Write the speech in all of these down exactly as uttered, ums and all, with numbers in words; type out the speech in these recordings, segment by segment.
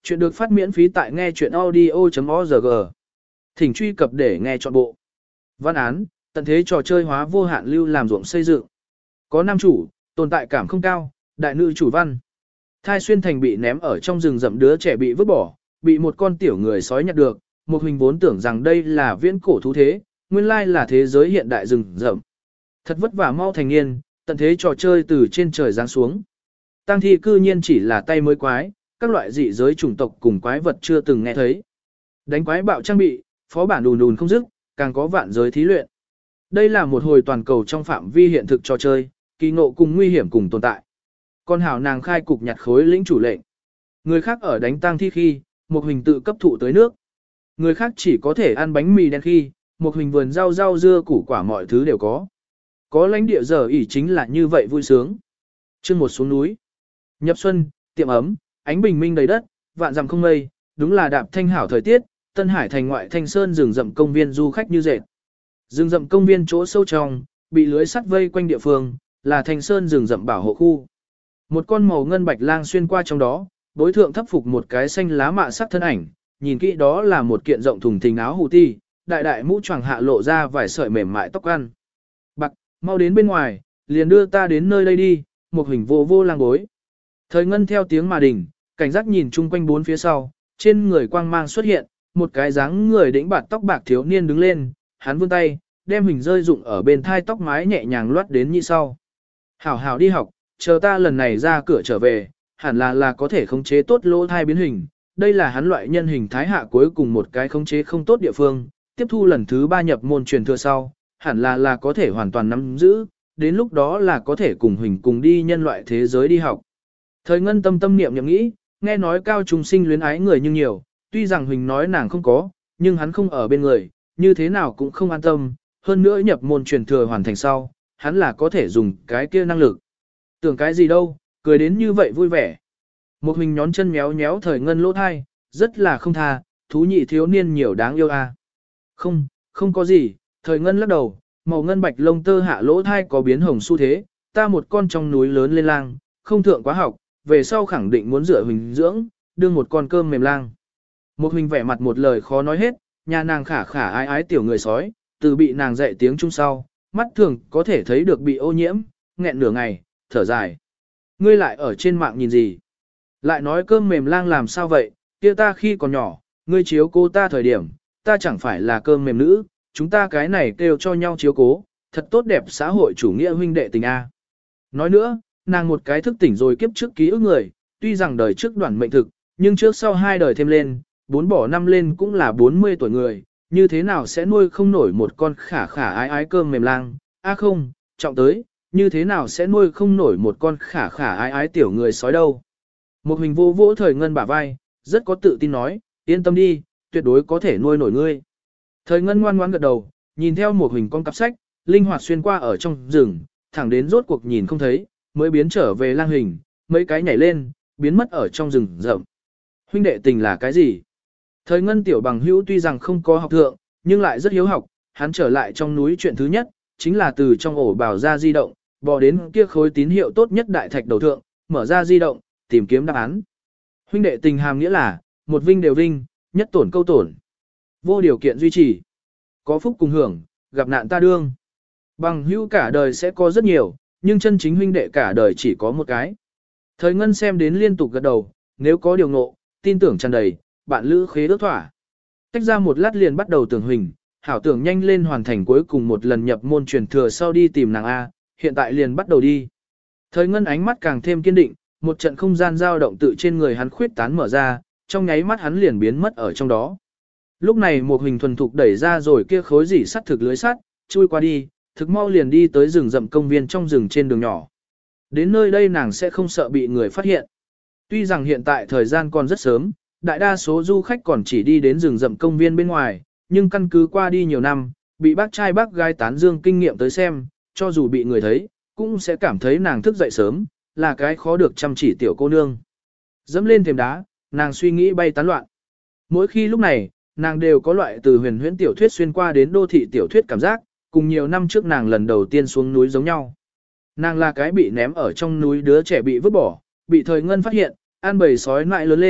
Chuyện được phát miễn phí tại nghe chuyện audio.org. Thỉnh truy cập để nghe trọn bộ. Văn án, tận thế trò chơi hóa vô hạn lưu làm ruộng xây dựng. Có nam chủ, tồn tại cảm không cao, đại nữ chủ văn. Thai xuyên thành bị ném ở trong rừng rậm đứa trẻ bị vứt bỏ, bị một con tiểu người sói nhặt được, một hình vốn tưởng rằng đây là viễn cổ thú thế, nguyên lai là thế giới hiện đại rừng rậm. Thật vất vả mau thành niên, tận thế trò chơi từ trên trời giáng xuống. Tăng thi cư nhiên chỉ là tay mới quái, các loại dị giới chủng tộc cùng quái vật chưa từng nghe thấy. Đánh quái bạo trang bị, phó bản đùn đùn không dứt, càng có vạn giới thí luyện. Đây là một hồi toàn cầu trong phạm vi hiện thực trò chơi, kỳ ngộ cùng nguy hiểm cùng tồn tại. Con hảo nàng khai cục nhặt khối lĩnh chủ lệnh. Người khác ở đánh tang thi khi, một hình tự cấp thụ tới nước. Người khác chỉ có thể ăn bánh mì đen khi, một hình vườn rau rau dưa củ quả mọi thứ đều có. Có lãnh địa giờ ỉ chính là như vậy vui sướng. Chương một xuống núi. Nhập xuân, tiệm ấm, ánh bình minh đầy đất, vạn dặm không mây, đúng là đạp thanh hảo thời tiết, Tân Hải thành ngoại thanh sơn rừng rậm công viên du khách như dệt. Rừng rậm công viên chỗ sâu trong, bị lưới sắt vây quanh địa phương, là thanh sơn rừng rậm bảo hộ khu. Một con màu ngân bạch lang xuyên qua trong đó, đối thượng thấp phục một cái xanh lá mạ sắc thân ảnh, nhìn kỹ đó là một kiện rộng thùng thình áo hù ti, đại đại mũ choàng hạ lộ ra vài sợi mềm mại tóc ăn. Bạc, mau đến bên ngoài, liền đưa ta đến nơi đây đi, một hình vô vô lang bối. Thời ngân theo tiếng mà đỉnh, cảnh giác nhìn chung quanh bốn phía sau, trên người quang mang xuất hiện, một cái dáng người đĩnh bạt tóc bạc thiếu niên đứng lên, hắn vươn tay, đem hình rơi rụng ở bên thai tóc mái nhẹ nhàng loát đến như sau. Hảo hảo đi học, chờ ta lần này ra cửa trở về, hẳn là là có thể khống chế tốt lỗ thai biến hình. Đây là hắn loại nhân hình thái hạ cuối cùng một cái khống chế không tốt địa phương, tiếp thu lần thứ ba nhập môn truyền thừa sau, hẳn là là có thể hoàn toàn nắm giữ, đến lúc đó là có thể cùng hình cùng đi nhân loại thế giới đi học. Thời ngân tâm tâm niệm nhậm nghĩ, nghe nói cao trung sinh luyến ái người nhưng nhiều, tuy rằng Huỳnh nói nàng không có, nhưng hắn không ở bên người, như thế nào cũng không an tâm, hơn nữa nhập môn truyền thừa hoàn thành sau, hắn là có thể dùng cái kia năng lực. Tưởng cái gì đâu, cười đến như vậy vui vẻ. Một Huỳnh nhón chân méo méo thời ngân lỗ thai, rất là không tha, thú nhị thiếu niên nhiều đáng yêu a. À. Không, không có gì, thời ngân lắc đầu, màu ngân bạch lông tơ hạ lỗ thai có biến hồng xu thế, ta một con trong núi lớn lên lang, không thượng quá học, về sau khẳng định muốn rửa Huỳnh dưỡng, đương một con cơm mềm lang. Một Huỳnh vẻ mặt một lời khó nói hết, nhà nàng khả khả ái ái tiểu người sói, từ bị nàng dạy tiếng Trung sau, mắt thường có thể thấy được bị ô nhiễm, nghẹn nửa ngày, thở dài. Ngươi lại ở trên mạng nhìn gì? Lại nói cơm mềm lang làm sao vậy, kia ta khi còn nhỏ, ngươi chiếu cố ta thời điểm, ta chẳng phải là cơm mềm nữ, chúng ta cái này kêu cho nhau chiếu cố, thật tốt đẹp xã hội chủ nghĩa huynh đệ tình A. Nói nữa, nàng một cái thức tỉnh rồi kiếp trước ký ức người, tuy rằng đời trước đoạn mệnh thực, nhưng trước sau hai đời thêm lên, bốn bỏ năm lên cũng là bốn mươi tuổi người, như thế nào sẽ nuôi không nổi một con khả khả ái ái cơm mềm lang, a không, trọng tới, như thế nào sẽ nuôi không nổi một con khả khả ái ái tiểu người sói đâu. Một hình vô vỗ thời ngân bả vai, rất có tự tin nói, yên tâm đi, tuyệt đối có thể nuôi nổi ngươi. Thời ngân ngoan ngoãn gật đầu, nhìn theo một hình con cặp sách, linh hoạt xuyên qua ở trong rừng, thẳng đến rốt cuộc nhìn không thấy, mới biến trở về lang hình, mấy cái nhảy lên, biến mất ở trong rừng rậm. Huynh đệ tình là cái gì? Thời ngân tiểu bằng hữu tuy rằng không có học thượng, nhưng lại rất hiếu học, hắn trở lại trong núi chuyện thứ nhất, chính là từ trong ổ bào ra di động, bò đến kia khối tín hiệu tốt nhất đại thạch đầu thượng, mở ra di động, tìm kiếm đáp án. Huynh đệ tình hàm nghĩa là, một vinh đều vinh, nhất tổn câu tổn. Vô điều kiện duy trì. Có phúc cùng hưởng, gặp nạn ta đương. Bằng hữu cả đời sẽ có rất nhiều, nhưng chân chính huynh đệ cả đời chỉ có một cái. Thời ngân xem đến liên tục gật đầu, nếu có điều ngộ, tin tưởng tràn đầy, bạn lữ khế ước thỏa. Tách ra một lát liền bắt đầu tưởng Huỳnh, hảo tưởng nhanh lên hoàn thành cuối cùng một lần nhập môn truyền thừa sau đi tìm nàng A, hiện tại liền bắt đầu đi. Thời ngân ánh mắt càng thêm kiên định, một trận không gian dao động tự trên người hắn khuyết tán mở ra, trong nháy mắt hắn liền biến mất ở trong đó. Lúc này một Huỳnh thuần thục đẩy ra rồi kia khối dỉ sắt thực lưới sắt, chui qua đi, thực mau liền đi tới rừng rậm công viên trong rừng trên đường nhỏ. Đến nơi đây nàng sẽ không sợ bị người phát hiện. Tuy rằng hiện tại thời gian còn rất sớm, đại đa số du khách còn chỉ đi đến rừng rậm công viên bên ngoài, nhưng căn cứ qua đi nhiều năm, bị bác trai bác gái tán dương kinh nghiệm tới xem, cho dù bị người thấy, cũng sẽ cảm thấy nàng thức dậy sớm, là cái khó được chăm chỉ tiểu cô nương. Dẫm lên thềm đá, nàng suy nghĩ bay tán loạn. Mỗi khi lúc này, nàng đều có loại từ huyền huyễn tiểu thuyết xuyên qua đến đô thị tiểu thuyết cảm giác, cùng nhiều năm trước nàng lần đầu tiên xuống núi giống nhau. Nàng là cái bị ném ở trong núi đứa trẻ bị vứt bỏ, bị thời ngân phát hiện, ăn bầy sói lại lớn lên,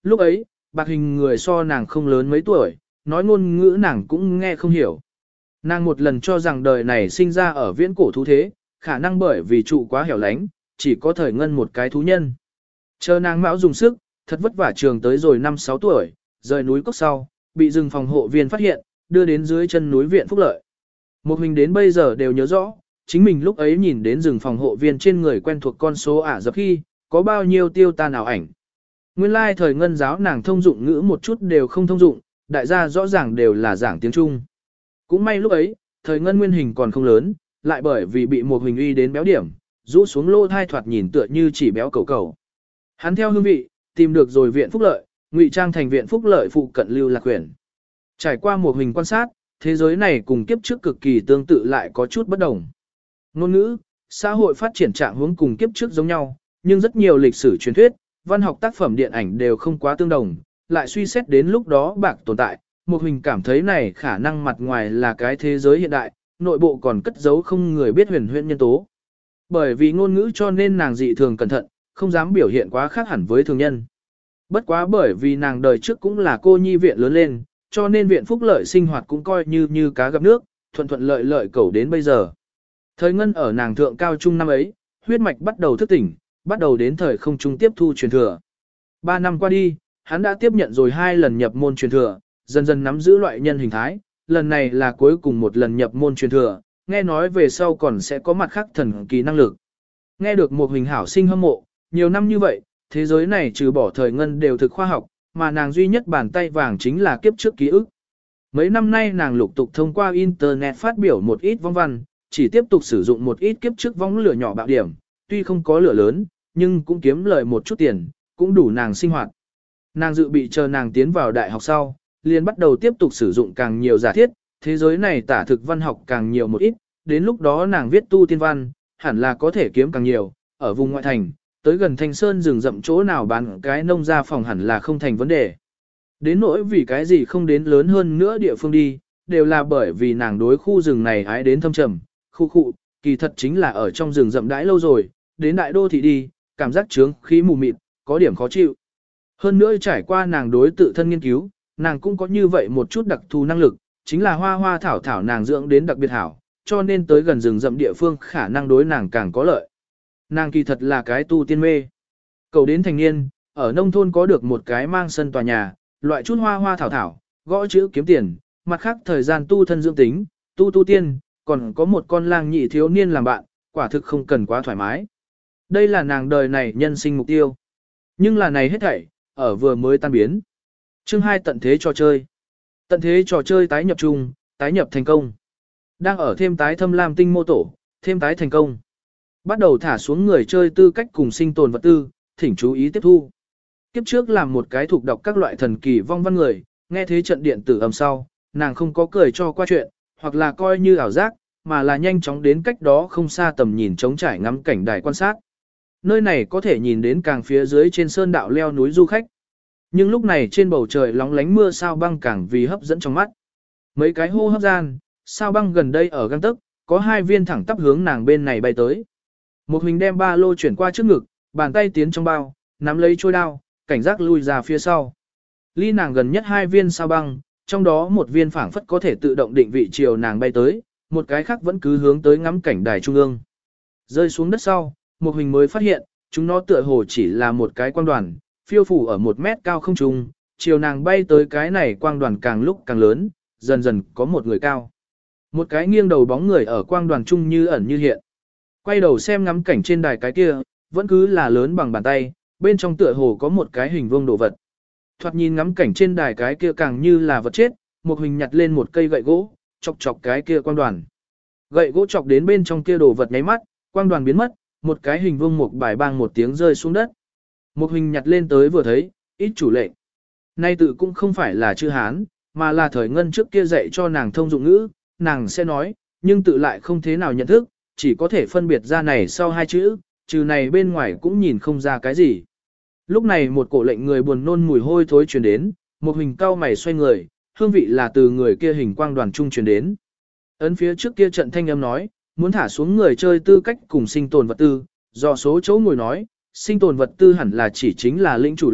Lúc ấy, bạc hình người so nàng không lớn mấy tuổi, nói ngôn ngữ nàng cũng nghe không hiểu. Nàng một lần cho rằng đời này sinh ra ở viễn cổ thú thế, khả năng bởi vì trụ quá hẻo lánh, chỉ có thời ngân một cái thú nhân. Chờ nàng mão dùng sức, thật vất vả trường tới rồi năm sáu tuổi, rời núi cốc sau, bị rừng phòng hộ viên phát hiện, đưa đến dưới chân núi viện Phúc Lợi. Một mình đến bây giờ đều nhớ rõ, chính mình lúc ấy nhìn đến rừng phòng hộ viên trên người quen thuộc con số ả dập khi, có bao nhiêu tiêu tan ảo ảnh. Nguyên lai thời ngân giáo nàng thông dụng ngữ một chút đều không thông dụng, đại gia rõ ràng đều là giảng tiếng Trung. Cũng may lúc ấy, thời ngân nguyên hình còn không lớn, lại bởi vì bị một hình uy đến béo điểm, rũ xuống lô thai thoạt nhìn tựa như chỉ béo cầu cầu. Hắn theo hương vị, tìm được rồi viện Phúc Lợi, ngụy trang thành viện Phúc Lợi phụ cận lưu lạc quyển. Trải qua một hình quan sát, thế giới này cùng kiếp trước cực kỳ tương tự lại có chút bất đồng. Ngôn ngữ, xã hội phát triển trạng hướng cùng kiếp trước giống nhau, nhưng rất nhiều lịch sử truyền thuyết, văn học tác phẩm điện ảnh đều không quá tương đồng, lại suy xét đến lúc đó bạc tồn tại, một hình cảm thấy này khả năng mặt ngoài là cái thế giới hiện đại, nội bộ còn cất giấu không người biết huyền huyễn nhân tố. Bởi vì ngôn ngữ cho nên nàng dị thường cẩn thận, không dám biểu hiện quá khác hẳn với thường nhân. Bất quá bởi vì nàng đời trước cũng là cô nhi viện lớn lên, cho nên viện Phúc Lợi sinh hoạt cũng coi như như cá gặp nước, thuận thuận lợi lợi cầu đến bây giờ. Thời ngân ở nàng thượng cao trung năm ấy, huyết mạch bắt đầu thức tỉnh, bắt đầu đến thời không trung tiếp thu truyền thừa. Ba năm qua đi, hắn đã tiếp nhận rồi hai lần nhập môn truyền thừa, dần dần nắm giữ loại nhân hình thái, lần này là cuối cùng một lần nhập môn truyền thừa, nghe nói về sau còn sẽ có mặt khác thần kỳ năng lực. Nghe được một hình hảo sinh hâm mộ, nhiều năm như vậy, thế giới này trừ bỏ thời ngân đều thực khoa học, mà nàng duy nhất bàn tay vàng chính là kiếp trước ký ức. Mấy năm nay nàng lục tục thông qua Internet phát biểu một ít vong văn, chỉ tiếp tục sử dụng một ít kiếp trước vong lửa nhỏ bạo điểm, tuy không có lửa lớn, nhưng cũng kiếm lời một chút tiền, cũng đủ nàng sinh hoạt. Nàng dự bị chờ nàng tiến vào đại học sau, liền bắt đầu tiếp tục sử dụng càng nhiều giả thiết, thế giới này tả thực văn học càng nhiều một ít, đến lúc đó nàng viết tu tiên văn, hẳn là có thể kiếm càng nhiều, ở vùng ngoại thành, tới gần Thanh Sơn rừng rậm chỗ nào bán cái nông gia phòng hẳn là không thành vấn đề. Đến nỗi vì cái gì không đến lớn hơn nữa địa phương đi, đều là bởi vì nàng đối khu rừng này ái đến thâm trầm, khu khu, kỳ thật chính là ở trong rừng rậm đãi lâu rồi, đến đại đô thị đi, cảm giác trướng khí mù mịt, có điểm khó chịu. Hơn nữa trải qua nàng đối tự thân nghiên cứu, nàng cũng có như vậy một chút đặc thù năng lực, chính là hoa hoa thảo thảo nàng dưỡng đến đặc biệt hảo, cho nên tới gần rừng rậm địa phương khả năng đối nàng càng có lợi. Nàng kỳ thật là cái tu tiên mê. Cầu đến thành niên, ở nông thôn có được một cái mang sân tòa nhà, loại chút hoa hoa thảo thảo, gõ chữ kiếm tiền, mặt khác thời gian tu thân dưỡng tính, tu tu tiên, còn có một con lang nhị thiếu niên làm bạn, quả thực không cần quá thoải mái. Đây là nàng đời này nhân sinh mục tiêu. Nhưng là này hết thảy, ở vừa mới tan biến. Chương hai tận thế trò chơi. Tận thế trò chơi tái nhập chung, tái nhập thành công. Đang ở thêm tái thâm lam tinh mô tổ, thêm tái thành công. Bắt đầu thả xuống người chơi tư cách cùng sinh tồn vật tư, thỉnh chú ý tiếp thu. Kiếp trước làm một cái thuộc đọc các loại thần kỳ vong văn người, nghe thế trận điện tử âm sau, nàng không có cười cho qua chuyện, hoặc là coi như ảo giác, mà là nhanh chóng đến cách đó không xa tầm nhìn trống trải ngắm cảnh đài quan sát. Nơi này có thể nhìn đến càng phía dưới trên sơn đạo leo núi du khách. Nhưng lúc này trên bầu trời lóng lánh mưa sao băng càng vì hấp dẫn trong mắt. Mấy cái hô hấp gian, sao băng gần đây ở găng tức, có hai viên thẳng tắp hướng nàng bên này bay tới. Một hình đem ba lô chuyển qua trước ngực, bàn tay tiến trong bao, nắm lấy trôi đao, cảnh giác lui ra phía sau. Ly nàng gần nhất hai viên sao băng, trong đó một viên phảng phất có thể tự động định vị chiều nàng bay tới, một cái khác vẫn cứ hướng tới ngắm cảnh đài trung ương. Rơi xuống đất sau, một hình mới phát hiện, chúng nó tựa hồ chỉ là một cái quang đoàn, phiêu phủ ở một mét cao không trung, chiều nàng bay tới cái này quang đoàn càng lúc càng lớn, dần dần có một người cao. Một cái nghiêng đầu bóng người ở quang đoàn trung như ẩn như hiện. Quay đầu xem ngắm cảnh trên đài cái kia, vẫn cứ là lớn bằng bàn tay, bên trong tựa hồ có một cái hình vuông đồ vật. Thoạt nhìn ngắm cảnh trên đài cái kia càng như là vật chết, một hình nhặt lên một cây gậy gỗ, chọc chọc cái kia quang đoàn. Gậy gỗ chọc đến bên trong kia đồ vật nháy mắt, quang đoàn biến mất, một cái hình vuông một bài bang một tiếng rơi xuống đất. Một hình nhặt lên tới vừa thấy, ít chủ lệnh. Nay tự cũng không phải là chữ Hán, mà là thời ngân trước kia dạy cho nàng thông dụng ngữ, nàng sẽ nói, nhưng tự lại không thế nào nhận thức, chỉ có thể phân biệt ra này sau hai chữ, trừ này bên ngoài cũng nhìn không ra cái gì. Lúc này một cổ lệnh người buồn nôn mùi hôi thối truyền đến, một hình cao mày xoay người, hương vị là từ người kia hình quang đoàn trung truyền đến. Ấn phía trước kia trận thanh âm nói, muốn thả xuống người chơi tư cách cùng sinh tồn vật tư, do số chỗ ngồi nói, sinh tồn vật tư hẳn là chỉ chính là lĩnh chủ lệnh,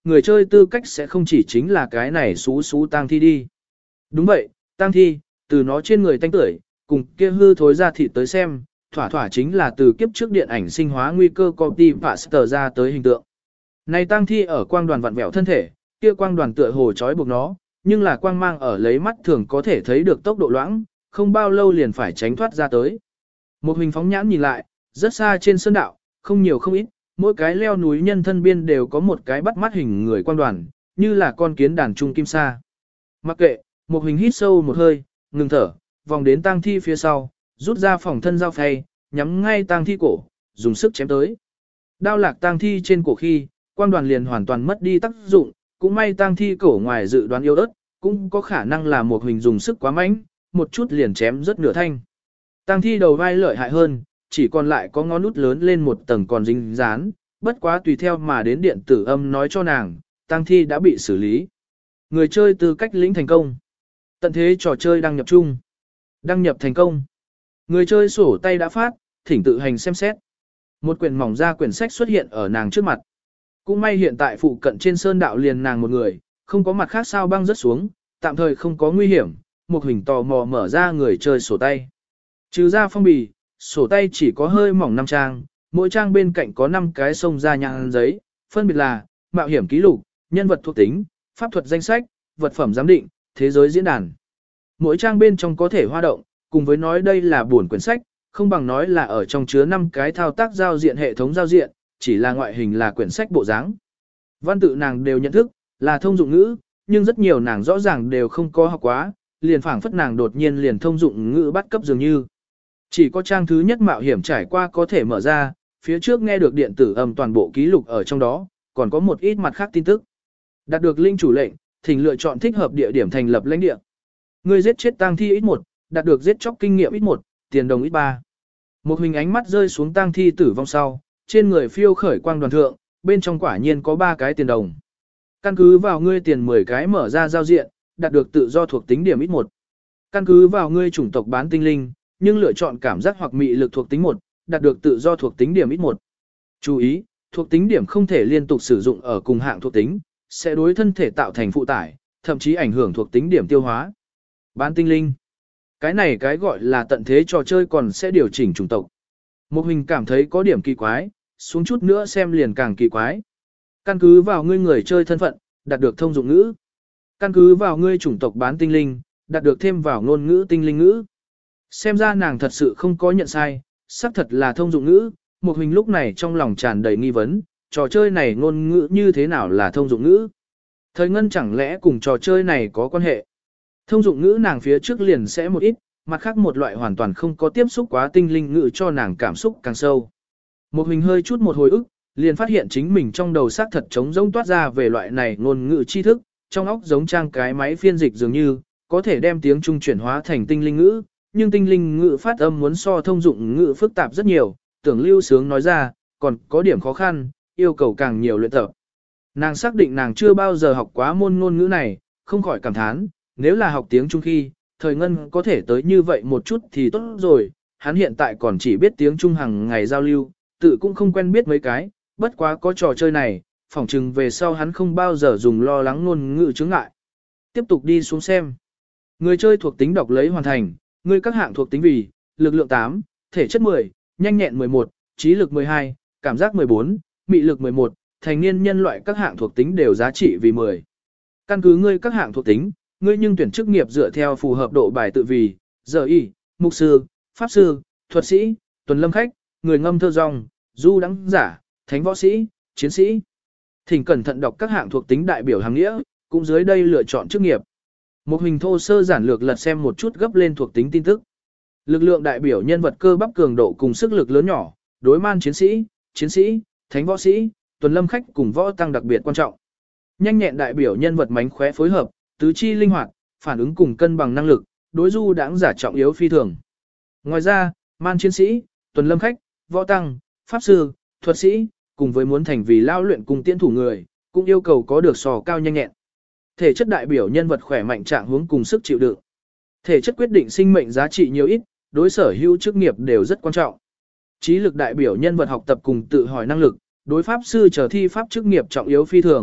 người chơi tư cách sẽ không chỉ chính là cái này xú xú tang thi đi. Đúng vậy, tang thi, từ nó trên người tanh tưởi, cùng kia hư thối ra thịt tới xem, thỏa thỏa chính là từ kiếp trước điện ảnh sinh hóa nguy cơ copy pasteur ra tới hình tượng. Này tang thi ở quang đoàn vặn vẹo thân thể, kia quang đoàn tựa hồ trói buộc nó, nhưng là quang mang ở lấy mắt thường có thể thấy được tốc độ loãng, không bao lâu liền phải tránh thoát ra tới. Một hình phóng nhãn nhìn lại, rất xa trên sơn đạo, không nhiều không ít, mỗi cái leo núi nhân thân biên đều có một cái bắt mắt hình người quang đoàn, như là con kiến đàn trung kim sa. Mặc kệ, một hình hít sâu một hơi, ngừng thở, vòng đến tang thi phía sau, rút ra phòng thân dao phay, nhắm ngay tang thi cổ, dùng sức chém tới. Đao lạc tang thi trên cổ khi, quang đoàn liền hoàn toàn mất đi tác dụng, cũng may tang thi cổ ngoài dự đoán yếu ớt, cũng có khả năng là một hình dùng sức quá mạnh, một chút liền chém rất nửa thanh. Tang thi đầu vai lợi hại hơn, chỉ còn lại có ngón nút lớn lên một tầng còn dính dán, bất quá tùy theo mà đến điện tử âm nói cho nàng, tang thi đã bị xử lý. Người chơi tư cách lĩnh thành công. Tận thế trò chơi đăng nhập chung. Đăng nhập thành công. Người chơi sổ tay đã phát, thỉnh tự hành xem xét. Một quyển mỏng ra quyển sách xuất hiện ở nàng trước mặt. Cũng may hiện tại phụ cận trên sơn đạo liền nàng một người, không có mặt khác sao băng rớt xuống, tạm thời không có nguy hiểm. Một hình tò mò mở ra người chơi sổ tay. Trừ ra phong bì, sổ tay chỉ có hơi mỏng năm trang, mỗi trang bên cạnh có năm cái sông ra nhang giấy, phân biệt là mạo hiểm ký lục, nhân vật thuộc tính, pháp thuật danh sách, vật phẩm giám định, thế giới diễn đàn. Mỗi trang bên trong có thể hoa động, cùng với nói đây là buồn quyển sách, không bằng nói là ở trong chứa năm cái thao tác giao diện hệ thống giao diện, chỉ là ngoại hình là quyển sách bộ dáng. Văn tự nàng đều nhận thức, là thông dụng ngữ, nhưng rất nhiều nàng rõ ràng đều không có học quá, liền phảng phất nàng đột nhiên liền thông dụng ngữ bắt cấp dường như. Chỉ có trang thứ nhất mạo hiểm trải qua có thể mở ra, phía trước nghe được điện tử âm toàn bộ ký lục ở trong đó, còn có một ít mặt khác tin tức. Đạt được linh chủ lệnh, thỉnh lựa chọn thích hợp địa điểm thành lập lãnh địa. Người giết chết tang thi ít một, đạt được giết chóc kinh nghiệm ít một, tiền đồng ít ba. Một hình ánh mắt rơi xuống tang thi tử vong sau, trên người phiêu khởi quang đoàn thượng, bên trong quả nhiên có ba cái tiền đồng. Căn cứ vào ngươi tiền mười cái mở ra giao diện, đạt được tự do thuộc tính điểm ít một. Căn cứ vào ngươi chủng tộc bán tinh linh, nhưng lựa chọn cảm giác hoặc mị lực thuộc tính một, đạt được tự do thuộc tính điểm ít một. Chú ý, thuộc tính điểm không thể liên tục sử dụng ở cùng hạng thuộc tính, sẽ đối thân thể tạo thành phụ tải, thậm chí ảnh hưởng thuộc tính điểm tiêu hóa. Bán tinh linh. Cái này cái gọi là tận thế trò chơi còn sẽ điều chỉnh chủng tộc. Một hình cảm thấy có điểm kỳ quái, xuống chút nữa xem liền càng kỳ quái. Căn cứ vào ngươi người chơi thân phận, đạt được thông dụng ngữ. Căn cứ vào ngươi chủng tộc bán tinh linh, đạt được thêm vào ngôn ngữ tinh linh ngữ. Xem ra nàng thật sự không có nhận sai, xác thật là thông dụng ngữ, một hình lúc này trong lòng tràn đầy nghi vấn, trò chơi này ngôn ngữ như thế nào là thông dụng ngữ? Thời ngân chẳng lẽ cùng trò chơi này có quan hệ? Thông dụng ngữ nàng phía trước liền sẽ một ít, mặt khác một loại hoàn toàn không có tiếp xúc quá tinh linh ngữ cho nàng cảm xúc càng sâu. Một hình hơi chút một hồi ức, liền phát hiện chính mình trong đầu xác thật trống rỗng toát ra về loại này ngôn ngữ tri thức, trong óc giống trang cái máy phiên dịch dường như, có thể đem tiếng Trung chuyển hóa thành tinh linh ngữ, nhưng tinh linh ngữ phát âm muốn so thông dụng ngữ phức tạp rất nhiều, tưởng lưu sướng nói ra, còn có điểm khó khăn, yêu cầu càng nhiều luyện tập. Nàng xác định nàng chưa bao giờ học quá môn ngôn ngữ này, không khỏi cảm thán, nếu là học tiếng Trung khi, thời ngân có thể tới như vậy một chút thì tốt rồi, hắn hiện tại còn chỉ biết tiếng Trung hàng ngày giao lưu, tự cũng không quen biết mấy cái, bất quá có trò chơi này, phỏng chừng về sau hắn không bao giờ dùng lo lắng ngôn ngữ chướng ngại. Tiếp tục đi xuống xem. Người chơi thuộc tính đọc lấy hoàn thành, người các hạng thuộc tính vì, lực lượng tám, thể chất mười, nhanh nhẹn mười một, trí lực mười hai, cảm giác mười bốn, mị lực mười một, thành niên nhân loại các hạng thuộc tính đều giá trị vì mười. Căn cứ ngươi các hạng thuộc tính, ngươi nhưng tuyển chức nghiệp dựa theo phù hợp độ bài tự vì, giờ y, mục sư, pháp sư, thuật sĩ, tuần lâm khách, người ngâm thơ rong, du đắng giả, thánh võ sĩ, chiến sĩ. Thỉnh cẩn thận đọc các hạng thuộc tính đại biểu hàng nghĩa, cũng dưới đây lựa chọn chức nghiệp. Một hình thô sơ giản lược lật xem một chút gấp lên thuộc tính tin tức. Lực lượng đại biểu nhân vật cơ bắp cường độ cùng sức lực lớn nhỏ, đối man chiến sĩ, chiến sĩ, thánh võ sĩ, tuần lâm khách cùng võ tăng đặc biệt quan trọng. Nhanh nhẹn đại biểu nhân vật mánh khóe phối hợp, tứ chi linh hoạt, phản ứng cùng cân bằng năng lực, đối du đãng giả trọng yếu phi thường. Ngoài ra, man chiến sĩ, tuần lâm khách, võ tăng, pháp sư, thuật sĩ, cùng với muốn thành vì lao luyện cùng tiễn thủ người, cũng yêu cầu có được sò cao nhanh nhẹn. Thể chất đại biểu nhân vật khỏe mạnh trạng hướng cùng sức chịu đựng. Thể chất quyết định sinh mệnh giá trị nhiều ít, đối sở hữu chức nghiệp đều rất quan trọng. Trí lực đại biểu nhân vật học tập cùng tự hỏi năng lực, đối pháp sư trở thi pháp chức nghiệp trọng yếu phi thường,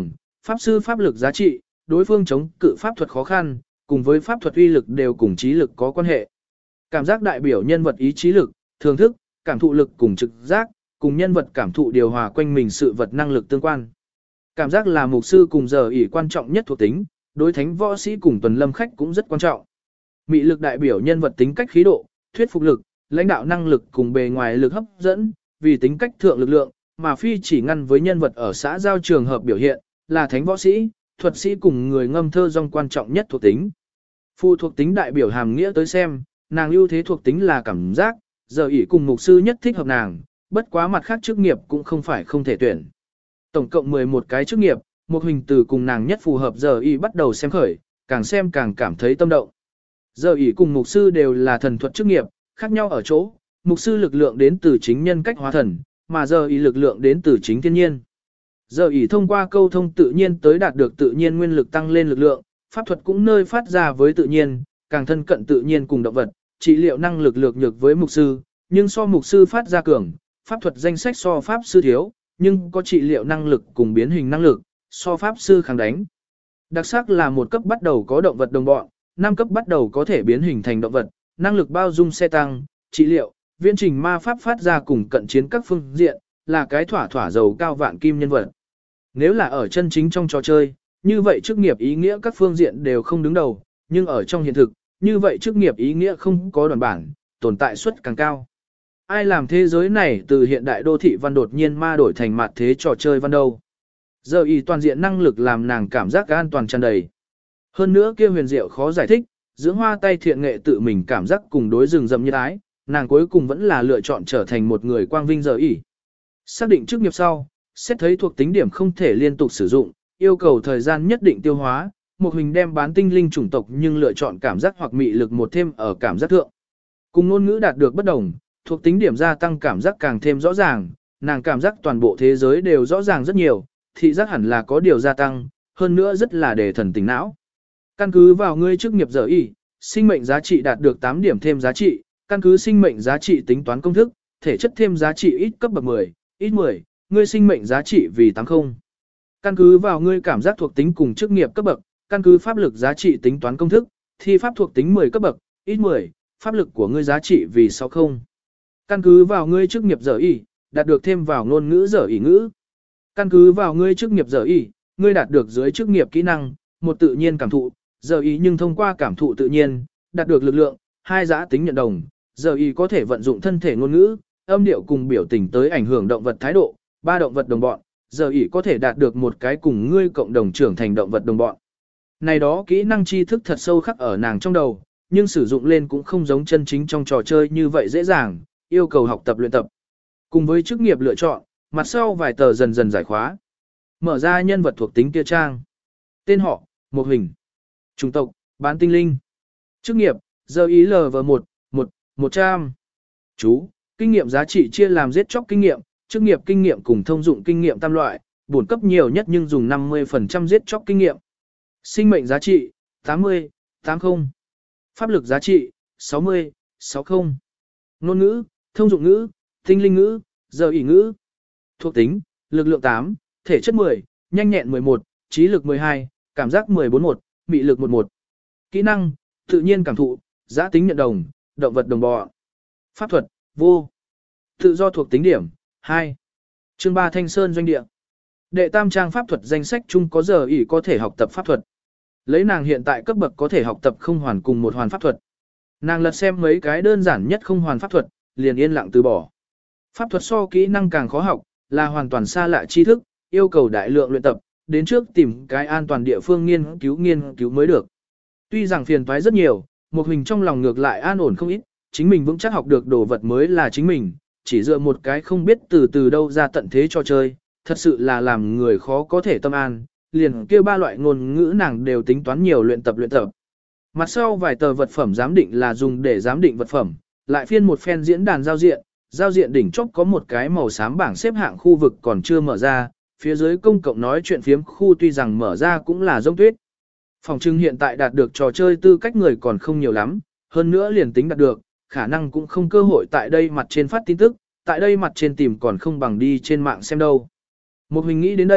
Pháp sư pháp lực giá trị, đối phương chống cự pháp thuật khó khăn, cùng với pháp thuật uy lực đều cùng trí lực có quan hệ. Cảm giác đại biểu nhân vật ý chí lực, thường thức, cảm thụ lực cùng trực giác, cùng nhân vật cảm thụ điều hòa quanh mình sự vật năng lực tương quan. Cảm giác là mục sư cùng giờ ỷ quan trọng nhất thuộc tính, đối thánh võ sĩ cùng tuần lâm khách cũng rất quan trọng. Mị lực đại biểu nhân vật tính cách khí độ, thuyết phục lực, lãnh đạo năng lực cùng bề ngoài lực hấp dẫn, vì tính cách thượng lực lượng, mà phi chỉ ngăn với nhân vật ở xã giao trường hợp biểu hiện, là thánh võ sĩ, thuật sĩ cùng người ngâm thơ dòng quan trọng nhất thuộc tính. Phụ thuộc tính đại biểu hàm nghĩa tới xem, nàng ưu thế thuộc tính là cảm giác, giờ ỷ cùng mục sư nhất thích hợp nàng, bất quá mặt khác chức nghiệp cũng không phải không thể tuyển. Tổng cộng mười một cái chức nghiệp, một hình từ cùng nàng nhất phù hợp giờ ỷ bắt đầu xem khởi, càng xem càng cảm thấy tâm động. Giờ ỷ cùng mục sư đều là thần thuật chức nghiệp, khác nhau ở chỗ, mục sư lực lượng đến từ chính nhân cách hóa thần, mà giờ ỷ lực lượng đến từ chính thiên nhiên. Giờ ỷ thông qua câu thông tự nhiên tới đạt được tự nhiên nguyên lực tăng lên lực lượng, pháp thuật cũng nơi phát ra với tự nhiên, càng thân cận tự nhiên cùng động vật, trị liệu năng lực lược nhược với mục sư, nhưng so mục sư phát ra cường, pháp thuật danh sách so pháp sư thiếu, nhưng có trị liệu năng lực cùng biến hình năng lực, so pháp sư kháng đánh. Đặc sắc là một cấp bắt đầu có động vật đồng bọn, năm cấp bắt đầu có thể biến hình thành động vật, năng lực bao dung xe tăng, trị liệu, viễn trình ma pháp phát ra cùng cận chiến các phương diện, là cái thỏa thỏa dầu cao vạn kim nhân vật. Nếu là ở chân chính trong trò chơi, như vậy chức nghiệp ý nghĩa các phương diện đều không đứng đầu, nhưng ở trong hiện thực, như vậy chức nghiệp ý nghĩa không có đoàn bản, tồn tại suất càng cao. Ai làm thế giới này từ hiện đại đô thị văn đột nhiên ma đổi thành mặt thế trò chơi văn đâu. Giờ y toàn diện năng lực làm nàng cảm giác an toàn tràn đầy. Hơn nữa kia huyền diệu khó giải thích, dưỡng hoa tay thiện nghệ tự mình cảm giác cùng đối rừng rậm như ái, nàng cuối cùng vẫn là lựa chọn trở thành một người quang vinh giờ y. Xác định chức nghiệp sau, xét thấy thuộc tính điểm không thể liên tục sử dụng, yêu cầu thời gian nhất định tiêu hóa, một hình đem bán tinh linh chủng tộc nhưng lựa chọn cảm giác hoặc mị lực một thêm ở cảm giác thượng. Cùng ngôn ngữ đạt được bất đồng, thuộc tính điểm gia tăng cảm giác càng thêm rõ ràng, nàng cảm giác toàn bộ thế giới đều rõ ràng rất nhiều, thị giác hẳn là có điều gia tăng, hơn nữa rất là để thần tỉnh não. Căn cứ vào ngươi chức nghiệp giờ y, sinh mệnh giá trị đạt được tám điểm thêm giá trị, căn cứ sinh mệnh giá trị tính toán công thức, thể chất thêm giá trị ít cấp bậc mười, ít mười, ngươi sinh mệnh giá trị vì tám mươi. Căn cứ vào ngươi cảm giác thuộc tính cùng chức nghiệp cấp bậc, căn cứ pháp lực giá trị tính toán công thức, thi pháp thuộc tính mười cấp bậc, ít mười, pháp lực của ngươi giá trị vì sáu mươi. Căn cứ vào ngươi chức nghiệp giờ y, đạt được thêm vào ngôn ngữ giờ y ngữ. Căn cứ vào ngươi chức nghiệp giờ y, ngươi đạt được dưới chức nghiệp kỹ năng, một tự nhiên cảm thụ, giờ y nhưng thông qua cảm thụ tự nhiên, đạt được lực lượng, hai giá tính nhận đồng, giờ y có thể vận dụng thân thể ngôn ngữ, âm điệu cùng biểu tình tới ảnh hưởng động vật thái độ, ba động vật đồng bọn, giờ y có thể đạt được một cái cùng ngươi cộng đồng trưởng thành động vật đồng bọn. Này đó kỹ năng tri thức thật sâu khắc ở nàng trong đầu, nhưng sử dụng lên cũng không giống chân chính trong trò chơi như vậy dễ dàng, yêu cầu học tập luyện tập. Cùng với chức nghiệp lựa chọn, mặt sau vài tờ dần dần giải khóa. Mở ra nhân vật thuộc tính kia trang. Tên họ, một hình. Chủng tộc, bán tinh linh. Chức nghiệp, giờ ý lờ vờ một, một, một trăm. Chú, kinh nghiệm giá trị chia làm giết chóc kinh nghiệm, chức nghiệp kinh nghiệm cùng thông dụng kinh nghiệm tam loại, bổn cấp nhiều nhất nhưng dùng năm mươi phần trăm giết chóc kinh nghiệm. Sinh mệnh giá trị, tám mươi, tám mươi. Pháp lực giá trị, sáu mươi, sáu mươi. Ngôn ngữ, thông dụng ngữ, tinh linh ngữ, giờ ỷ ngữ. Thuộc tính, lực lượng tám, thể chất mười, nhanh nhẹn mười một, trí lực mười hai, cảm giác mười bốn một, mị lực mười một. Kỹ năng, tự nhiên cảm thụ, giã tính nhận đồng, động vật đồng bọ. Pháp thuật, vô. Tự do thuộc tính điểm, hai. Chương ba Thanh Sơn doanh địa. Đệ tam trang pháp thuật danh sách chung có giờ ỷ có thể học tập pháp thuật. Lấy nàng hiện tại cấp bậc có thể học tập không hoàn cùng một hoàn pháp thuật. Nàng lật xem mấy cái đơn giản nhất không hoàn pháp thuật, liền yên lặng từ bỏ. Pháp thuật so kỹ năng càng khó học, là hoàn toàn xa lạ tri thức, yêu cầu đại lượng luyện tập, đến trước tìm cái an toàn địa phương nghiên cứu nghiên cứu mới được. Tuy rằng phiền toái rất nhiều, một hình trong lòng ngược lại an ổn không ít, chính mình vững chắc học được đồ vật mới là chính mình, chỉ dựa một cái không biết từ từ đâu ra tận thế cho chơi, thật sự là làm người khó có thể tâm an, liền kia ba loại ngôn ngữ nàng đều tính toán nhiều luyện tập luyện tập. Mặt sau vài tờ vật phẩm giám định là dùng để giám định vật phẩm, lại phiên một phen diễn đàn giao diện, giao diện đỉnh chóp có một cái màu xám bảng xếp hạng khu vực còn chưa mở ra, phía dưới công cộng nói chuyện phiếm khu tuy rằng mở ra cũng là rông tuyết. Phòng trưng hiện tại đạt được trò chơi tư cách người còn không nhiều lắm, hơn nữa liền tính đạt được, khả năng cũng không cơ hội tại đây mặt trên phát tin tức, tại đây mặt trên tìm còn không bằng đi trên mạng xem đâu. Một mình nghĩ đến đây,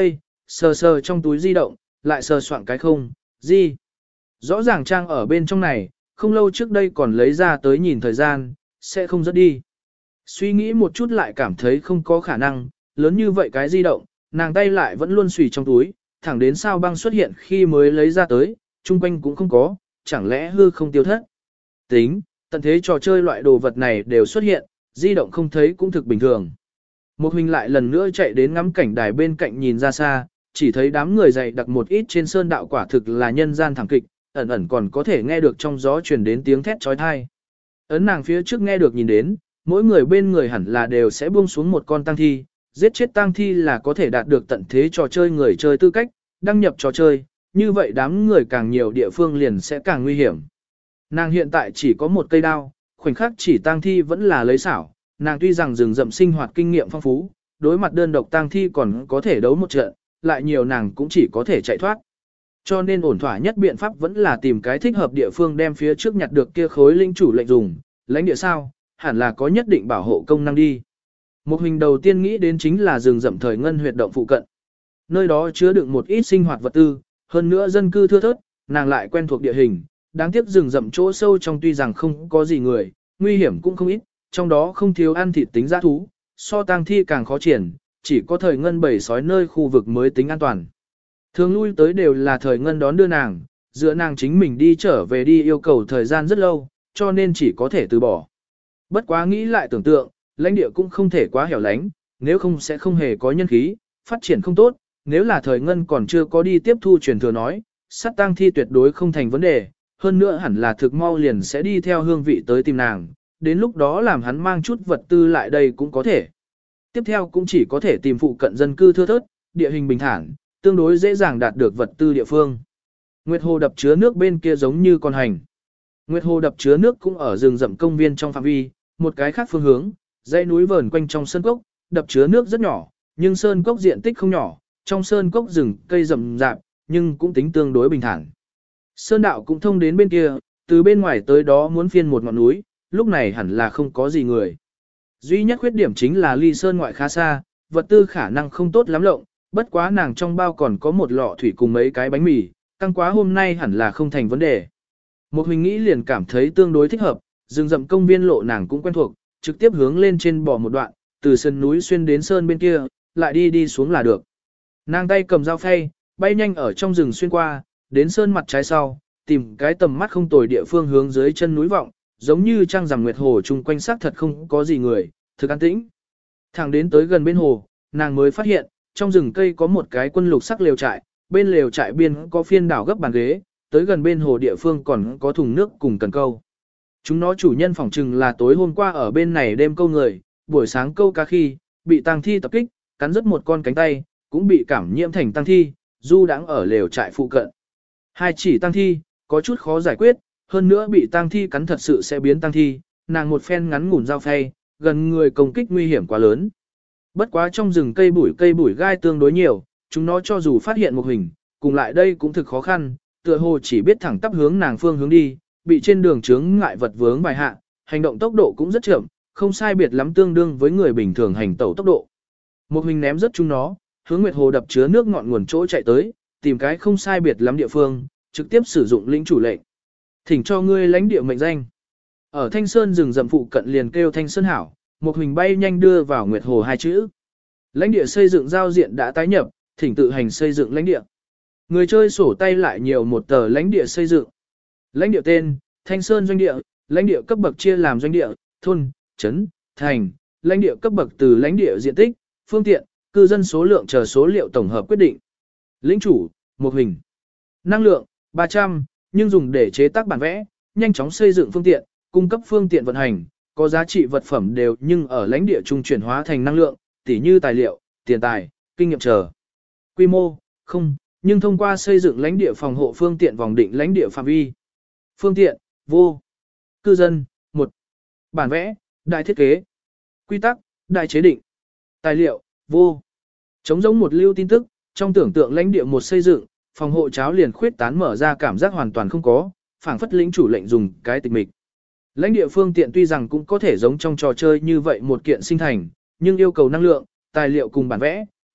sờ sờ trong túi di động, lại sờ soạn cái không, gì. Rõ ràng trang ở bên trong này, không lâu trước đây còn lấy ra tới nhìn thời gian, sẽ không rất đi. Suy nghĩ một chút lại cảm thấy không có khả năng, lớn như vậy cái di động, nàng tay lại vẫn luôn xùy trong túi, thẳng đến sao băng xuất hiện khi mới lấy ra tới, chung quanh cũng không có, chẳng lẽ hư không tiêu thất. Tính, tận thế trò chơi loại đồ vật này đều xuất hiện, di động không thấy cũng thực bình thường. Một huynh lại lần nữa chạy đến ngắm cảnh đài bên cạnh nhìn ra xa, chỉ thấy đám người dày đặc một ít trên sơn đạo quả thực là nhân gian thẳng kịch, ẩn ẩn còn có thể nghe được trong gió truyền đến tiếng thét trói thai. Ấn nàng phía trước nghe được nhìn đến, mỗi người bên người hẳn là đều sẽ buông xuống một con tang thi, giết chết tang thi là có thể đạt được tận thế trò chơi người chơi tư cách, đăng nhập trò chơi, như vậy đám người càng nhiều địa phương liền sẽ càng nguy hiểm. Nàng hiện tại chỉ có một cây đao, khoảnh khắc chỉ tang thi vẫn là lấy xảo, nàng tuy rằng rừng rậm sinh hoạt kinh nghiệm phong phú, đối mặt đơn độc tang thi còn có thể đấu một trận, lại nhiều nàng cũng chỉ có thể chạy thoát. Cho nên ổn thỏa nhất biện pháp vẫn là tìm cái thích hợp địa phương đem phía trước nhặt được kia khối linh chủ lệnh dùng, lãnh địa sao, hẳn là có nhất định bảo hộ công năng đi. Một hình đầu tiên nghĩ đến chính là rừng rậm thời ngân huyệt động phụ cận. Nơi đó chứa đựng một ít sinh hoạt vật tư, hơn nữa dân cư thưa thớt, nàng lại quen thuộc địa hình, đáng tiếc rừng rậm chỗ sâu trong tuy rằng không có gì người, nguy hiểm cũng không ít, trong đó không thiếu ăn thịt tính dã thú, so tang thi càng khó triển, chỉ có thời ngân bầy sói nơi khu vực mới tính an toàn. Thường lui tới đều là thời ngân đón đưa nàng, giữa nàng chính mình đi trở về đi yêu cầu thời gian rất lâu, cho nên chỉ có thể từ bỏ. Bất quá nghĩ lại tưởng tượng, lãnh địa cũng không thể quá hẻo lánh, nếu không sẽ không hề có nhân khí, phát triển không tốt, nếu là thời ngân còn chưa có đi tiếp thu truyền thừa nói, sát tang thi tuyệt đối không thành vấn đề, hơn nữa hẳn là thực mau liền sẽ đi theo hương vị tới tìm nàng, đến lúc đó làm hắn mang chút vật tư lại đây cũng có thể. Tiếp theo cũng chỉ có thể tìm phụ cận dân cư thưa thớt, địa hình bình thản, tương đối dễ dàng đạt được vật tư địa phương. Nguyệt hồ đập chứa nước bên kia giống như con hành. Nguyệt hồ đập chứa nước cũng ở rừng rậm công viên trong phạm vi, một cái khác phương hướng, dãy núi vờn quanh trong sơn cốc, đập chứa nước rất nhỏ, nhưng sơn cốc diện tích không nhỏ, trong sơn cốc rừng cây rậm rạp, nhưng cũng tính tương đối bình thản. Sơn đạo cũng thông đến bên kia, từ bên ngoài tới đó muốn phiên một ngọn núi, lúc này hẳn là không có gì người. Duy nhất khuyết điểm chính là ly sơn ngoại khá xa, vật tư khả năng không tốt lắm lộng, bất quá nàng trong bao còn có một lọ thủy cùng mấy cái bánh mì, căng quá hôm nay hẳn là không thành vấn đề. Một hình nghĩ liền cảm thấy tương đối thích hợp, rừng rậm công viên lộ nàng cũng quen thuộc, trực tiếp hướng lên trên bò một đoạn, từ sân núi xuyên đến sơn bên kia, lại đi đi xuống là được. Nàng tay cầm dao phay, bay nhanh ở trong rừng xuyên qua, đến sơn mặt trái sau, tìm cái tầm mắt không tồi địa phương hướng dưới chân núi vọng, giống như trăng rằm nguyệt hồ chung quanh xác thật không có gì người, thực an tĩnh. Thẳng đến tới gần bên hồ, nàng mới phát hiện, trong rừng cây có một cái quân lục sắc lều trại, bên lều trại biên có phiên đảo gấp bàn ghế, tới gần bên hồ địa phương còn có thùng nước cùng cần câu. Chúng nó chủ nhân phỏng chừng là tối hôm qua ở bên này đêm câu người, buổi sáng câu cá khi, bị tang thi tập kích, cắn rứt một con cánh tay, cũng bị cảm nhiễm thành tang thi, du đãng ở lều trại phụ cận. Hai chỉ tang thi, có chút khó giải quyết, hơn nữa bị tang thi cắn thật sự sẽ biến tang thi, nàng một phen ngắn ngủn dao phay, gần người công kích nguy hiểm quá lớn. Bất quá trong rừng cây bụi cây bụi gai tương đối nhiều, chúng nó cho dù phát hiện một hình, cùng lại đây cũng thực khó khăn, tựa hồ chỉ biết thẳng tắp hướng nàng phương hướng đi, bị trên đường chướng ngại vật vướng bài hạ, hành động tốc độ cũng rất chậm, không sai biệt lắm tương đương với người bình thường hành tẩu tốc độ. Một hình ném rất chúng nó, hướng Nguyệt Hồ đập chứa nước ngọn nguồn chỗ chạy tới, tìm cái không sai biệt lắm địa phương, trực tiếp sử dụng lĩnh chủ lệnh. Thỉnh cho ngươi lãnh địa mệnh danh. Ở Thanh Sơn rừng rậm phụ cận liền kêu Thanh Sơn hảo, một hình bay nhanh đưa vào Nguyệt Hồ hai chữ. Lãnh địa xây dựng giao diện đã tái nhập, thỉnh tự hành xây dựng lãnh địa. Người chơi sổ tay lại nhiều một tờ lãnh địa xây dựng. Lãnh địa tên, Thanh Sơn doanh địa, lãnh địa cấp bậc chia làm doanh địa, thôn, trấn, thành, lãnh địa cấp bậc từ lãnh địa diện tích, phương tiện, cư dân số lượng chờ số liệu tổng hợp quyết định. Lĩnh chủ, một hình. Năng lượng, ba trăm, nhưng dùng để chế tác bản vẽ, nhanh chóng xây dựng phương tiện, cung cấp phương tiện vận hành, có giá trị vật phẩm đều nhưng ở lãnh địa trung chuyển hóa thành năng lượng, tỉ như tài liệu, tiền tài, kinh nghiệm chờ. Quy mô, không, nhưng thông qua xây dựng lãnh địa phòng hộ phương tiện vòng định lãnh địa phạm vi. Phương tiện, vô. Cư dân, một. Bản vẽ, đại thiết kế. Quy tắc, đại chế định. Tài liệu, vô. Chống giống một lưu tin tức, trong tưởng tượng lãnh địa một xây dựng, phòng hộ cháo liền khuyết tán mở ra cảm giác hoàn toàn không có, phảng phất lĩnh chủ lệnh dùng cái tịch mịch. Lãnh địa phương tiện tuy rằng cũng có thể giống trong trò chơi như vậy một kiện sinh thành, nhưng yêu cầu năng lượng, tài liệu cùng bản vẽ,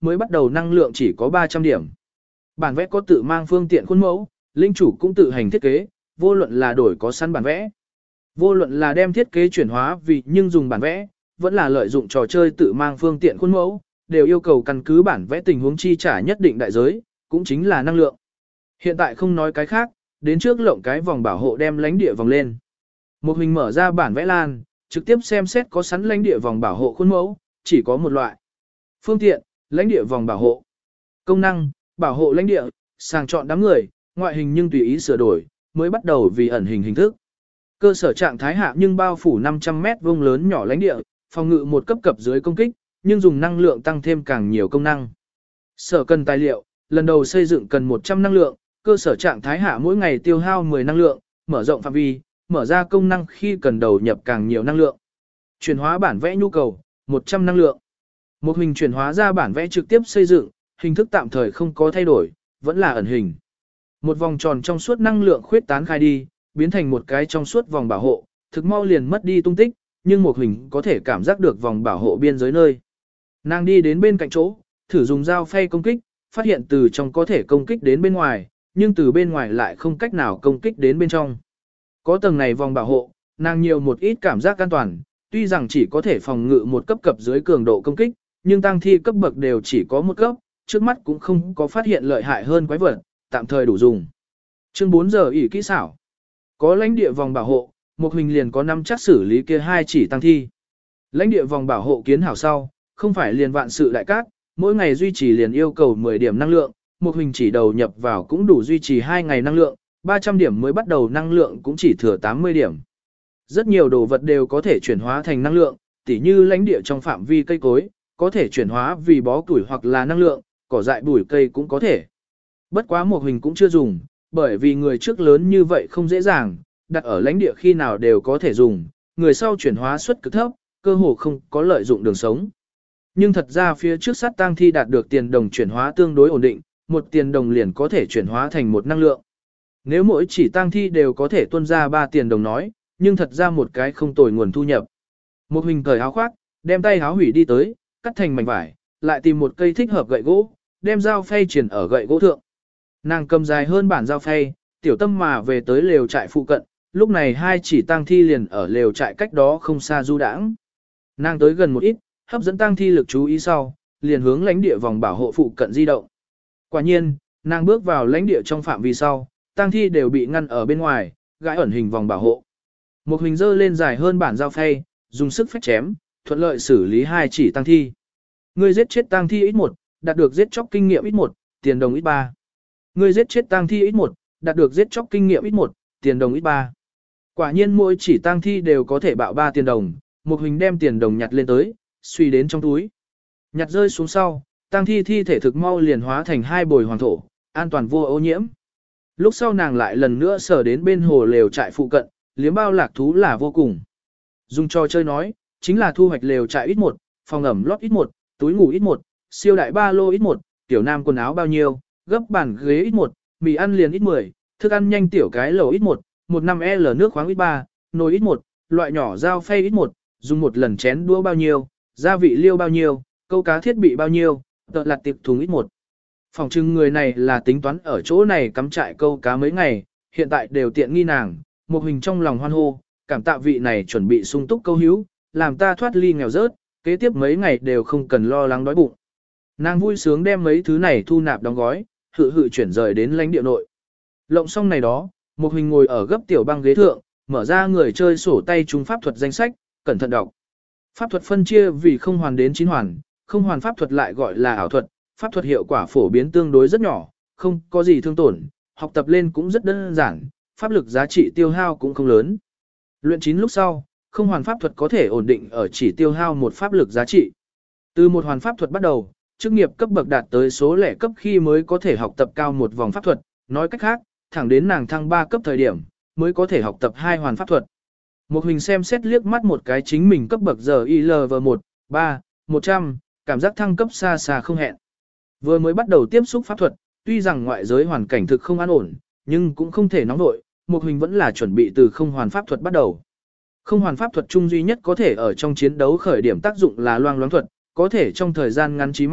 mới bắt đầu năng lượng chỉ có ba trăm điểm. Bản vẽ có tự mang phương tiện khuôn mẫu, linh chủ cũng tự hành thiết kế, vô luận là đổi có sẵn bản vẽ. Vô luận là đem thiết kế chuyển hóa vì nhưng dùng bản vẽ, vẫn là lợi dụng trò chơi tự mang phương tiện khuôn mẫu, đều yêu cầu căn cứ bản vẽ tình huống chi trả nhất định đại giới, cũng chính là năng lượng. Hiện tại không nói cái khác, đến trước lộng cái vòng bảo hộ đem lãnh địa vòng lên. Một hình mở ra bản vẽ lan, trực tiếp xem xét có sẵn lãnh địa vòng bảo hộ khuôn mẫu, chỉ có một loại. Phương tiện, lãnh địa vòng bảo hộ. Công năng, bảo hộ lãnh địa, sàng chọn đám người, ngoại hình nhưng tùy ý sửa đổi, mới bắt đầu vì ẩn hình hình thức. Cơ sở trạng thái hạ nhưng bao phủ năm trăm mét vuông lớn nhỏ lãnh địa, phòng ngự một cấp cập dưới công kích, nhưng dùng năng lượng tăng thêm càng nhiều công năng. Sở cần tài liệu, lần đầu xây dựng cần một trăm năng lượng, cơ sở trạng thái hạ mỗi ngày tiêu hao mười năng lượng, mở rộng phạm vi, mở ra công năng khi cần đầu nhập càng nhiều năng lượng. Chuyển hóa bản vẽ nhu cầu, một trăm năng lượng. Một hình chuyển hóa ra bản vẽ trực tiếp xây dựng, hình thức tạm thời không có thay đổi, vẫn là ẩn hình. Một vòng tròn trong suốt năng lượng khuyết tán khai đi, biến thành một cái trong suốt vòng bảo hộ, thực mau liền mất đi tung tích, nhưng một hình có thể cảm giác được vòng bảo hộ biên giới nơi. Nàng đi đến bên cạnh chỗ, thử dùng dao phay công kích, phát hiện từ trong có thể công kích đến bên ngoài, nhưng từ bên ngoài lại không cách nào công kích đến bên trong. Có tầng này vòng bảo hộ, nàng nhiều một ít cảm giác an toàn, tuy rằng chỉ có thể phòng ngự một cấp cập dưới cường độ công kích, nhưng tăng thi cấp bậc đều chỉ có một cấp, trước mắt cũng không có phát hiện lợi hại hơn quái vật, tạm thời đủ dùng. Chương bốn giờ ỷ kỹ xảo. Có lãnh địa vòng bảo hộ, một hình liền có năm chắc xử lý kia hai chỉ tăng thi. Lãnh địa vòng bảo hộ kiến hảo sau, không phải liền vạn sự đại cát, mỗi ngày duy trì liền yêu cầu mười điểm năng lượng, một hình chỉ đầu nhập vào cũng đủ duy trì hai ngày năng lượng, ba trăm điểm mới bắt đầu năng lượng cũng chỉ thừa tám mươi điểm. Rất nhiều đồ vật đều có thể chuyển hóa thành năng lượng, tỉ như lãnh địa trong phạm vi cây cối, có thể chuyển hóa vì bó củi hoặc là năng lượng, cỏ dại bụi cây cũng có thể. Bất quá một hình cũng chưa dùng, bởi vì người trước lớn như vậy không dễ dàng, đặt ở lãnh địa khi nào đều có thể dùng, người sau chuyển hóa suất cực thấp, cơ hồ không có lợi dụng đường sống. Nhưng thật ra phía trước sát tang thi đạt được tiền đồng chuyển hóa tương đối ổn định, một tiền đồng liền có thể chuyển hóa thành một năng lượng. Nếu mỗi chỉ tang thi đều có thể tuân ra ba tiền đồng nói, nhưng thật ra một cái không tồi nguồn thu nhập. Một hình cởi áo khoác, đem tay áo hủy đi tới, cắt thành mảnh vải, lại tìm một cây thích hợp gậy gỗ, đem dao phay triển ở gậy gỗ thượng. Nàng cầm dài hơn bản dao phay, tiểu tâm mà về tới lều trại phụ cận, lúc này hai chỉ tang thi liền ở lều trại cách đó không xa du đãng. Nàng tới gần một ít, hấp dẫn tang thi lực chú ý sau, liền hướng lãnh địa vòng bảo hộ phụ cận di động. Quả nhiên, nàng bước vào lãnh địa trong phạm vi sau, tang thi đều bị ngăn ở bên ngoài, gãi ẩn hình vòng bảo hộ. Một hình dơ lên dài hơn bản dao phay, dùng sức phách chém, thuận lợi xử lý hai chỉ tang thi. Người giết chết tang thi ít một, đạt được giết chóc kinh nghiệm ít một, tiền đồng ít ba. Người giết chết tang thi ít một, đạt được giết chóc kinh nghiệm ít một, tiền đồng ít ba. Quả nhiên mỗi chỉ tang thi đều có thể bạo ba tiền đồng, một hình đem tiền đồng nhặt lên tới, suy đến trong túi. Nhặt rơi xuống sau, tang thi thi thể thực mau liền hóa thành hai bồi hoàng thổ, an toàn vô ô nhiễm. Lúc sau nàng lại lần nữa sở đến bên hồ lều trại phụ cận, liếm bao lạc thú là vô cùng. Dùng trò chơi nói, chính là thu hoạch lều trại ít một, phòng ẩm lót ít một, túi ngủ ít một, siêu đại ba lô ít một, tiểu nam quần áo bao nhiêu, gấp bàn ghế ít một, mì ăn liền ít mười, thức ăn nhanh tiểu cái lẩu ít một, một năm L nước khoáng ít ba, nồi ít một, loại nhỏ dao phay ít một, dùng một lần chén đũa bao nhiêu, gia vị liêu bao nhiêu, câu cá thiết bị bao nhiêu, tợ lặt tiệp thùng ít một. Phòng trưng người này là tính toán ở chỗ này cắm trại câu cá mấy ngày, hiện tại đều tiện nghi nàng, một hình trong lòng hoan hô, cảm tạ vị này chuẩn bị sung túc câu hữu, làm ta thoát ly nghèo rớt, kế tiếp mấy ngày đều không cần lo lắng đói bụng. Nàng vui sướng đem mấy thứ này thu nạp đóng gói, hự hự chuyển rời đến lãnh địa nội. Lộng xong này đó, một hình ngồi ở gấp tiểu băng ghế thượng, mở ra người chơi sổ tay trung pháp thuật danh sách, cẩn thận đọc. Pháp thuật phân chia vì không hoàn đến chín hoàn, không hoàn pháp thuật lại gọi là ảo thuật, pháp thuật hiệu quả phổ biến tương đối rất nhỏ, không có gì thương tổn, học tập lên cũng rất đơn giản, pháp lực giá trị tiêu hao cũng không lớn. Luyện chín lúc sau, không hoàn pháp thuật có thể ổn định ở chỉ tiêu hao một pháp lực giá trị. Từ một hoàn pháp thuật bắt đầu, chức nghiệp cấp bậc đạt tới số lẻ cấp khi mới có thể học tập cao một vòng pháp thuật, nói cách khác, thẳng đến nàng thăng ba cấp thời điểm, mới có thể học tập hai hoàn pháp thuật. Một hình xem xét liếc mắt một cái chính mình cấp bậc giờ I L V một, ba, một trăm, cảm giác thăng cấp xa xa không hẹn. Vừa mới bắt đầu tiếp xúc pháp thuật, tuy rằng ngoại giới hoàn cảnh thực không an ổn, nhưng cũng không thể nóng nổi, một hình vẫn là chuẩn bị từ không hoàn pháp thuật bắt đầu. Không hoàn pháp thuật chung duy nhất có thể ở trong chiến đấu khởi điểm tác dụng là loang loáng thuật, có thể trong thời gian ngắn chí manh,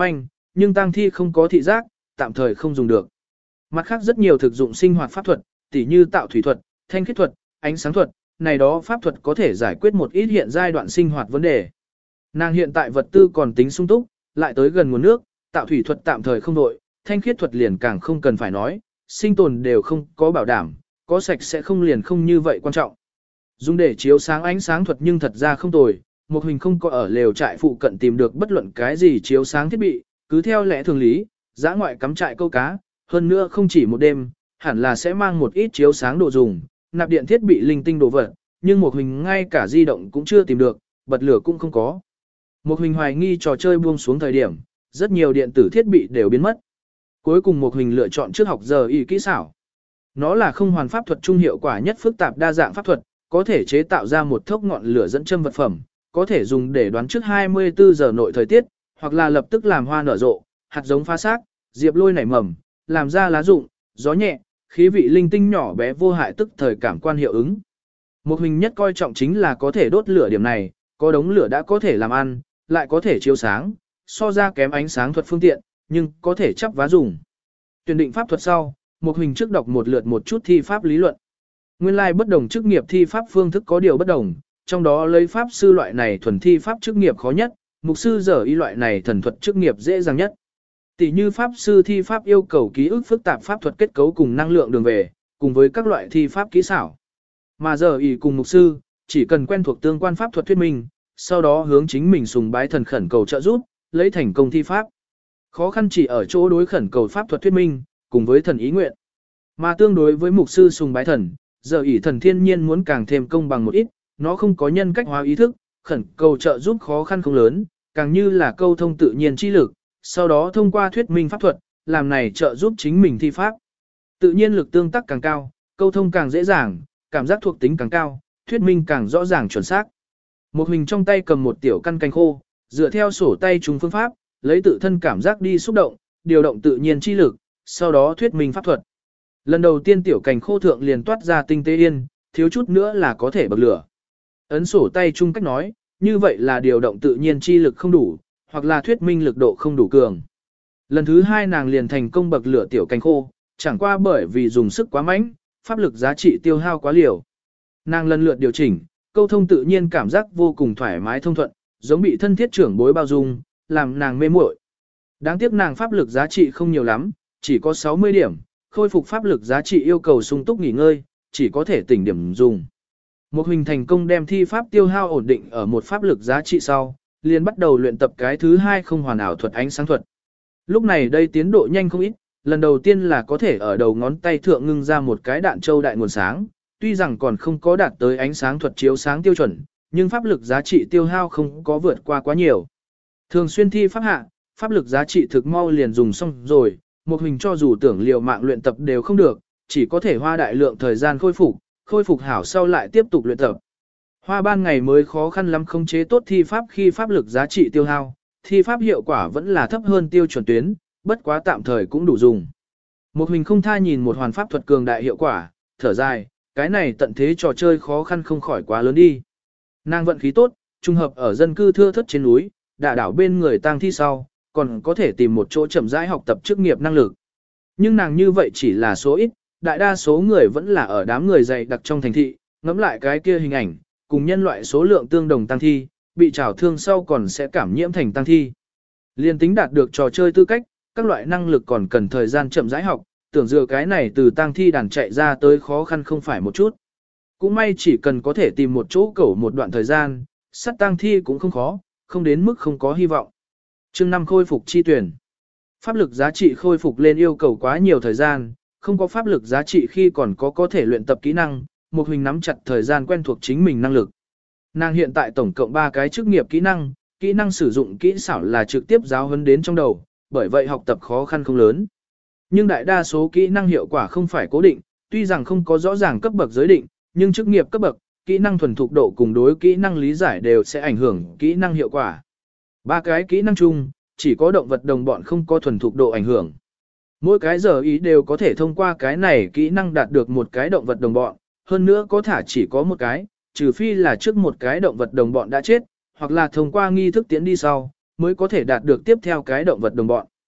nhưng tang thi không có thị giác, tạm thời không dùng được. Mặt khác rất nhiều thực dụng sinh hoạt pháp thuật, tỉ như tạo thủy thuật, thanh khiết thuật, ánh sáng thuật, này đó pháp thuật có thể giải quyết một ít hiện giai đoạn sinh hoạt vấn đề. Nàng hiện tại vật tư còn tính sung túc, lại tới gần nguồn nước, tạo thủy thuật tạm thời không đội, thanh khiết thuật liền càng không cần phải nói, sinh tồn đều không có bảo đảm, có sạch sẽ không liền không như vậy quan trọng. Dùng để chiếu sáng ánh sáng thuật nhưng thật ra không tồi, một hình không có ở lều trại phụ cận tìm được bất luận cái gì chiếu sáng thiết bị, cứ theo lẽ thường lý, giã ngoại cắm trại câu cá, hơn nữa không chỉ một đêm, hẳn là sẽ mang một ít chiếu sáng đồ dùng, nạp điện thiết bị linh tinh đồ vật, nhưng một hình ngay cả di động cũng chưa tìm được, bật lửa cũng không có. Một hình hoài nghi trò chơi buông xuống thời điểm, rất nhiều điện tử thiết bị đều biến mất. Cuối cùng một hình lựa chọn trước học giờ y kỹ xảo. Nó là không hoàn pháp thuật trung hiệu quả nhất phức tạp đa dạng pháp thuật, có thể chế tạo ra một thốc ngọn lửa dẫn châm vật phẩm, có thể dùng để đoán trước hai mươi tư giờ nội thời tiết, hoặc là lập tức làm hoa nở rộ, hạt giống phá xác, diệp lôi nảy mầm, làm ra lá rụng, gió nhẹ, khí vị linh tinh nhỏ bé vô hại tức thời cảm quan hiệu ứng. Một hình nhất coi trọng chính là có thể đốt lửa điểm này, có đống lửa đã có thể làm ăn, lại có thể chiếu sáng, so ra kém ánh sáng thuật phương tiện, nhưng có thể chắp vá dùng. Tuyển định pháp thuật sau, một hình trước đọc một lượt một chút thi pháp lý luận. Nguyên lai like bất đồng chức nghiệp thi pháp phương thức có điều bất đồng, trong đó lấy pháp sư loại này thuần thi pháp chức nghiệp khó nhất, mục sư giờ y loại này thần thuật chức nghiệp dễ dàng nhất. Tỷ như pháp sư thi pháp yêu cầu ký ức phức tạp pháp thuật kết cấu cùng năng lượng đường về, cùng với các loại thi pháp kỹ xảo. Mà giờ y cùng mục sư, chỉ cần quen thuộc tương quan pháp thuật thuyết minh, sau đó hướng chính mình sùng bái thần khẩn cầu trợ giúp, lấy thành công thi pháp. Khó khăn chỉ ở chỗ đối khẩn cầu pháp thuật thuyết minh, cùng với thần ý nguyện. Mà tương đối với mục sư sùng bái thần, giờ ỷ thần thiên nhiên muốn càng thêm công bằng một ít, nó không có nhân cách hóa ý thức, khẩn cầu trợ giúp khó khăn không lớn, càng như là câu thông tự nhiên chi lực, sau đó thông qua thuyết minh pháp thuật, làm này trợ giúp chính mình thi pháp. Tự nhiên lực tương tác càng cao, câu thông càng dễ dàng, cảm giác thuộc tính càng cao, thuyết minh càng rõ ràng chuẩn xác. Một hình trong tay cầm một tiểu căn canh khô, dựa theo sổ tay trùng phương pháp, lấy tự thân cảm giác đi xúc động, điều động tự nhiên chi lực, sau đó thuyết minh pháp thuật. Lần đầu tiên tiểu cành khô thượng liền toát ra tinh tế yên, thiếu chút nữa là có thể bậc lửa. Ấn sổ tay chung cách nói, như vậy là điều động tự nhiên chi lực không đủ, hoặc là thuyết minh lực độ không đủ cường. Lần thứ hai nàng liền thành công bậc lửa tiểu cành khô, chẳng qua bởi vì dùng sức quá mạnh, pháp lực giá trị tiêu hao quá liều. Nàng lần lượt điều chỉnh, câu thông tự nhiên cảm giác vô cùng thoải mái thông thuận, giống bị thân thiết trưởng bối bao dung, làm nàng mê muội. Đáng tiếc nàng pháp lực giá trị không nhiều lắm, chỉ có sáu mươi điểm, khôi phục pháp lực giá trị yêu cầu sung túc nghỉ ngơi, chỉ có thể tỉnh điểm dùng. Một hình thành công đem thi pháp tiêu hao ổn định ở một pháp lực giá trị sau, liền bắt đầu luyện tập cái thứ hai không hoàn ảo thuật ánh sáng thuật. Lúc này đây tiến độ nhanh không ít, lần đầu tiên là có thể ở đầu ngón tay thượng ngưng ra một cái đạn châu đại nguồn sáng, tuy rằng còn không có đạt tới ánh sáng thuật chiếu sáng tiêu chuẩn, nhưng pháp lực giá trị tiêu hao không có vượt qua quá nhiều. Thường xuyên thi pháp hạ, pháp lực giá trị thực mau liền dùng xong rồi, một hình cho dù tưởng liều mạng luyện tập đều không được, chỉ có thể hoa đại lượng thời gian khôi phục, khôi phục hảo sau lại tiếp tục luyện tập. Hoa ban ngày mới khó khăn lắm không chế tốt thi pháp khi pháp lực giá trị tiêu hao, thi pháp hiệu quả vẫn là thấp hơn tiêu chuẩn tuyến, bất quá tạm thời cũng đủ dùng. Một hình không tha nhìn một hoàn pháp thuật cường đại hiệu quả, thở dài, cái này tận thế trò chơi khó khăn không khỏi quá lớn đi. Nàng vận khí tốt, trùng hợp ở dân cư thưa thớt trên núi, đả đảo bên người tang thi sau, còn có thể tìm một chỗ chậm rãi học tập chức nghiệp năng lực. Nhưng nàng như vậy chỉ là số ít, đại đa số người vẫn là ở đám người dày đặc trong thành thị, ngắm lại cái kia hình ảnh, cùng nhân loại số lượng tương đồng tang thi, bị trảo thương sau còn sẽ cảm nhiễm thành tang thi. Liên tính đạt được trò chơi tư cách, các loại năng lực còn cần thời gian chậm rãi học, tưởng dựa cái này từ tang thi đàn chạy ra tới khó khăn không phải một chút. Cũng may chỉ cần có thể tìm một chỗ cẩu một đoạn thời gian, sát tang thi cũng không khó, không đến mức không có hy vọng. Chương năm khôi phục chi tuyển. Pháp lực giá trị khôi phục lên yêu cầu quá nhiều thời gian, không có pháp lực giá trị khi còn có có thể luyện tập kỹ năng, một hình nắm chặt thời gian quen thuộc chính mình năng lực. Nàng hiện tại tổng cộng ba cái chức nghiệp kỹ năng, kỹ năng sử dụng kỹ xảo là trực tiếp giáo huấn đến trong đầu, bởi vậy học tập khó khăn không lớn. Nhưng đại đa số kỹ năng hiệu quả không phải cố định, tuy rằng không có rõ ràng cấp bậc giới định, nhưng chức nghiệp cấp bậc, kỹ năng thuần thục độ cùng đối kỹ năng lý giải đều sẽ ảnh hưởng kỹ năng hiệu quả. Ba cái kỹ năng chung, chỉ có động vật đồng bọn không có thuần thục độ ảnh hưởng. Mỗi cái giờ ý đều có thể thông qua cái này kỹ năng đạt được một cái động vật đồng bọn, hơn nữa có thả chỉ có một cái, trừ phi là trước một cái động vật đồng bọn đã chết, hoặc là thông qua nghi thức tiến đi sau, mới có thể đạt được tiếp theo cái động vật đồng bọn.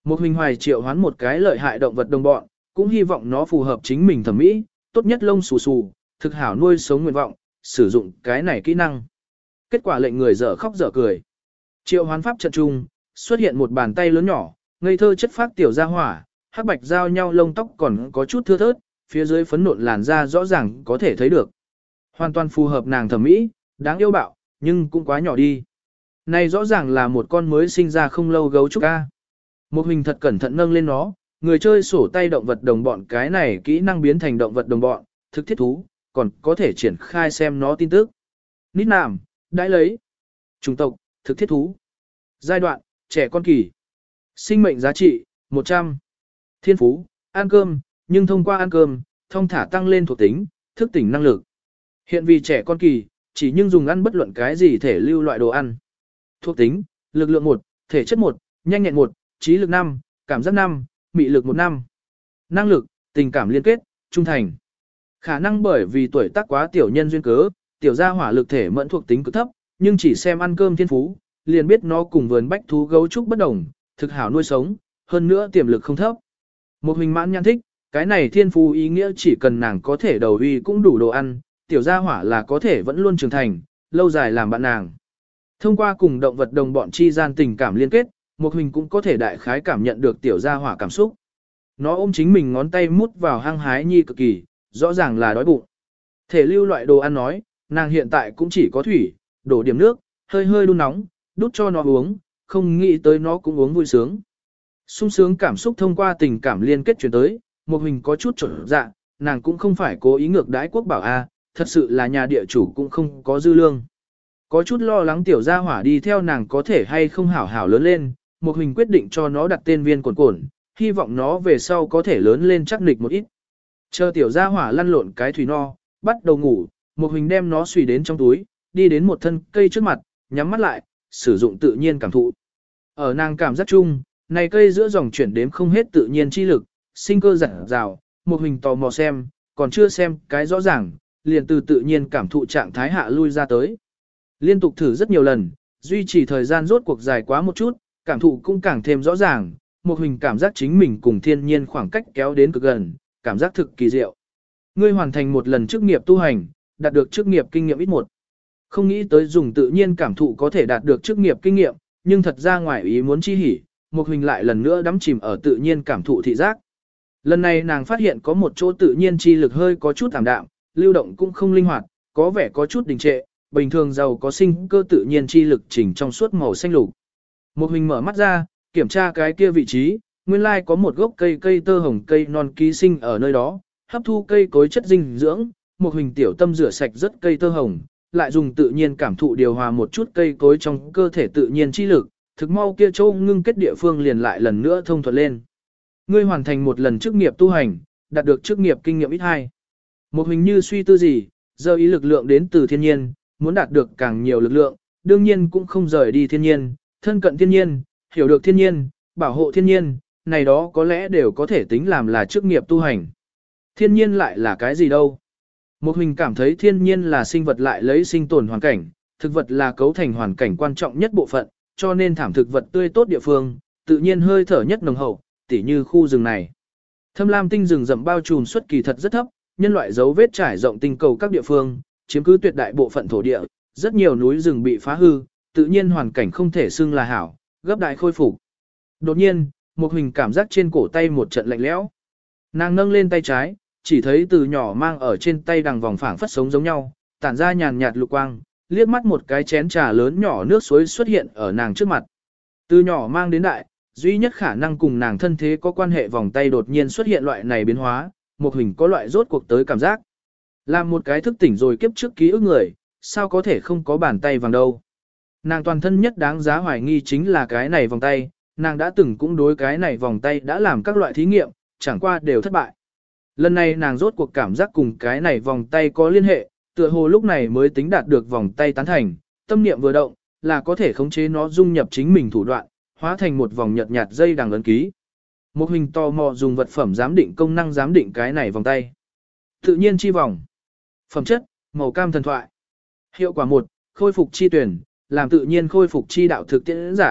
Một Huỳnh Hoài triệu hoán một cái lợi hại động vật đồng bọn, cũng hy vọng nó phù hợp chính mình thẩm mỹ, tốt nhất lông xù xù, thực hảo nuôi sống nguyện vọng, sử dụng cái này kỹ năng. Kết quả lệnh người dở khóc dở cười. Triệu hoán pháp trận trung, xuất hiện một bàn tay lớn nhỏ, ngây thơ chất phác tiểu gia hỏa, hắc bạch giao nhau lông tóc còn có chút thưa thớt, phía dưới phấn nộn làn da rõ ràng có thể thấy được. Hoàn toàn phù hợp nàng thẩm mỹ, đáng yêu bạo, nhưng cũng quá nhỏ đi. Này rõ ràng là một con mới sinh ra không lâu gấu trúc ca. Một Huỳnh thật cẩn thận nâng lên nó, người chơi sổ tay động vật đồng bọn cái này kỹ năng biến thành động vật đồng bọn, thực thiết thú, còn có thể triển khai xem nó tin tức. Nít nàm, đãi lấy. Chủng tộc, thực thiết thú. Giai đoạn, trẻ con kỳ. Sinh mệnh giá trị, một trăm. Thiên phú, ăn cơm, nhưng thông qua ăn cơm, thông thả tăng lên thuộc tính, thức tỉnh năng lực. Hiện vì trẻ con kỳ, chỉ nhưng dùng ăn bất luận cái gì thể lưu loại đồ ăn. Thuộc tính, lực lượng một, thể chất một, nhanh nhẹn một, trí lực năm, cảm giác năm, mị lực một năm. Năng lực, tình cảm liên kết, trung thành. Khả năng bởi vì tuổi tác quá tiểu nhân duyên cớ, tiểu gia hỏa lực thể mẫn thuộc tính cực thấp, nhưng chỉ xem ăn cơm thiên phú, liền biết nó cùng vườn bách thú gấu trúc bất đồng, thực hảo nuôi sống, hơn nữa tiềm lực không thấp. Một Huỳnh mãn nhan thích, cái này thiên phú ý nghĩa chỉ cần nàng có thể đầu uy cũng đủ đồ ăn, tiểu gia hỏa là có thể vẫn luôn trưởng thành, lâu dài làm bạn nàng. Thông qua cùng động vật đồng bọn chi gian tình cảm liên kết, Một Huỳnh cũng có thể đại khái cảm nhận được tiểu gia hỏa cảm xúc. Nó ôm chính mình ngón tay mút vào hang hái nhi cực kỳ, rõ ràng là đói bụng. Thể lưu loại đồ ăn nói, nàng hiện tại cũng chỉ có thủy, đổ điểm nước, hơi hơi đun nóng, đút cho nó uống, không nghĩ tới nó cũng uống vui sướng. Sung sướng cảm xúc thông qua tình cảm liên kết chuyển tới, Một Huỳnh có chút trở dạ, nàng cũng không phải cố ý ngược đãi quốc bảo A, thật sự là nhà địa chủ cũng không có dư lương. Có chút lo lắng tiểu gia hỏa đi theo nàng có thể hay không hảo hảo lớn lên, Một Huỳnh quyết định cho nó đặt tên viên cồn cồn, hy vọng nó về sau có thể lớn lên chắc nịch một ít. Chờ tiểu gia hỏa lăn lộn cái thủy no, bắt đầu ngủ, Một Huỳnh đem nó xùy đến trong túi, đi đến một thân cây trước mặt, nhắm mắt lại, sử dụng tự nhiên cảm thụ. Ở nàng cảm giác chung, này cây giữa dòng chuyển đếm không hết tự nhiên chi lực, sinh cơ rạng rào, Một Huỳnh tò mò xem, còn chưa xem cái rõ ràng, liền từ tự nhiên cảm thụ trạng thái hạ lui ra tới. Liên tục thử rất nhiều lần, duy trì thời gian rốt cuộc dài quá một chút, cảm thụ cũng càng thêm rõ ràng, Một Huỳnh cảm giác chính mình cùng thiên nhiên khoảng cách kéo đến cực gần, cảm giác thực kỳ diệu. Ngươi hoàn thành một lần chức nghiệp tu hành, đạt được chức nghiệp kinh nghiệm ít một. Không nghĩ tới dùng tự nhiên cảm thụ có thể đạt được chức nghiệp kinh nghiệm, nhưng thật ra ngoài ý muốn chi hỉ, Một Huỳnh lại lần nữa đắm chìm ở tự nhiên cảm thụ thị giác. Lần này nàng phát hiện có một chỗ tự nhiên chi lực hơi có chút tạm đạm, lưu động cũng không linh hoạt, có vẻ có chút đình trệ, bình thường giàu có sinh cơ tự nhiên chi lực chỉnh trong suốt màu xanh lục. Một Huỳnh mở mắt ra, kiểm tra cái kia vị trí, nguyên lai có một gốc cây cây tơ hồng cây non ký sinh ở nơi đó, hấp thu cây cối chất dinh dưỡng, Một Huỳnh tiểu tâm rửa sạch rất cây tơ hồng, lại dùng tự nhiên cảm thụ điều hòa một chút cây cối trong cơ thể tự nhiên chi lực, thực mau kia châu ngưng kết địa phương liền lại lần nữa thông thuận lên. Ngươi hoàn thành một lần chức nghiệp tu hành, đạt được chức nghiệp kinh nghiệm ít hai. Một Huỳnh như suy tư gì, giờ ý lực lượng đến từ thiên nhiên, muốn đạt được càng nhiều lực lượng, đương nhiên cũng không rời đi thiên nhiên, thân cận thiên nhiên, hiểu được thiên nhiên, bảo hộ thiên nhiên, này đó có lẽ đều có thể tính làm là chức nghiệp tu hành. Thiên nhiên lại là cái gì đâu? Một Huỳnh cảm thấy thiên nhiên là sinh vật lại lấy sinh tồn hoàn cảnh, thực vật là cấu thành hoàn cảnh quan trọng nhất bộ phận, cho nên thảm thực vật tươi tốt địa phương, tự nhiên hơi thở nhất nồng hậu, tỉ như khu rừng này. Thâm lam tinh rừng rậm bao trùm xuất kỳ thật rất thấp, nhân loại dấu vết trải rộng tinh cầu các địa phương, chiếm cứ tuyệt đại bộ phận thổ địa, rất nhiều núi rừng bị phá hư, tự nhiên hoàn cảnh không thể xưng là hảo, gấp đại khôi phục. Đột nhiên, Một Huỳnh cảm giác trên cổ tay một trận lạnh lẽo. Nàng nâng lên tay trái, chỉ thấy từ nhỏ mang ở trên tay đằng vòng phảng phất sống giống nhau, tản ra nhàn nhạt lục quang, liếc mắt một cái chén trà lớn nhỏ nước suối xuất hiện ở nàng trước mặt. Từ nhỏ mang đến đại, duy nhất khả năng cùng nàng thân thế có quan hệ vòng tay đột nhiên xuất hiện loại này biến hóa, Một Huỳnh có loại rốt cuộc tới cảm giác. Làm một cái thức tỉnh rồi kiếp trước ký ức người, sao có thể không có bàn tay vàng đâu. Nàng toàn thân nhất đáng giá hoài nghi chính là cái này vòng tay, nàng đã từng cũng đối cái này vòng tay đã làm các loại thí nghiệm, chẳng qua đều thất bại. Lần này nàng rốt cuộc cảm giác cùng cái này vòng tay có liên hệ, tựa hồ lúc này mới tính đạt được vòng tay tán thành, tâm niệm vừa động, là có thể khống chế nó dung nhập chính mình thủ đoạn, hóa thành một vòng nhợt nhạt dây đằng ấn ký. Một Huỳnh tò mò dùng vật phẩm giám định công năng giám định cái này vòng tay. Tự nhiên chi vòng. Phẩm chất, màu cam thần thoại. Hiệu quả một, khôi phục chi tuyển, làm tự nhiên khôi phục chi đạo thực tiễn giả,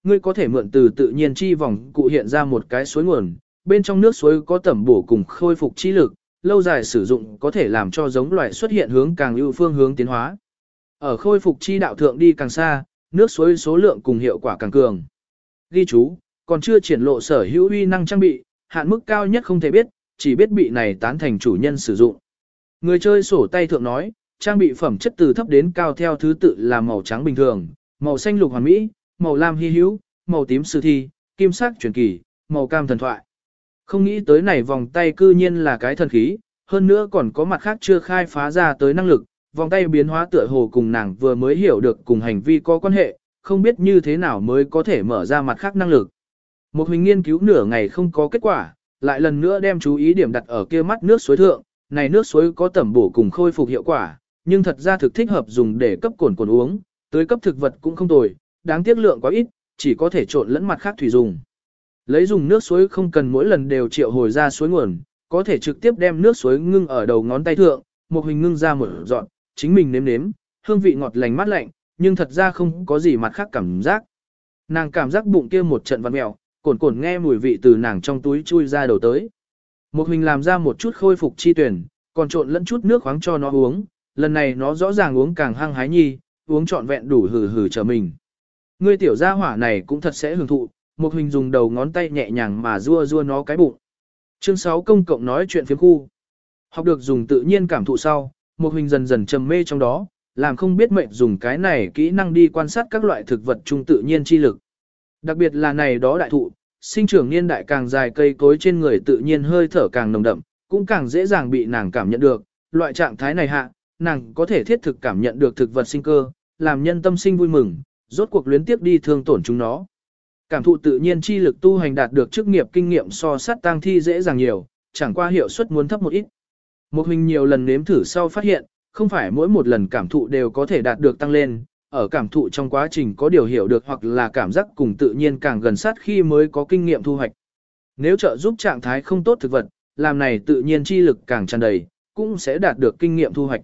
ngươi có thể mượn từ tự nhiên chi vòng cụ hiện ra một cái suối nguồn, bên trong nước suối có tẩm bổ cùng khôi phục chi lực, lâu dài sử dụng có thể làm cho giống loài xuất hiện hướng càng ưu phương hướng tiến hóa. Ở khôi phục chi đạo thượng đi càng xa, nước suối số lượng cùng hiệu quả càng cường. Ghi chú, còn chưa triển lộ sở hữu uy năng trang bị, hạn mức cao nhất không thể biết, chỉ biết bị này tán thành chủ nhân sử dụng. Người chơi sổ tay thượng nói, trang bị phẩm chất từ thấp đến cao theo thứ tự là màu trắng bình thường, màu xanh lục hoàn mỹ, màu lam hy hữu, màu tím sử thi, kim sắc truyền kỳ, màu cam thần thoại. Không nghĩ tới này vòng tay cư nhiên là cái thần khí, hơn nữa còn có mặt khác chưa khai phá ra tới năng lực, vòng tay biến hóa tựa hồ cùng nàng vừa mới hiểu được cùng hành vi có quan hệ, không biết như thế nào mới có thể mở ra mặt khác năng lực. Một hình nghiên cứu nửa ngày không có kết quả, lại lần nữa đem chú ý điểm đặt ở kia mắt nước suối thượng, này nước suối có tẩm bổ cùng khôi phục hiệu quả, nhưng thật ra thực thích hợp dùng để cấp cồn cồn uống, tới cấp thực vật cũng không tồi, đáng tiếc lượng quá ít, chỉ có thể trộn lẫn mặt khác thủy dùng. Lấy dùng nước suối không cần mỗi lần đều triệu hồi ra suối nguồn, có thể trực tiếp đem nước suối ngưng ở đầu ngón tay thượng, một hình ngưng ra một dọn, chính mình nếm nếm, hương vị ngọt lành mát lạnh, nhưng thật ra không có gì mặt khác cảm giác. Nàng cảm giác bụng kia một trận vặn mèo, cồn cồn nghe mùi vị từ nàng trong túi chui ra đầu tới. Một hình làm ra một chút khôi phục chi tuyển, còn trộn lẫn chút nước khoáng cho nó uống, lần này nó rõ ràng uống càng hăng hái nhi, uống trọn vẹn đủ hừ hừ chờ mình. Ngươi tiểu gia hỏa này cũng thật sẽ hưởng thụ, một hình dùng đầu ngón tay nhẹ nhàng mà rua rua nó cái bụng. Chương sáu công cộng nói chuyện phiếm khu. Học được dùng tự nhiên cảm thụ sau, một hình dần dần trầm mê trong đó, làm không biết mệnh dùng cái này kỹ năng đi quan sát các loại thực vật trung tự nhiên chi lực. Đặc biệt là này đó đại thụ, sinh trưởng niên đại càng dài cây cối trên người tự nhiên hơi thở càng nồng đậm, cũng càng dễ dàng bị nàng cảm nhận được. Loại trạng thái này hạ, nàng có thể thiết thực cảm nhận được thực vật sinh cơ, làm nhân tâm sinh vui mừng, rốt cuộc luyến tiếp đi thương tổn chúng nó. Cảm thụ tự nhiên chi lực tu hành đạt được chức nghiệp kinh nghiệm so sát tang thi dễ dàng nhiều, chẳng qua hiệu suất muốn thấp một ít. Một hình nhiều lần nếm thử sau phát hiện, không phải mỗi một lần cảm thụ đều có thể đạt được tăng lên, ở cảm thụ trong quá trình có điều hiểu được hoặc là cảm giác cùng tự nhiên càng gần sát khi mới có kinh nghiệm thu hoạch. Nếu trợ giúp trạng thái không tốt thực vật, làm này tự nhiên chi lực càng tràn đầy, cũng sẽ đạt được kinh nghiệm thu hoạch.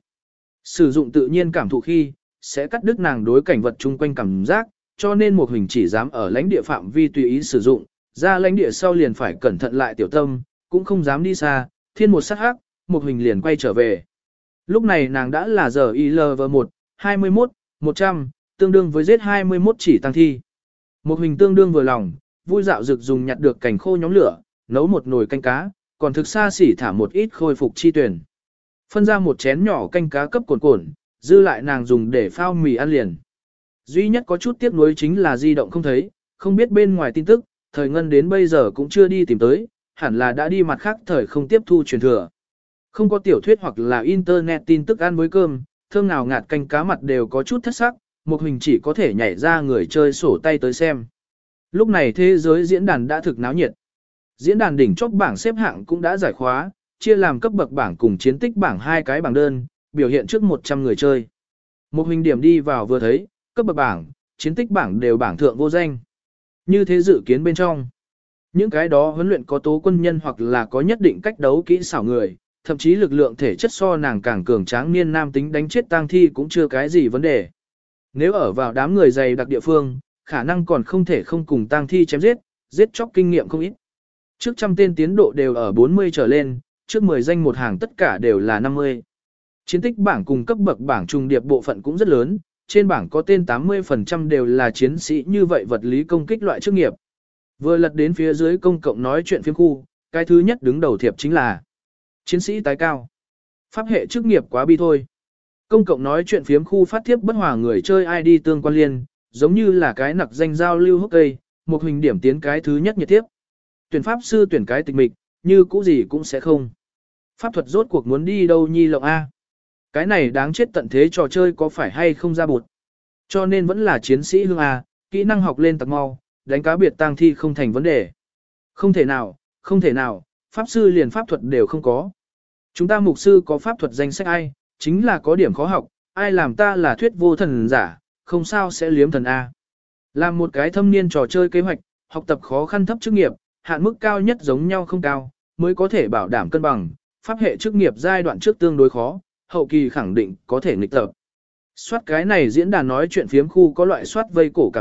Sử dụng tự nhiên cảm thụ khi, sẽ cắt đứt nàng đối cảnh vật chung quanh cảm giác, cho nên một hình chỉ dám ở lãnh địa phạm vi tùy ý sử dụng, ra lãnh địa sau liền phải cẩn thận lại tiểu tâm, cũng không dám đi xa, thiên một sát hắc, một hình liền quay trở về. Lúc này nàng đã là giờ I L V một, hai mươi mốt, một trăm, tương đương với giết hai mươi mốt chỉ tăng thi. Một hình tương đương vừa lòng, vui dạo dược dùng nhặt được cành khô nhóm lửa, nấu một nồi canh cá, còn thực xa xỉ thả một ít khôi phục chi tuyển. Phân ra một chén nhỏ canh cá cấp cồn cồn, dư lại nàng dùng để phao mì ăn liền. Duy nhất có chút tiếc nuối chính là di động không thấy, không biết bên ngoài tin tức, thời ngân đến bây giờ cũng chưa đi tìm tới, hẳn là đã đi mặt khác thời không tiếp thu truyền thừa. Không có tiểu thuyết hoặc là internet tin tức ăn với cơm, thơm nào ngạt canh cá mặt đều có chút thất sắc, một hình chỉ có thể nhảy ra người chơi sổ tay tới xem. Lúc này thế giới diễn đàn đã thực náo nhiệt. Diễn đàn đỉnh chóp bảng xếp hạng cũng đã giải khóa, chia làm cấp bậc bảng cùng chiến tích bảng hai cái bảng đơn, biểu hiện trước một trăm người chơi. Một hình điểm đi vào vừa thấy, cấp bậc bảng, chiến tích bảng đều bảng thượng vô danh. Như thế dự kiến bên trong. Những cái đó huấn luyện có tố quân nhân hoặc là có nhất định cách đấu kỹ xảo người, thậm chí lực lượng thể chất so nàng càng cường tráng niên nam tính đánh chết tang thi cũng chưa cái gì vấn đề. Nếu ở vào đám người dày đặc địa phương, khả năng còn không thể không cùng tang thi chém giết, giết chóc kinh nghiệm không ít. Trước trăm tên tiến độ đều ở bốn mươi trở lên, trước mười danh một hàng tất cả đều là năm mươi. Chiến tích bảng cùng cấp bậc bảng trùng điệp bộ phận cũng rất lớn, trên bảng có tên tám mươi phần trăm đều là chiến sĩ như vậy vật lý công kích loại chức nghiệp. Vừa lật đến phía dưới công cộng nói chuyện phiếm khu, cái thứ nhất đứng đầu thiệp chính là chiến sĩ tái cao. Pháp hệ chức nghiệp quá bi thôi. Công cộng nói chuyện phiếm khu phát thiếp bất hòa người chơi ai đi tương quan liên, giống như là cái nặc danh giao lưu hốc cây, một hình điểm tiến cái thứ nhất nhiệt tiếp. Tuyển pháp sư tuyển cái tịch mịch, như cũ gì cũng sẽ không. Pháp thuật rốt cuộc muốn đi đâu nhi lộng A. Cái này đáng chết tận thế trò chơi có phải hay không ra bụt. Cho nên vẫn là chiến sĩ hương A, kỹ năng học lên tặc mau, đánh cá biệt tang thi không thành vấn đề. Không thể nào, không thể nào, pháp sư liền pháp thuật đều không có. Chúng ta mục sư có pháp thuật danh sách ai, chính là có điểm khó học, ai làm ta là thuyết vô thần giả, không sao sẽ liếm thần A. Làm một cái thâm niên trò chơi kế hoạch, học tập khó khăn thấp chức nghiệp, hạn mức cao nhất giống nhau không cao, mới có thể bảo đảm cân bằng, pháp hệ chức nghiệp giai đoạn trước tương đối khó, hậu kỳ khẳng định có thể nghịch tập. Soát cái này diễn đàn nói chuyện phiếm khu có loại soát vây cổ cảm giác,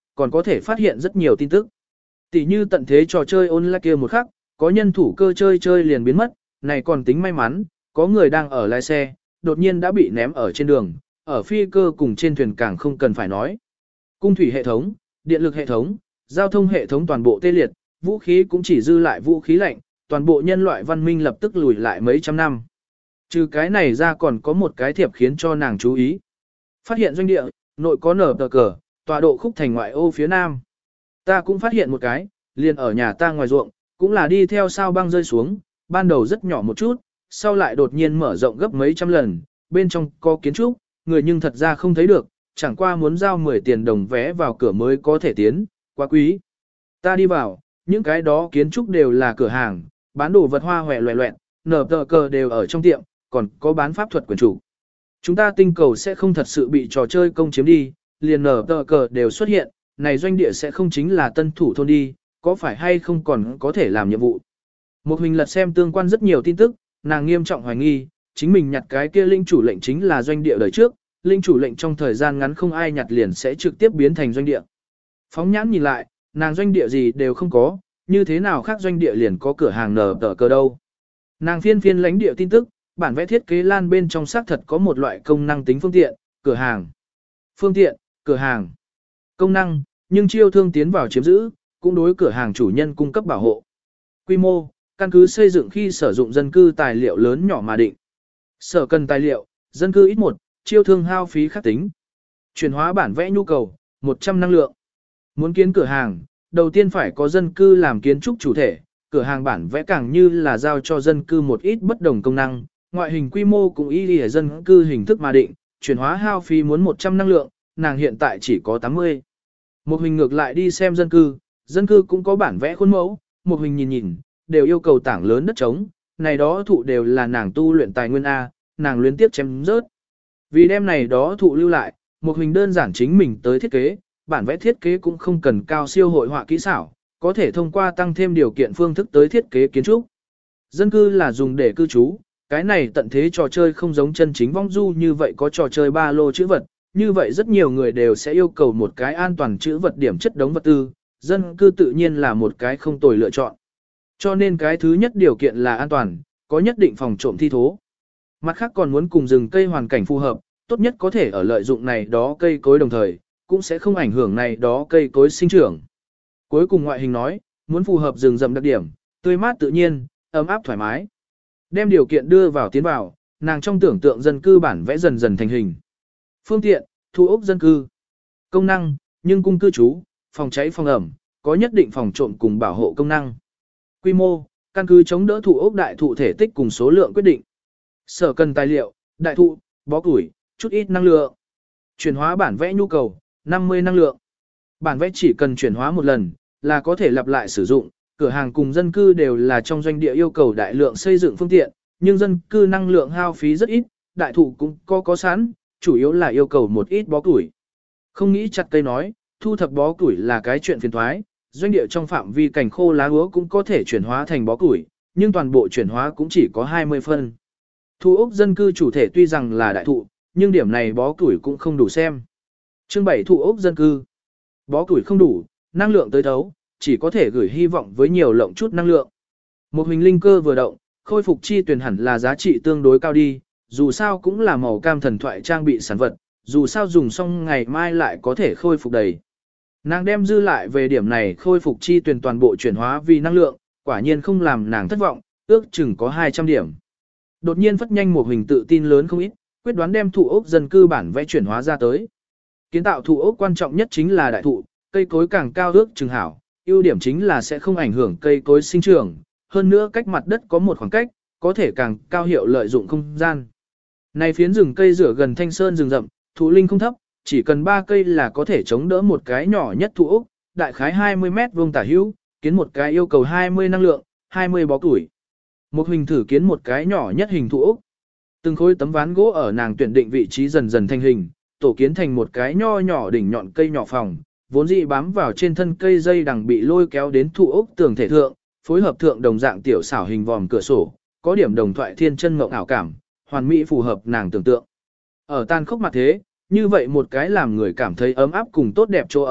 còn có thể phát hiện rất nhiều tin tức. Tỷ như tận thế trò chơi online kia một khắc, có nhân thủ cơ chơi chơi liền biến mất, này còn tính may mắn, có người đang ở lái xe, đột nhiên đã bị ném ở trên đường, ở phi cơ cùng trên thuyền càng không cần phải nói. Cung thủy hệ thống, điện lực hệ thống, giao thông hệ thống toàn bộ tê liệt, vũ khí cũng chỉ dư lại vũ khí lạnh, toàn bộ nhân loại văn minh lập tức lùi lại mấy trăm năm. Trừ cái này ra còn có một cái thiệp khiến cho nàng chú ý. Phát hiện doanh địa, nội có nở tờ cờ, tọa độ khúc thành ngoại ô phía nam. Ta cũng phát hiện một cái, liền ở nhà ta ngoài ruộng, cũng là đi theo sao băng rơi xuống, ban đầu rất nhỏ một chút, sau lại đột nhiên mở rộng gấp mấy trăm lần, bên trong có kiến trúc, người nhưng thật ra không thấy được, chẳng qua muốn giao mười tiền đồng vé vào cửa mới có thể tiến, quá quý. Ta đi vào, những cái đó kiến trúc đều là cửa hàng, bán đồ vật hoa hòe loẹ loẹn, nở tờ cờ đều ở trong tiệm, còn có bán pháp thuật quyền chủ. Chúng ta tinh cầu sẽ không thật sự bị trò chơi công chiếm đi, liền nở tờ cờ đều xuất hiện, này doanh địa sẽ không chính là tân thủ thôn đi, có phải hay không còn có thể làm nhiệm vụ. Một mình lật xem tương quan rất nhiều tin tức, nàng nghiêm trọng hoài nghi, chính mình nhặt cái kia linh chủ lệnh chính là doanh địa đời trước, linh chủ lệnh trong thời gian ngắn không ai nhặt liền sẽ trực tiếp biến thành doanh địa. Phóng nhãn nhìn lại, nàng doanh địa gì đều không có, như thế nào khác doanh địa liền có cửa hàng nở tờ cờ đâu. Nàng phiên phiên lãnh địa tin tức, bản vẽ thiết kế lan bên trong xác thật có một loại công năng tính phương tiện, cửa hàng. Phương tiện, cửa hàng. Công năng, nhưng chiêu thương tiến vào chiếm giữ, cũng đối cửa hàng chủ nhân cung cấp bảo hộ. Quy mô, căn cứ xây dựng khi sử dụng dân cư tài liệu lớn nhỏ mà định. Sở cần tài liệu, dân cư ít một, chiêu thương hao phí khắc tính. Chuyển hóa bản vẽ nhu cầu, một trăm năng lượng. Muốn kiến cửa hàng, đầu tiên phải có dân cư làm kiến trúc chủ thể, cửa hàng bản vẽ càng như là giao cho dân cư một ít bất đồng công năng, ngoại hình quy mô cũng y lìa dân cư hình thức mà định, chuyển hóa hao phí muốn một trăm năng lượng, nàng hiện tại chỉ có tám mươi. Một hình ngược lại đi xem dân cư, dân cư cũng có bản vẽ khuôn mẫu, một hình nhìn nhìn, đều yêu cầu tảng lớn đất trống, này đó thụ đều là nàng tu luyện tài nguyên A, nàng luyến tiếp chém rớt. Vì đem này đó thụ lưu lại, một hình đơn giản chính mình tới thiết kế, bản vẽ thiết kế cũng không cần cao siêu hội họa kỹ xảo, có thể thông qua tăng thêm điều kiện phương thức tới thiết kế kiến trúc. Dân cư là dùng để cư trú, cái này tận thế trò chơi không giống chân chính vong du như vậy có trò chơi ba lô chữ vật, như vậy rất nhiều người đều sẽ yêu cầu một cái an toàn chữ vật điểm chất đống vật tư, dân cư tự nhiên là một cái không tồi lựa chọn. Cho nên cái thứ nhất điều kiện là an toàn, có nhất định phòng trộm thi thố. Mặt khác còn muốn cùng rừng cây hoàn cảnh phù hợp, tốt nhất có thể ở lợi dụng này đó cây cối đồng thời, cũng sẽ không ảnh hưởng này đó cây cối sinh trưởng. Cuối cùng ngoại hình nói, muốn phù hợp rừng rậm đặc điểm, tươi mát tự nhiên, ấm áp thoải mái. Đem điều kiện đưa vào tiến vào, nàng trong tưởng tượng dân cư bản vẽ dần dần thành hình. Phương tiện, thu ốc dân cư. Công năng, nhưng cung cư trú, phòng cháy phòng ẩm, có nhất định phòng trộm cùng bảo hộ công năng. Quy mô, căn cứ chống đỡ thụ ốc đại thụ thể tích cùng số lượng quyết định. Sở cần tài liệu, đại thụ, bó củi, chút ít năng lượng. Chuyển hóa bản vẽ nhu cầu, năm mươi năng lượng. Bản vẽ chỉ cần chuyển hóa một lần, là có thể lặp lại sử dụng. Cửa hàng cùng dân cư đều là trong doanh địa yêu cầu đại lượng xây dựng phương tiện, nhưng dân cư năng lượng hao phí rất ít, đại thụ cũng có có sẵn, chủ yếu là yêu cầu một ít bó củi. Không nghĩ chặt cây nói, thu thập bó củi là cái chuyện phiền toái, doanh địa trong phạm vi cảnh khô lá úa cũng có thể chuyển hóa thành bó củi, nhưng toàn bộ chuyển hóa cũng chỉ có hai mươi phân. Thu ốc dân cư chủ thể tuy rằng là đại thụ, nhưng điểm này bó củi cũng không đủ xem. Chương bảy thụ ốc dân cư. Bó củi không đủ, năng lượng tới thấu, chỉ có thể gửi hy vọng với nhiều lộng chút năng lượng. Một hình linh cơ vừa động, khôi phục chi tuyển hẳn là giá trị tương đối cao đi, dù sao cũng là màu cam thần thoại trang bị sản vật, dù sao dùng xong ngày mai lại có thể khôi phục đầy. Nàng đem dư lại về điểm này khôi phục chi tuyển toàn bộ chuyển hóa vì năng lượng, quả nhiên không làm nàng thất vọng, ước chừng có hai trăm điểm. Đột nhiên phất nhanh một hình tự tin lớn không ít, quyết đoán đem thụ ốc dân cư bản vẽ chuyển hóa ra tới. Kiến tạo thụ ốc quan trọng nhất chính là đại thụ, cây cối càng cao ước chừng hảo, ưu điểm chính là sẽ không ảnh hưởng cây cối sinh trưởng, hơn nữa cách mặt đất có một khoảng cách, có thể càng cao hiệu lợi dụng không gian. Này phiến rừng cây rửa gần thanh sơn rừng rậm, thụ linh không thấp, chỉ cần ba cây là có thể chống đỡ một cái nhỏ nhất thụ ốc, đại khái hai mươi mét vuông tả hữu, kiến một cái yêu cầu hai mươi năng lượng, hai mươi bó củi. Một hình thử kiến một cái nhỏ nhất hình thụ ốc. Từng khối tấm ván gỗ ở nàng tuyển định vị trí dần dần thành hình, tổ kiến thành một cái nho nhỏ đỉnh nhọn cây nhỏ phòng, vốn dĩ bám vào trên thân cây dây đằng bị lôi kéo đến thụ ốc tường thể thượng, phối hợp thượng đồng dạng tiểu xảo hình vòm cửa sổ, có điểm đồng thoại thiên chân ngộng ảo cảm, hoàn mỹ phù hợp nàng tưởng tượng. Ở tan khốc mặt thế, như vậy một cái làm người cảm thấy ấm áp cùng tốt đẹp chỗ ở,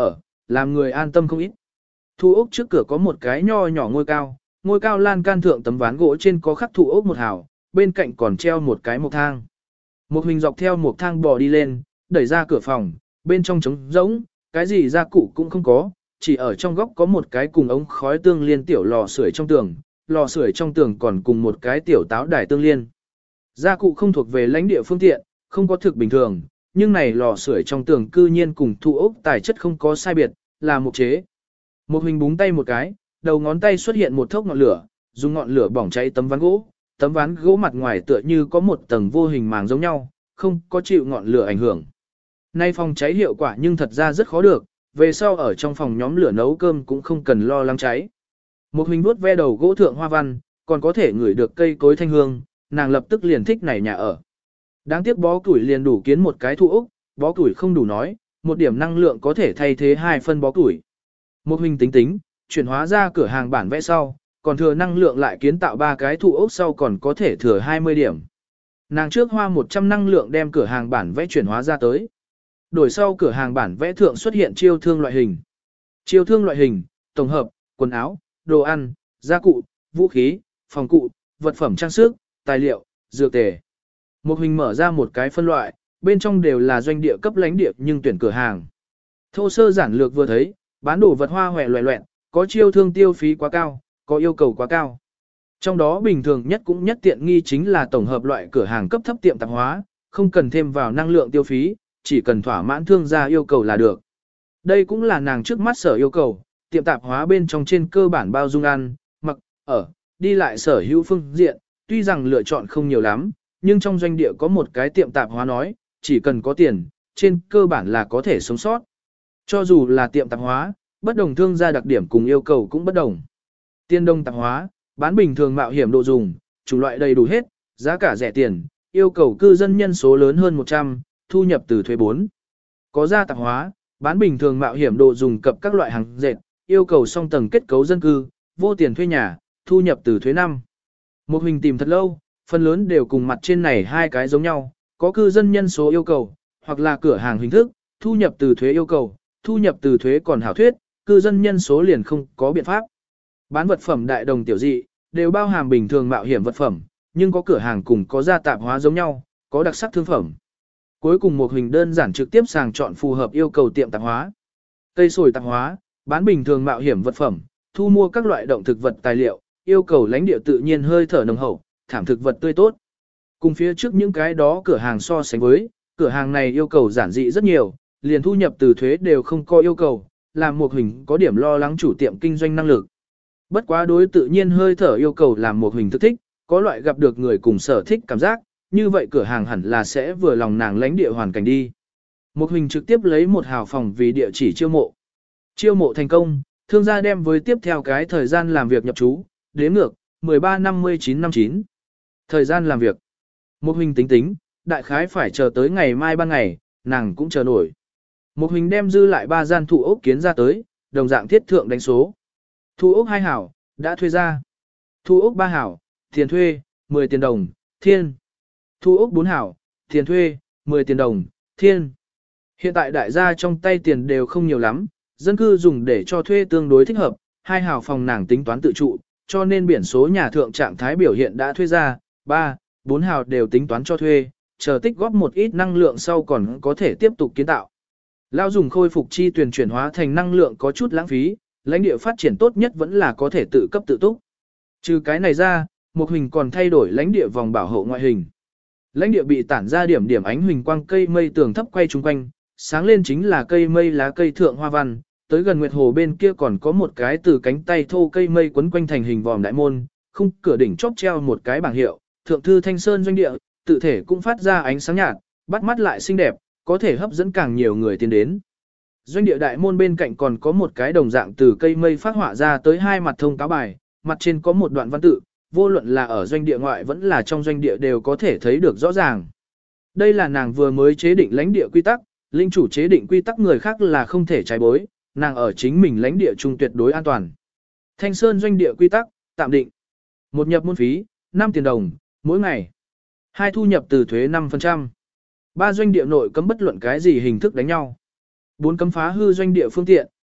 làm người an tâm không ít. Thu ốc trước cửa có một cái nho nhỏ ngôi cao, ngôi cao lan can thượng tấm ván gỗ trên có khắc thu ốc một hào, bên cạnh còn treo một cái mộc thang. Một hình dọc theo một thang bò đi lên, đẩy ra cửa phòng, bên trong trống rỗng, cái gì gia cụ cũng không có, chỉ ở trong góc có một cái cùng ống khói tương liên tiểu lò sưởi trong tường, lò sưởi trong tường còn cùng một cái tiểu táo đài tương liên. Gia cụ không thuộc về lãnh địa phương tiện, không có thực bình thường, nhưng này lò sưởi trong tường cư nhiên cùng thu ốc tài chất không có sai biệt, là một chế. Một hình búng tay một cái, đầu ngón tay xuất hiện một thốc ngọn lửa, dùng ngọn lửa bỏng cháy tấm ván gỗ, tấm ván gỗ mặt ngoài tựa như có một tầng vô hình màng giống nhau, không có chịu ngọn lửa ảnh hưởng. Nay phòng cháy hiệu quả nhưng thật ra rất khó được, về sau ở trong phòng nhóm lửa nấu cơm cũng không cần lo lắng cháy. Một hình vuốt ve đầu gỗ thượng hoa văn, còn có thể ngửi được cây cối thanh hương, nàng lập tức liền thích này nhà ở. Đáng tiếc bó củi liền đủ kiến một cái thu ốc, bó củi không đủ nói, một điểm năng lượng có thể thay thế hai phân bó củi. Một hình tính tính, chuyển hóa ra cửa hàng bản vẽ sau, còn thừa năng lượng lại kiến tạo ba cái thu ốc sau còn có thể thừa hai mươi điểm. Nàng trước hoa một trăm năng lượng đem cửa hàng bản vẽ chuyển hóa ra tới. Đổi sau cửa hàng bản vẽ thượng xuất hiện chiêu thương loại hình. Chiêu thương loại hình, tổng hợp, quần áo, đồ ăn, gia cụ, vũ khí, phòng cụ, vật phẩm trang sức, tài liệu, dược tề. Một hình mở ra một cái phân loại, bên trong đều là doanh địa cấp lãnh địa nhưng tuyển cửa hàng. Thô sơ giản lược vừa thấy, bán đồ vật hoa hoẹ loẹ loẹn, có chiêu thương tiêu phí quá cao, có yêu cầu quá cao. Trong đó bình thường nhất cũng nhất tiện nghi chính là tổng hợp loại cửa hàng cấp thấp tiệm tạp hóa, không cần thêm vào năng lượng tiêu phí, chỉ cần thỏa mãn thương gia yêu cầu là được. Đây cũng là nàng trước mắt sở yêu cầu, tiệm tạp hóa bên trong trên cơ bản bao dung ăn, mặc, ở, đi lại sở hữu phương diện, tuy rằng lựa chọn không nhiều lắm, nhưng trong doanh địa có một cái tiệm tạp hóa nói, chỉ cần có tiền, trên cơ bản là có thể sống sót. Cho dù là tiệm tạp hóa, bất đồng thương gia đặc điểm cùng yêu cầu cũng bất đồng. Tiên đông tạp hóa, bán bình thường mạo hiểm độ dùng, chủng loại đầy đủ hết, giá cả rẻ tiền, yêu cầu cư dân nhân số lớn hơn một trăm, thu nhập từ thuế bốn. Có gia tạp hóa, bán bình thường mạo hiểm độ dùng cập các loại hàng dệt, yêu cầu song tầng kết cấu dân cư, vô tiền thuê nhà, thu nhập từ thuế năm. Một hình tìm thật lâu, phần lớn đều cùng mặt trên này hai cái giống nhau, có cư dân nhân số yêu cầu, hoặc là cửa hàng hình thức, thu nhập từ thuế yêu cầu, thu nhập từ thuế còn hảo thuyết, cư dân nhân số liền không có biện pháp. Bán vật phẩm đại đồng tiểu dị, đều bao hàm bình thường mạo hiểm vật phẩm, nhưng có cửa hàng cùng có gia tạp hóa giống nhau, có đặc sắc thương phẩm. Cuối cùng một hình đơn giản trực tiếp sàng chọn phù hợp yêu cầu tiệm tạp hóa. Cây sồi tạp hóa, bán bình thường mạo hiểm vật phẩm, thu mua các loại động thực vật tài liệu, yêu cầu lãnh địa tự nhiên hơi thở nồng hậu, thảm thực vật tươi tốt. Cùng phía trước những cái đó cửa hàng so sánh với, cửa hàng này yêu cầu giản dị rất nhiều, liền thu nhập từ thuế đều không có yêu cầu, làm một hình có điểm lo lắng chủ tiệm kinh doanh năng lực. Bất quá đối tự nhiên hơi thở yêu cầu làm một hình thức thích, có loại gặp được người cùng sở thích cảm giác, như vậy cửa hàng hẳn là sẽ vừa lòng nàng lãnh địa hoàn cảnh đi. Một hình trực tiếp lấy một hào phòng vì địa chỉ chiêu mộ. Chiêu mộ thành công, thương gia đem với tiếp theo cái thời gian làm việc nhập trú, đếm ngược, mười ba năm mươi chín năm chín. Thời gian làm việc. Một hình tính tính, đại khái phải chờ tới ngày mai ban ngày, nàng cũng chờ nổi. Một hình đem dư lại ba gian thụ ốc kiến ra tới, đồng dạng thiết thượng đánh số. Thu ốc hai hảo, đã thuê ra. Thu ốc ba hảo, tiền thuê, mười tiền đồng, thiên. Thu ốc bốn hảo, tiền thuê, mười tiền đồng, thiên. Hiện tại đại gia trong tay tiền đều không nhiều lắm, dân cư dùng để cho thuê tương đối thích hợp, hai hảo phòng nàng tính toán tự trụ, cho nên biển số nhà thượng trạng thái biểu hiện đã thuê ra, ba, bốn hảo đều tính toán cho thuê, chờ tích góp một ít năng lượng sau còn có thể tiếp tục kiến tạo. Lao dùng khôi phục chi tuyển chuyển hóa thành năng lượng có chút lãng phí, lãnh địa phát triển tốt nhất vẫn là có thể tự cấp tự túc. Trừ cái này ra, một hình còn thay đổi lãnh địa vòng bảo hộ ngoại hình. Lãnh địa bị tản ra điểm điểm ánh huỳnh quang cây mây tường thấp quay chung quanh, sáng lên chính là cây mây lá cây thượng hoa văn, tới gần nguyệt hồ bên kia còn có một cái từ cánh tay thô cây mây quấn quanh thành hình vòm đại môn, khung cửa đỉnh chóp treo một cái bảng hiệu, thượng thư Thanh Sơn doanh địa, tự thể cũng phát ra ánh sáng nhạt, bắt mắt lại xinh đẹp, có thể hấp dẫn càng nhiều người tiến đến. Doanh địa đại môn bên cạnh còn có một cái đồng dạng từ cây mây phát họa ra tới hai mặt thông cáo bài, mặt trên có một đoạn văn tự, vô luận là ở doanh địa ngoại vẫn là trong doanh địa đều có thể thấy được rõ ràng. Đây là nàng vừa mới chế định lãnh địa quy tắc, linh chủ chế định quy tắc người khác là không thể trái bối, nàng ở chính mình lãnh địa trung tuyệt đối an toàn. Thanh Sơn doanh địa quy tắc, tạm định. Một nhập môn phí, năm tiền đồng, mỗi ngày. Hai thu nhập từ thuế năm phần trăm. Ba doanh địa nội cấm bất luận cái gì hình thức đánh nhau. Bốn cấm phá hư doanh địa phương tiện,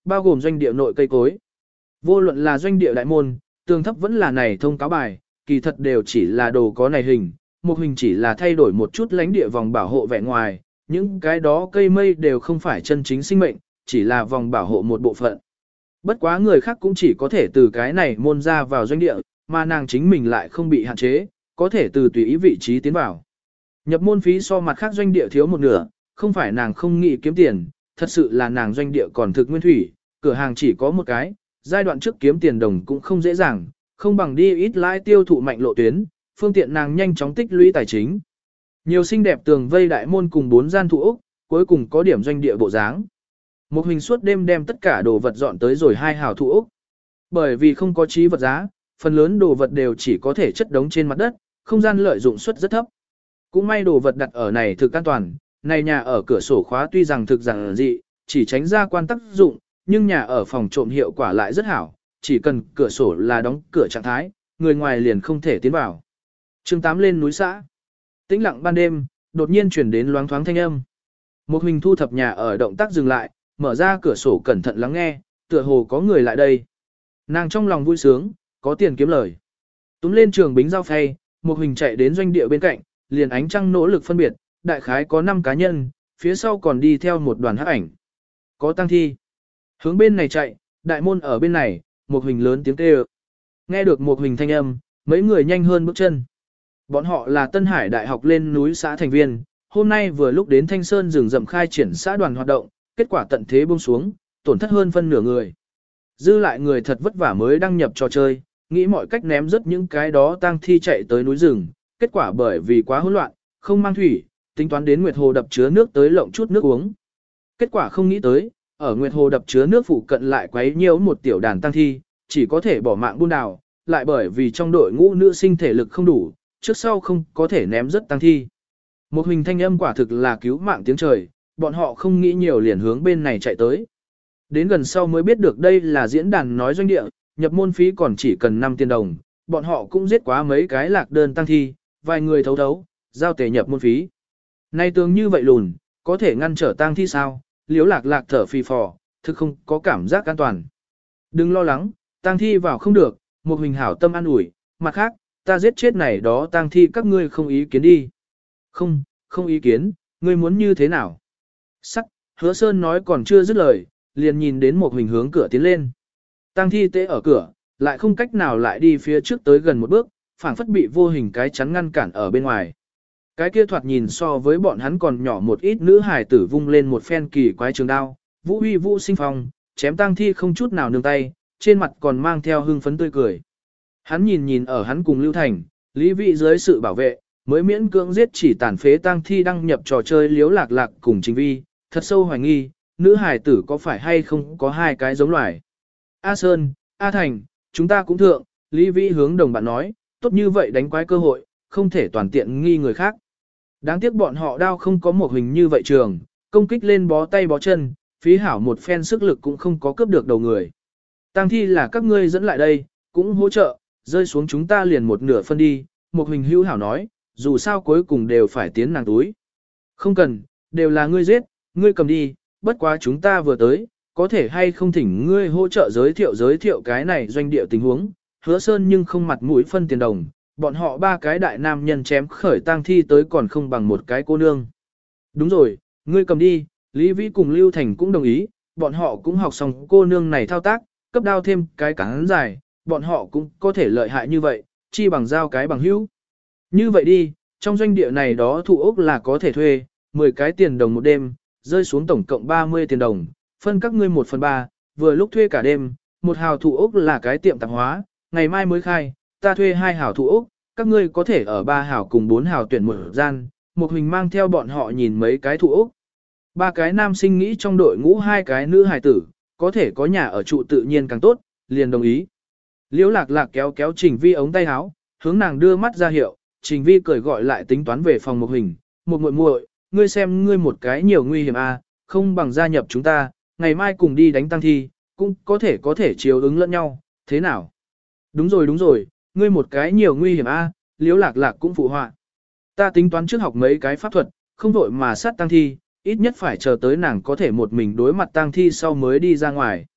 bao gồm doanh địa nội cây cối. Vô luận là doanh địa đại môn, tường thấp vẫn là này thông cáo bài, kỳ thật đều chỉ là đồ có này hình, một hình chỉ là thay đổi một chút lãnh địa vòng bảo hộ vẻ ngoài, những cái đó cây mây đều không phải chân chính sinh mệnh, chỉ là vòng bảo hộ một bộ phận. Bất quá người khác cũng chỉ có thể từ cái này môn ra vào doanh địa, mà nàng chính mình lại không bị hạn chế, có thể từ tùy ý vị trí tiến vào. Nhập môn phí so mặt khác doanh địa thiếu một nửa, không phải nàng không nghĩ kiếm tiền, thật sự là nàng doanh địa còn thực nguyên thủy, cửa hàng chỉ có một cái, giai đoạn trước kiếm tiền đồng cũng không dễ dàng, không bằng đi ít lãi tiêu thụ mạnh lộ tuyến, phương tiện nàng nhanh chóng tích lũy tài chính. Nhiều xinh đẹp tường vây đại môn cùng bốn gian thụ ốc, cuối cùng có điểm doanh địa bộ dáng. Một hình suốt đêm đem tất cả đồ vật dọn tới rồi hai hào thụ ốc. Bởi vì không có trí vật giá, phần lớn đồ vật đều chỉ có thể chất đống trên mặt đất, không gian lợi dụng suất rất thấp. Cũng may đồ vật đặt ở này thực an toàn, này nhà ở cửa sổ khóa tuy rằng thực rằng dị, chỉ tránh ra quan tác dụng, nhưng nhà ở phòng trộm hiệu quả lại rất hảo, chỉ cần cửa sổ là đóng cửa trạng thái, người ngoài liền không thể tiến vào. Chương tám lên núi xã. Tĩnh lặng ban đêm, đột nhiên chuyển đến loáng thoáng thanh âm. Một hình thu thập nhà ở động tác dừng lại, mở ra cửa sổ cẩn thận lắng nghe, tựa hồ có người lại đây. Nàng trong lòng vui sướng, có tiền kiếm lời. Túm lên trường bính giao phay, một hình chạy đến doanh địa bên cạnh, liền ánh trăng nỗ lực phân biệt, đại khái có năm cá nhân, phía sau còn đi theo một đoàn hắc ảnh. Có tăng thi. Hướng bên này chạy, đại môn ở bên này, một hình lớn tiếng kêu. Nghe được một hình thanh âm, mấy người nhanh hơn bước chân. Bọn họ là Tân Hải Đại học lên núi xã thành viên, hôm nay vừa lúc đến Thanh Sơn rừng rậm khai triển xã đoàn hoạt động, kết quả tận thế buông xuống, tổn thất hơn phân nửa người. Dư lại người thật vất vả mới đăng nhập trò chơi, nghĩ mọi cách ném rất những cái đó tang thi chạy tới núi rừng, kết quả bởi vì quá hỗn loạn, không mang thủy, tính toán đến Nguyệt Hồ đập chứa nước tới lộng chút nước uống. Kết quả không nghĩ tới, ở Nguyệt Hồ đập chứa nước phụ cận lại quấy nhiễu một tiểu đàn tang thi, chỉ có thể bỏ mạng buôn đào, lại bởi vì trong đội ngũ nữ sinh thể lực không đủ, trước sau không có thể ném rất tang thi. Một hình thanh âm quả thực là cứu mạng tiếng trời, bọn họ không nghĩ nhiều liền hướng bên này chạy tới. Đến gần sau mới biết được đây là diễn đàn nói doanh địa, nhập môn phí còn chỉ cần năm tiền đồng, bọn họ cũng giết quá mấy cái lạc đơn tăng thi, vài người thấu thấu, giao tề nhập môn phí. Nay tương như vậy lùn, có thể ngăn trở tang thi sao, liếu lạc lạc thở phì phò, thực không có cảm giác an toàn. Đừng lo lắng, tang thi vào không được, một hình hảo tâm an ủi, mặt khác, ta giết chết này đó tang thi các ngươi không ý kiến đi. Không, không ý kiến, ngươi muốn như thế nào? Sắc, Hứa Sơn nói còn chưa dứt lời, liền nhìn đến một hình hướng cửa tiến lên. Tang thi tế ở cửa, lại không cách nào lại đi phía trước tới gần một bước, phảng phất bị vô hình cái chắn ngăn cản ở bên ngoài. Cái kia thoạt nhìn so với bọn hắn còn nhỏ một ít nữ hài tử vung lên một phen kỳ quái trường đao, vũ uy vũ sinh phong, chém tang thi không chút nào nương tay, trên mặt còn mang theo hưng phấn tươi cười. Hắn nhìn nhìn ở hắn cùng Lưu Thành, Lý Vị dưới sự bảo vệ, mới miễn cưỡng giết chỉ tàn phế tang thi đăng nhập trò chơi liếu lạc lạc cùng Trình Vi, thật sâu hoài nghi, nữ hài tử có phải hay không có hai cái giống loài. A Sơn, A Thành, chúng ta cũng thượng, Lý Vĩ hướng đồng bạn nói, tốt như vậy đánh quái cơ hội, không thể toàn tiện nghi người khác. Đáng tiếc bọn họ đao không có một hình như vậy trường, công kích lên bó tay bó chân, phí hảo một phen sức lực cũng không có cướp được đầu người. Tang thi là các ngươi dẫn lại đây, cũng hỗ trợ, rơi xuống chúng ta liền một nửa phân đi, một hình hữu hảo nói, dù sao cuối cùng đều phải tiến nàng túi. Không cần, đều là ngươi giết, ngươi cầm đi, bất quá chúng ta vừa tới, có thể hay không thỉnh ngươi hỗ trợ giới thiệu giới thiệu cái này doanh địa tình huống, Hứa Sơn nhưng không mặt mũi phân tiền đồng, bọn họ ba cái đại nam nhân chém khởi tang thi tới còn không bằng một cái cô nương. Đúng rồi, ngươi cầm đi, Lý Vĩ cùng Lưu Thành cũng đồng ý, bọn họ cũng học xong cô nương này thao tác, cấp đao thêm cái cán dài, bọn họ cũng có thể lợi hại như vậy, chi bằng giao cái bằng hữu. Như vậy đi, trong doanh địa này đó thụ ốc là có thể thuê, mười cái tiền đồng một đêm, rơi xuống tổng cộng ba mươi tiền đồng, phân các ngươi một phần ba, vừa lúc thuê cả đêm, một hào thụ ốc là cái tiệm tạp hóa, ngày mai mới khai, ta thuê hai hào thụ ốc, các ngươi có thể ở ba hào cùng bốn hào tuyển một gian, một hình mang theo bọn họ nhìn mấy cái thụ ốc. Ba cái nam sinh nghĩ trong đội ngũ hai cái nữ hài tử, có thể có nhà ở trụ tự nhiên càng tốt, liền đồng ý. Liễu lạc lạc kéo kéo Trình Vi ống tay áo, hướng nàng đưa mắt ra hiệu, Trình Vi cười gọi lại tính toán về phòng một hình, một muội muội, ngươi xem ngươi một cái nhiều nguy hiểm à, không bằng gia nhập chúng ta, ngày mai cùng đi đánh tăng thi, cũng có thể có thể chiếu ứng lẫn nhau, thế nào? Đúng rồi đúng rồi, ngươi một cái nhiều nguy hiểm a, à, Liễu lạc lạc cũng phụ họa. Ta tính toán trước học mấy cái pháp thuật, không vội mà sát tăng thi, ít nhất phải chờ tới nàng có thể một mình đối mặt tăng thi sau mới đi ra ngoài.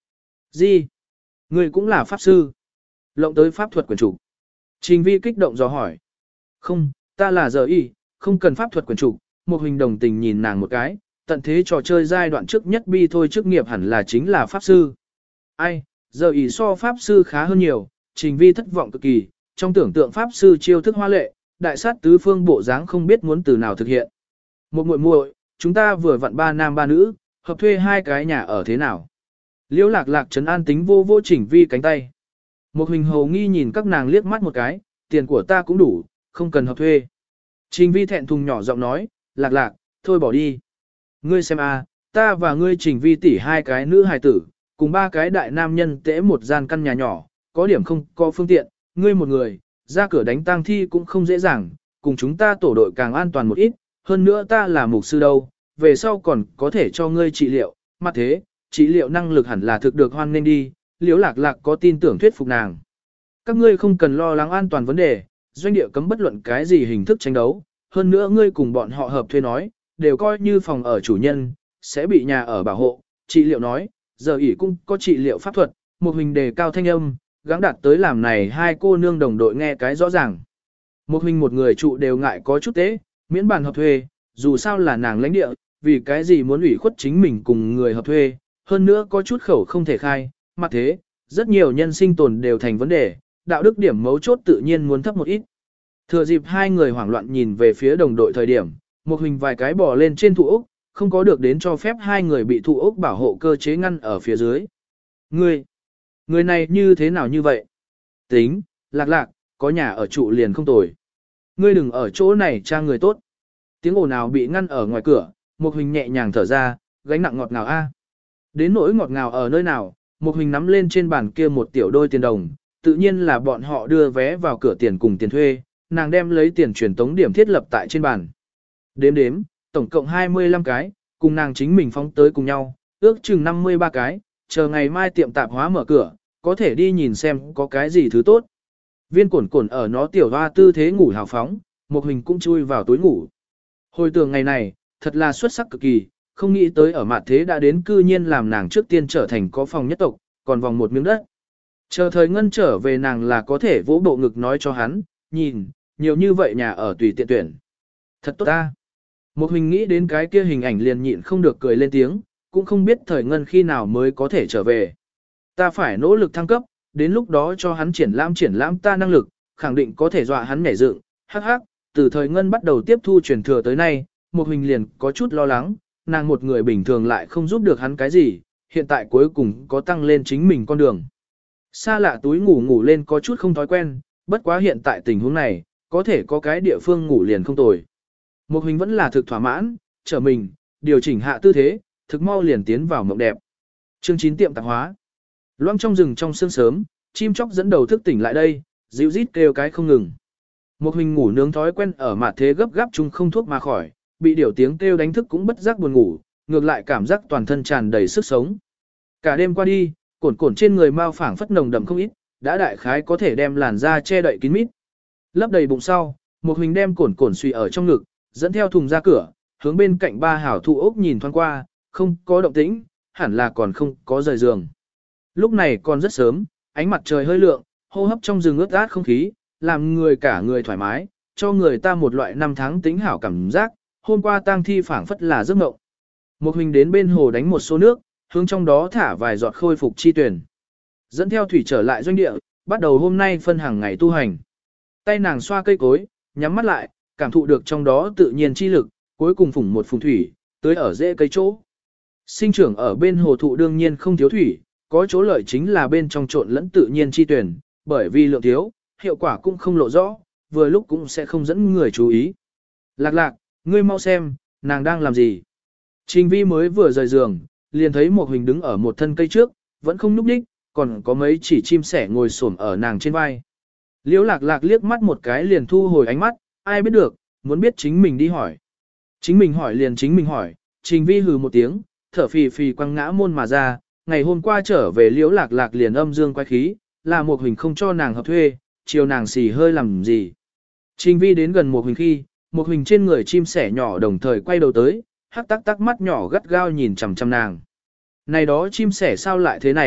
Gì? Ngươi cũng là pháp sư. Lộng tới pháp thuật quyển trục. Trình vi kích động dò hỏi. Không, ta là giờ y, không cần pháp thuật quyển trục. Một hình đồng tình nhìn nàng một cái, tận thế trò chơi giai đoạn trước nhất bi thôi chức nghiệp hẳn là chính là pháp sư. Ai, giờ y so pháp sư khá hơn nhiều, trình vi thất vọng cực kỳ, trong tưởng tượng pháp sư chiêu thức hoa lệ, đại sát tứ phương bộ dáng không biết muốn từ nào thực hiện. Một muội muội, chúng ta vừa vặn ba nam ba nữ, hợp thuê hai cái nhà ở thế nào? Liễu lạc lạc trấn an tính vô vô chỉnh vi cánh tay. Một hình hầu nghi nhìn các nàng liếc mắt một cái, tiền của ta cũng đủ, không cần hợp thuê. Trình vi thẹn thùng nhỏ giọng nói, lạc lạc, thôi bỏ đi. Ngươi xem a, ta và ngươi trình vi tỷ hai cái nữ hài tử, cùng ba cái đại nam nhân tễ một gian căn nhà nhỏ, có điểm không có phương tiện, ngươi một người, ra cửa đánh tang thi cũng không dễ dàng, cùng chúng ta tổ đội càng an toàn một ít, hơn nữa ta là mục sư đâu, về sau còn có thể cho ngươi trị liệu, mặt thế, trị liệu năng lực hẳn là thực được hoan nên đi, Liễu lạc lạc có tin tưởng thuyết phục nàng. Các ngươi không cần lo lắng an toàn vấn đề, doanh địa cấm bất luận cái gì hình thức tranh đấu, hơn nữa ngươi cùng bọn họ hợp thuê nói, đều coi như phòng ở chủ nhân, sẽ bị nhà ở bảo hộ, trị liệu nói, giờ ỉ cũng có trị liệu pháp thuật, một hình đề cao thanh âm, gắng đạt tới làm này hai cô nương đồng đội nghe cái rõ ràng. Một hình một người trụ đều ngại có chút tế, miễn bàn hợp thuê, dù sao là nàng lãnh địa, vì cái gì muốn ủy khuất chính mình cùng người hợp thuê, hơn nữa có chút khẩu không thể khai, mặt thế, rất nhiều nhân sinh tồn đều thành vấn đề, đạo đức điểm mấu chốt tự nhiên muốn thấp một ít. Thừa dịp hai người hoảng loạn nhìn về phía đồng đội thời điểm, một hình vài cái bò lên trên thụ ốc, không có được đến cho phép hai người bị thụ ốc bảo hộ cơ chế ngăn ở phía dưới. Người, người này như thế nào như vậy? Tính, lạc lạc, có nhà ở trụ liền không tồi. Ngươi đừng ở chỗ này trang người tốt. Tiếng ồn nào bị ngăn ở ngoài cửa, một hình nhẹ nhàng thở ra, gánh nặng ngọt ngào a. Đến nỗi ngọt ngào ở nơi nào, một hình nắm lên trên bàn kia một tiểu đôi tiền đồng, tự nhiên là bọn họ đưa vé vào cửa tiền cùng tiền thuê, nàng đem lấy tiền truyền tống điểm thiết lập tại trên bàn. Đếm đếm, tổng cộng hai mươi lăm cái, cùng nàng chính mình phóng tới cùng nhau, ước chừng năm mươi ba cái, chờ ngày mai tiệm tạp hóa mở cửa, có thể đi nhìn xem có cái gì thứ tốt. Viên cổn cổn ở nó tiểu hoa tư thế ngủ hào phóng, một hình cũng chui vào túi ngủ. Hồi tưởng ngày này, thật là xuất sắc cực kỳ, không nghĩ tới ở mặt thế đã đến cư nhiên làm nàng trước tiên trở thành có phòng nhất tộc, còn vòng một miếng đất. Chờ thời ngân trở về nàng là có thể vỗ bộ ngực nói cho hắn, nhìn, nhiều như vậy nhà ở tùy tiện tuyển. Thật tốt ta. Một hình nghĩ đến cái kia hình ảnh liền nhịn không được cười lên tiếng, cũng không biết thời ngân khi nào mới có thể trở về. Ta phải nỗ lực thăng cấp, đến lúc đó cho hắn triển lãm triển lãm ta năng lực, khẳng định có thể dọa hắn nhảy dựng. Hắc hắc, từ thời ngân bắt đầu tiếp thu truyền thừa tới nay, một hình liền có chút lo lắng, nàng một người bình thường lại không giúp được hắn cái gì, hiện tại cuối cùng có tăng lên chính mình con đường. Xa lạ túi ngủ ngủ lên có chút không thói quen, bất quá hiện tại tình huống này, có thể có cái địa phương ngủ liền không tồi. Một hình vẫn là thực thỏa mãn, trở mình, điều chỉnh hạ tư thế, thực mau liền tiến vào mộng đẹp. Chương chín tiệm tạp hóa. Loang trong rừng trong sương sớm, chim chóc dẫn đầu thức tỉnh lại đây, dịu rít kêu cái không ngừng. Một hình ngủ nướng thói quen ở mặt thế gấp gáp chung không thuốc mà khỏi, bị điều tiếng kêu đánh thức cũng bất giác buồn ngủ, ngược lại cảm giác toàn thân tràn đầy sức sống. Cả đêm qua đi, cổn cổn trên người mau phảng phất nồng đậm không ít, đã đại khái có thể đem làn da che đậy kín mít. Lấp đầy bụng sau, một hình đem cổn cổn suy ở trong ngực, dẫn theo thùng ra cửa, hướng bên cạnh ba hảo thụ ốc nhìn thoáng qua, không có động tĩnh, hẳn là còn không có rời giường. Lúc này còn rất sớm, ánh mặt trời hơi lượng, hô hấp trong rừng ướt át không khí, làm người cả người thoải mái, cho người ta một loại năm tháng tính hảo cảm giác, hôm qua tang thi phảng phất là giấc mộng. Một hình đến bên hồ đánh một số nước, hướng trong đó thả vài giọt khôi phục chi tuyển. Dẫn theo thủy trở lại doanh địa, bắt đầu hôm nay phân hàng ngày tu hành. Tay nàng xoa cây cối, nhắm mắt lại, cảm thụ được trong đó tự nhiên chi lực, cuối cùng phủng một phùng thủy, tưới ở rễ cây chỗ. Sinh trưởng ở bên hồ thụ đương nhiên không thiếu thủy, có chỗ lợi chính là bên trong trộn lẫn tự nhiên chi tuyển, bởi vì lượng thiếu, hiệu quả cũng không lộ rõ, vừa lúc cũng sẽ không dẫn người chú ý. Lạc lạc, ngươi mau xem, nàng đang làm gì? Trình vi mới vừa rời giường, liền thấy một hình đứng ở một thân cây trước, vẫn không núp đích, còn có mấy chỉ chim sẻ ngồi xổm ở nàng trên vai. Liễu lạc lạc liếc mắt một cái liền thu hồi ánh mắt, ai biết được, muốn biết chính mình đi hỏi. Chính mình hỏi liền chính mình hỏi, trình vi hừ một tiếng, thở phì phì quăng ngã môn mà ra, ngày hôm qua trở về liễu lạc lạc liền âm dương quái khí, là một hình không cho nàng hợp thuê, chiều nàng xì hơi làm gì. Trình vi đến gần một hình khi, một hình trên người chim sẻ nhỏ đồng thời quay đầu tới, hắc tắc tắc mắt nhỏ gắt gao nhìn chằm chằm nàng. Này đó chim sẻ sao lại thế này,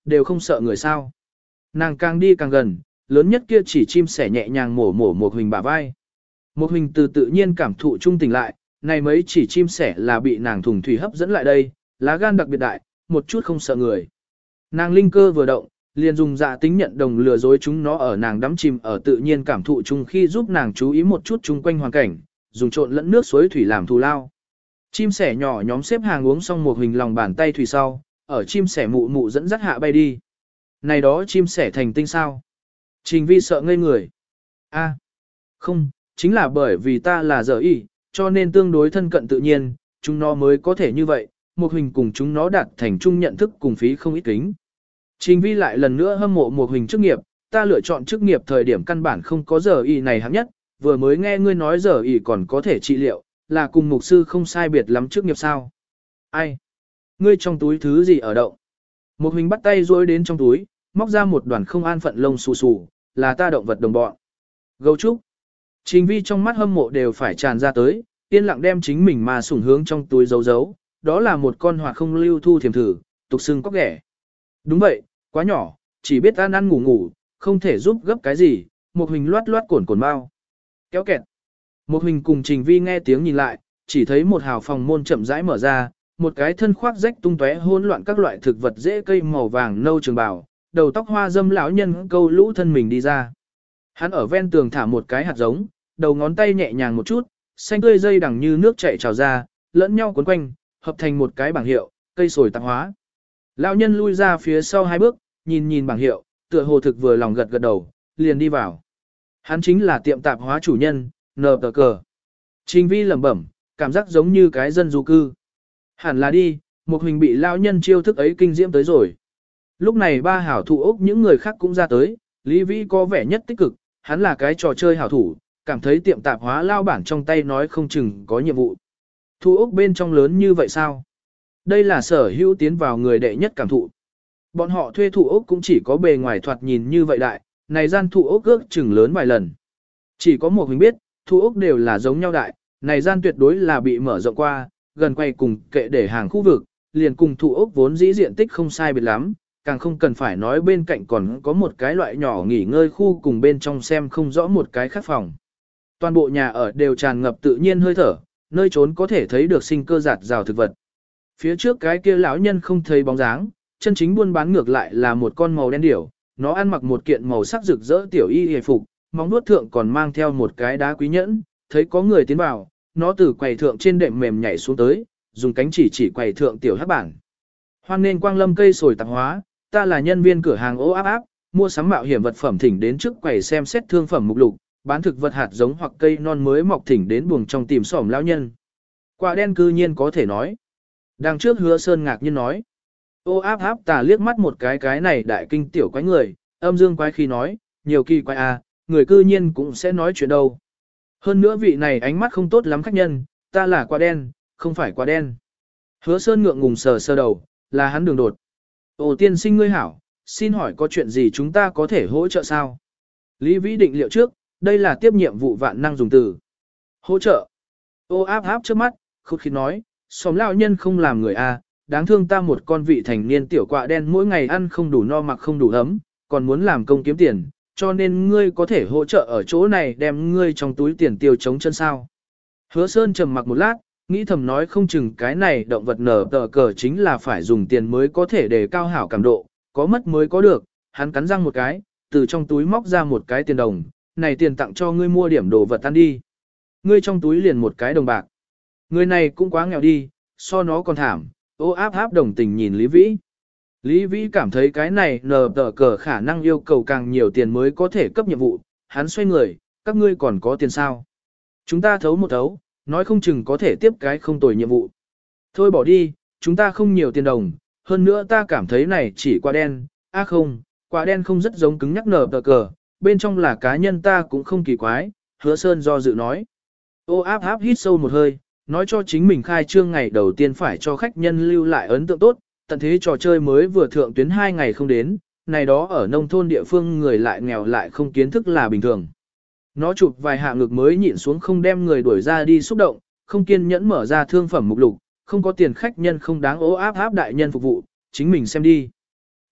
đều không sợ người sao. Nàng càng đi càng gần, lớn nhất kia chỉ chim sẻ nhẹ nhàng mổ mổ một hình bả vai. Một hình từ tự nhiên cảm thụ trung tỉnh lại, này mấy chỉ chim sẻ là bị nàng thùng thủy hấp dẫn lại đây, lá gan đặc biệt đại, một chút không sợ người. Nàng linh cơ vừa động, liền dùng dạ tính nhận đồng lừa dối chúng nó ở nàng đắm chìm ở tự nhiên cảm thụ chung khi giúp nàng chú ý một chút chung quanh hoàn cảnh, dùng trộn lẫn nước suối thủy làm thù lao. Chim sẻ nhỏ nhóm xếp hàng uống xong một hình lòng bàn tay thủy sau, ở chim sẻ mụ mụ dẫn dắt hạ bay đi. Này đó chim sẻ thành tinh sao? Trình Vi sợ ngây người. A, không, chính là bởi vì ta là giờ y, cho nên tương đối thân cận tự nhiên, chúng nó mới có thể như vậy, một hình cùng chúng nó đạt thành chung nhận thức cùng phí không ít kính. Trình Vi lại lần nữa hâm mộ một hình chức nghiệp, ta lựa chọn chức nghiệp thời điểm căn bản không có giờ y này hạng nhất, vừa mới nghe ngươi nói giờ y còn có thể trị liệu, là cùng mục sư không sai biệt lắm chức nghiệp sao. Ai? Ngươi trong túi thứ gì ở động? Một hình bắt tay rối đến trong túi, móc ra một đoàn không an phận lông xù xù, là ta động vật đồng bọn. Gấu trúc. Trình Vi trong mắt hâm mộ đều phải tràn ra tới, yên lặng đem chính mình mà sủng hướng trong túi giấu giấu, đó là một con hoạt không lưu thu thiềm thử, tục xưng cóc ghẻ. Đúng vậy, quá nhỏ, chỉ biết ăn ăn ngủ ngủ, không thể giúp gấp cái gì, một hình loát loát cồn cồn bao. Kéo kẹt. Một hình cùng Trình Vi nghe tiếng nhìn lại, chỉ thấy một hào phòng môn chậm rãi mở ra, một cái thân khoác rách tung tóe hỗn loạn các loại thực vật dễ cây màu vàng nâu trường bào, đầu tóc hoa dâm lão nhân câu lũ thân mình đi ra. Hắn ở ven tường thả một cái hạt giống, đầu ngón tay nhẹ nhàng một chút, xanh tươi dây đằng như nước chảy trào ra, lẫn nhau cuốn quanh, hợp thành một cái bảng hiệu, cây sồi tạp hóa. Lão nhân lui ra phía sau hai bước, nhìn nhìn bảng hiệu, tựa hồ thực vừa lòng gật gật đầu, liền đi vào. Hắn chính là tiệm tạp hóa chủ nhân, nờ tờ cờ. Trình Vi lẩm bẩm, cảm giác giống như cái dân du cư. Hẳn là đi, một hình bị lão nhân chiêu thức ấy kinh diễm tới rồi. Lúc này ba hảo thủ ốc những người khác cũng ra tới, Lý Vĩ có vẻ nhất tích cực, hắn là cái trò chơi hảo thủ, cảm thấy tiệm tạp hóa lao bản trong tay nói không chừng có nhiệm vụ. Thủ ốc bên trong lớn như vậy sao? Đây là sở hữu tiến vào người đệ nhất cảm thụ. Bọn họ thuê thủ ốc cũng chỉ có bề ngoài thoạt nhìn như vậy đại, này gian thủ ốc ước chừng lớn vài lần. Chỉ có một mình biết, thủ ốc đều là giống nhau đại, này gian tuyệt đối là bị mở rộng qua, gần quay cùng kệ để hàng khu vực, liền cùng thủ ốc vốn dĩ diện tích không sai biệt lắm, càng không cần phải nói bên cạnh còn có một cái loại nhỏ nghỉ ngơi khu cùng bên trong xem không rõ một cái khác phòng. Toàn bộ nhà ở đều tràn ngập tự nhiên hơi thở, nơi trốn có thể thấy được sinh cơ giạt rào thực vật. Phía trước cái kia lão nhân không thấy bóng dáng, chân chính buôn bán ngược lại là một con màu đen điểu, nó ăn mặc một kiện màu sắc rực rỡ tiểu y hề phục, móng vuốt thượng còn mang theo một cái đá quý nhẫn, thấy có người tiến vào, nó từ quầy thượng trên đệm mềm nhảy xuống tới, dùng cánh chỉ chỉ quầy thượng tiểu hắc bản. Hoan nên quang lâm cây sồi tạp hóa, ta là nhân viên cửa hàng ô áp áp, mua sắm mạo hiểm vật phẩm thỉnh đến trước quầy xem xét thương phẩm mục lục, bán thực vật hạt giống hoặc cây non mới mọc thỉnh đến buồng trong tìm xỏm lão nhân. Quả đen cư nhiên có thể nói. Đằng trước Hứa Sơn ngạc nhiên nói. Ô áp áp tà liếc mắt một cái cái này đại kinh tiểu quái người, âm dương quái khi nói, nhiều kỳ quái à, người cư nhiên cũng sẽ nói chuyện đâu. Hơn nữa vị này ánh mắt không tốt lắm khách nhân, ta là quả đen, không phải quả đen. Hứa Sơn ngượng ngùng sờ sờ đầu, là hắn đường đột. Ồ tiên sinh ngươi hảo, xin hỏi có chuyện gì chúng ta có thể hỗ trợ sao? Lý Vĩ định liệu trước, đây là tiếp nhiệm vụ vạn năng dùng từ. Hỗ trợ. Ô áp áp trước mắt, khúc khí nói, xóm lão nhân không làm người a, đáng thương ta một con vị thành niên tiểu quạ đen mỗi ngày ăn không đủ no mặc không đủ ấm, còn muốn làm công kiếm tiền, cho nên ngươi có thể hỗ trợ ở chỗ này đem ngươi trong túi tiền tiêu chống chân sao. Hứa Sơn trầm mặc một lát, nghĩ thầm nói không chừng cái này động vật nở tờ cờ chính là phải dùng tiền mới có thể để cao hảo cảm độ, có mất mới có được, hắn cắn răng một cái, từ trong túi móc ra một cái tiền đồng, này tiền tặng cho ngươi mua điểm đồ vật ăn đi. Ngươi trong túi liền một cái đồng bạc. Người này cũng quá nghèo đi, so nó còn thảm, ô áp áp đồng tình nhìn Lý Vĩ. Lý Vĩ cảm thấy cái này nở tờ cờ khả năng yêu cầu càng nhiều tiền mới có thể cấp nhiệm vụ, hắn xoay người, các ngươi còn có tiền sao? Chúng ta thấu một thấu, nói không chừng có thể tiếp cái không tồi nhiệm vụ. Thôi bỏ đi, chúng ta không nhiều tiền đồng, hơn nữa ta cảm thấy này chỉ quả đen, à không, quả đen không rất giống cứng nhắc nở tờ cờ, bên trong là cá nhân ta cũng không kỳ quái, Hứa Sơn do dự nói. Ô áp áp hít sâu một hơi, nói cho chính mình khai trương ngày đầu tiên phải cho khách nhân lưu lại ấn tượng tốt, tận thế trò chơi mới vừa thượng tuyến hai ngày không đến, này đó ở nông thôn địa phương người lại nghèo lại không kiến thức là bình thường. Nó chụp vài hạ ngực mới nhịn xuống không đem người đuổi ra đi xúc động, không kiên nhẫn mở ra thương phẩm mục lục, không có tiền khách nhân không đáng ố áp áp đại nhân phục vụ, chính mình xem đi.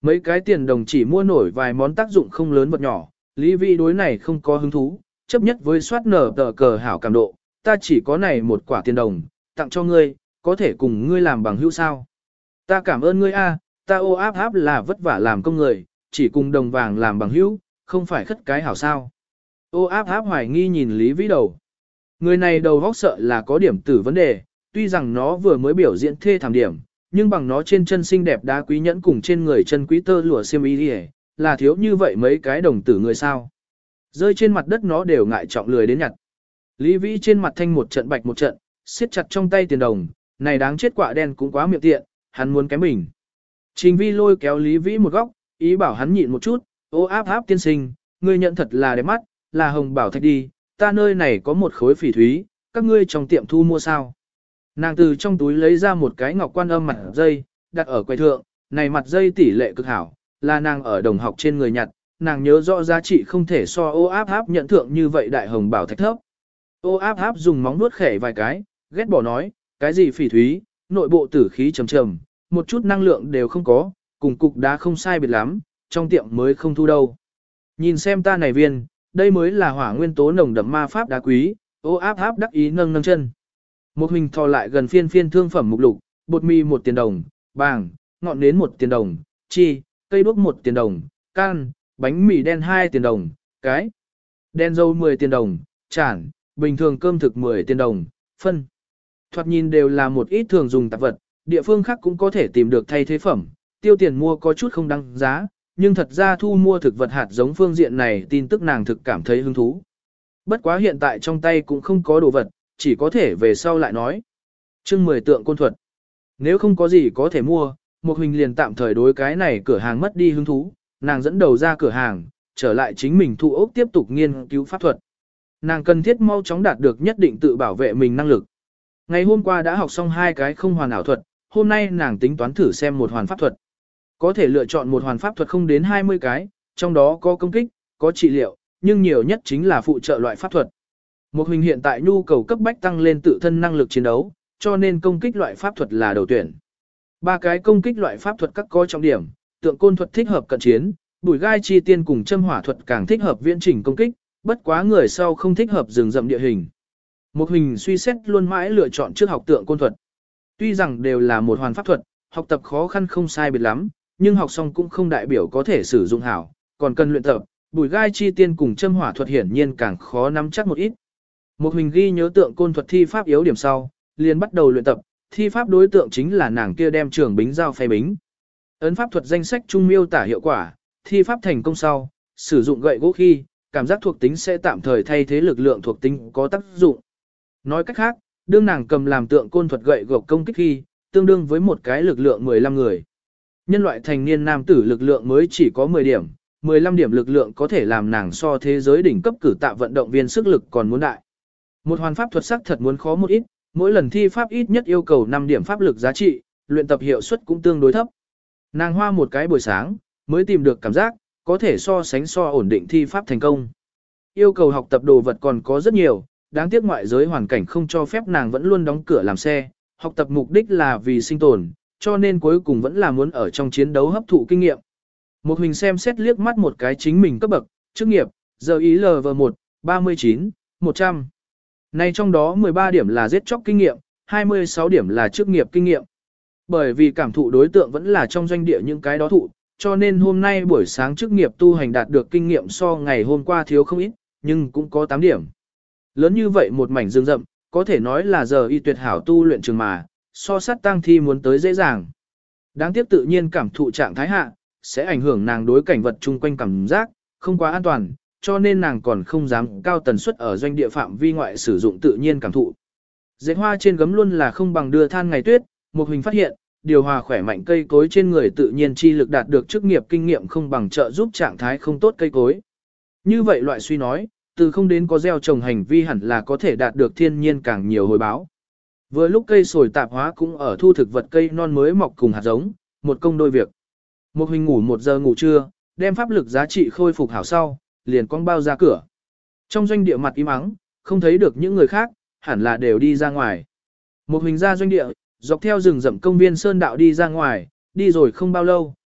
Mấy cái tiền đồng chỉ mua nổi vài món tác dụng không lớn vật nhỏ, Lý Vĩ đối này không có hứng thú, chấp nhất với soát nở tờ cờ hảo cảm độ, ta chỉ có này một quả tiền đồng, tặng cho ngươi, có thể cùng ngươi làm bằng hữu sao. Ta cảm ơn ngươi a, ta ô áp áp là vất vả làm công người, chỉ cùng đồng vàng làm bằng hữu, không phải khất cái hảo sao. Ô áp áp hoài nghi nhìn Lý Vĩ đầu. Người này đầu vóc sợ là có điểm tử vấn đề, tuy rằng nó vừa mới biểu diễn thê thảm điểm, nhưng bằng nó trên chân xinh đẹp đá quý nhẫn cùng trên người chân quý tơ lụa xiêm y đi là thiếu như vậy mấy cái đồng tử người sao. Rơi trên mặt đất nó đều ngại trọng lười đến nhặt. Lý Vĩ trên mặt thanh một trận bạch một trận, siết chặt trong tay tiền đồng, này đáng chết quạ đen cũng quá miệng tiện, hắn muốn kém mình. Trình Vi lôi kéo Lý Vĩ một góc, ý bảo hắn nhịn một chút, ô áp áp tiên sinh, ngươi nhận thật là đẹp mắt, là hồng bảo thạch đi, ta nơi này có một khối phỉ thúy, các ngươi trong tiệm thu mua sao. Nàng từ trong túi lấy ra một cái ngọc quan âm mặt dây, đặt ở quầy thượng, này mặt dây tỷ lệ cực hảo, là nàng ở đồng học trên người nhặt, nàng nhớ rõ giá trị không thể so ô áp áp nhận thượng như vậy đại hồng bảo thạch thấp. Ô áp áp dùng móng nuốt khẻ vài cái, ghét bỏ nói, cái gì phỉ thúy, nội bộ tử khí trầm trầm, một chút năng lượng đều không có, cùng cục đá không sai biệt lắm, trong tiệm mới không thu đâu. Nhìn xem ta này viên, đây mới là hỏa nguyên tố nồng đậm ma pháp đá quý, ô áp áp đắc ý nâng nâng chân. Một hình thò lại gần phiên phiên thương phẩm mục lục, bột mì một tiền đồng, bàng, ngọn nến một tiền đồng, chi, cây đuốc một tiền đồng, can, bánh mì đen hai tiền đồng, cái, đen dâu mười tiền đồng, chản, bình thường cơm thực mười tiền đồng, phân. Thoạt nhìn đều là một ít thường dùng tạp vật, địa phương khác cũng có thể tìm được thay thế phẩm, tiêu tiền mua có chút không đăng giá, nhưng thật ra thu mua thực vật hạt giống phương diện này tin tức nàng thực cảm thấy hứng thú. Bất quá hiện tại trong tay cũng không có đồ vật, chỉ có thể về sau lại nói. Chương mười tượng côn thuật. Nếu không có gì có thể mua, một hình liền tạm thời đối cái này cửa hàng mất đi hứng thú, nàng dẫn đầu ra cửa hàng, trở lại chính mình thu ốc tiếp tục nghiên cứu pháp thuật. Nàng cần thiết mau chóng đạt được nhất định tự bảo vệ mình năng lực. Ngày hôm qua đã học xong hai cái không hoàn ảo thuật, hôm nay nàng tính toán thử xem một hoàn pháp thuật. Có thể lựa chọn một hoàn pháp thuật không đến hai mươi cái, trong đó có công kích, có trị liệu, nhưng nhiều nhất chính là phụ trợ loại pháp thuật. Một hình hiện tại nhu cầu cấp bách tăng lên tự thân năng lực chiến đấu, cho nên công kích loại pháp thuật là đầu tuyển. Ba cái công kích loại pháp thuật các có trọng điểm, tượng côn thuật thích hợp cận chiến, bùi gai chi tiên cùng châm hỏa thuật càng thích hợp viễn trình công kích, bất quá người sau không thích hợp rừng rậm địa hình. Một hình suy xét luôn mãi lựa chọn trước học tượng côn thuật. Tuy rằng đều là một hoàn pháp thuật, học tập khó khăn không sai biệt lắm, nhưng học xong cũng không đại biểu có thể sử dụng hảo, còn cần luyện tập, bùi gai chi tiên cùng châm hỏa thuật hiển nhiên càng khó nắm chắc một ít. Một hình ghi nhớ tượng côn thuật thi pháp yếu điểm sau, liền bắt đầu luyện tập, thi pháp đối tượng chính là nàng kia đem trường bính giao phay bính. Ấn pháp thuật danh sách trung miêu tả hiệu quả, thi pháp thành công sau, sử dụng gậy gỗ khi, cảm giác thuộc tính sẽ tạm thời thay thế lực lượng thuộc tính có tác dụng. Nói cách khác, đương nàng cầm làm tượng côn thuật gậy gộc công kích khi, tương đương với một cái lực lượng mười lăm người. Nhân loại thành niên nam tử lực lượng mới chỉ có mười điểm, mười lăm điểm lực lượng có thể làm nàng so thế giới đỉnh cấp cử tạ vận động viên sức lực còn muốn đại. Một hoàn pháp thuật sắc thật muốn khó một ít, mỗi lần thi pháp ít nhất yêu cầu năm điểm pháp lực giá trị, luyện tập hiệu suất cũng tương đối thấp. Nàng hoa một cái buổi sáng, mới tìm được cảm giác, có thể so sánh so ổn định thi pháp thành công. Yêu cầu học tập đồ vật còn có rất nhiều, đáng tiếc ngoại giới hoàn cảnh không cho phép nàng vẫn luôn đóng cửa làm xe, học tập mục đích là vì sinh tồn, cho nên cuối cùng vẫn là muốn ở trong chiến đấu hấp thụ kinh nghiệm. Một hình xem xét liếc mắt một cái chính mình cấp bậc, chức nghiệp, giờ ý lờ vê một, ba mươi chín, một trăm. Này trong đó mười ba điểm là giết chóc kinh nghiệm, hai mươi sáu điểm là chức nghiệp kinh nghiệm. Bởi vì cảm thụ đối tượng vẫn là trong doanh địa những cái đó thụ, cho nên hôm nay buổi sáng chức nghiệp tu hành đạt được kinh nghiệm so ngày hôm qua thiếu không ít, nhưng cũng có tám điểm. Lớn như vậy một mảnh rừng rậm, có thể nói là giờ y tuyệt hảo tu luyện trường mà, so sát tang thi muốn tới dễ dàng. Đáng tiếc tự nhiên cảm thụ trạng thái hạ, sẽ ảnh hưởng nàng đối cảnh vật chung quanh cảm giác, không quá an toàn, cho nên nàng còn không dám cao tần suất ở doanh địa phạm vi ngoại sử dụng tự nhiên cảm thụ. Dệt hoa trên gấm luôn là không bằng đưa than ngày tuyết, một hình phát hiện, điều hòa khỏe mạnh cây cối trên người tự nhiên chi lực đạt được chức nghiệp kinh nghiệm không bằng trợ giúp trạng thái không tốt cây cối. Như vậy loại suy nói, từ không đến có gieo trồng hành vi hẳn là có thể đạt được thiên nhiên càng nhiều hồi báo. Vừa lúc cây sồi tạp hóa cũng ở thu thực vật cây non mới mọc cùng hạt giống, một công đôi việc. Một hình ngủ một giờ ngủ trưa, đem pháp lực giá trị khôi phục hảo sau, liền quăng bao ra cửa. Trong doanh địa mặt im ắng, không thấy được những người khác, hẳn là đều đi ra ngoài. Một hình ra doanh địa, dọc theo rừng rậm công viên sơn đạo đi ra ngoài, đi rồi không bao lâu,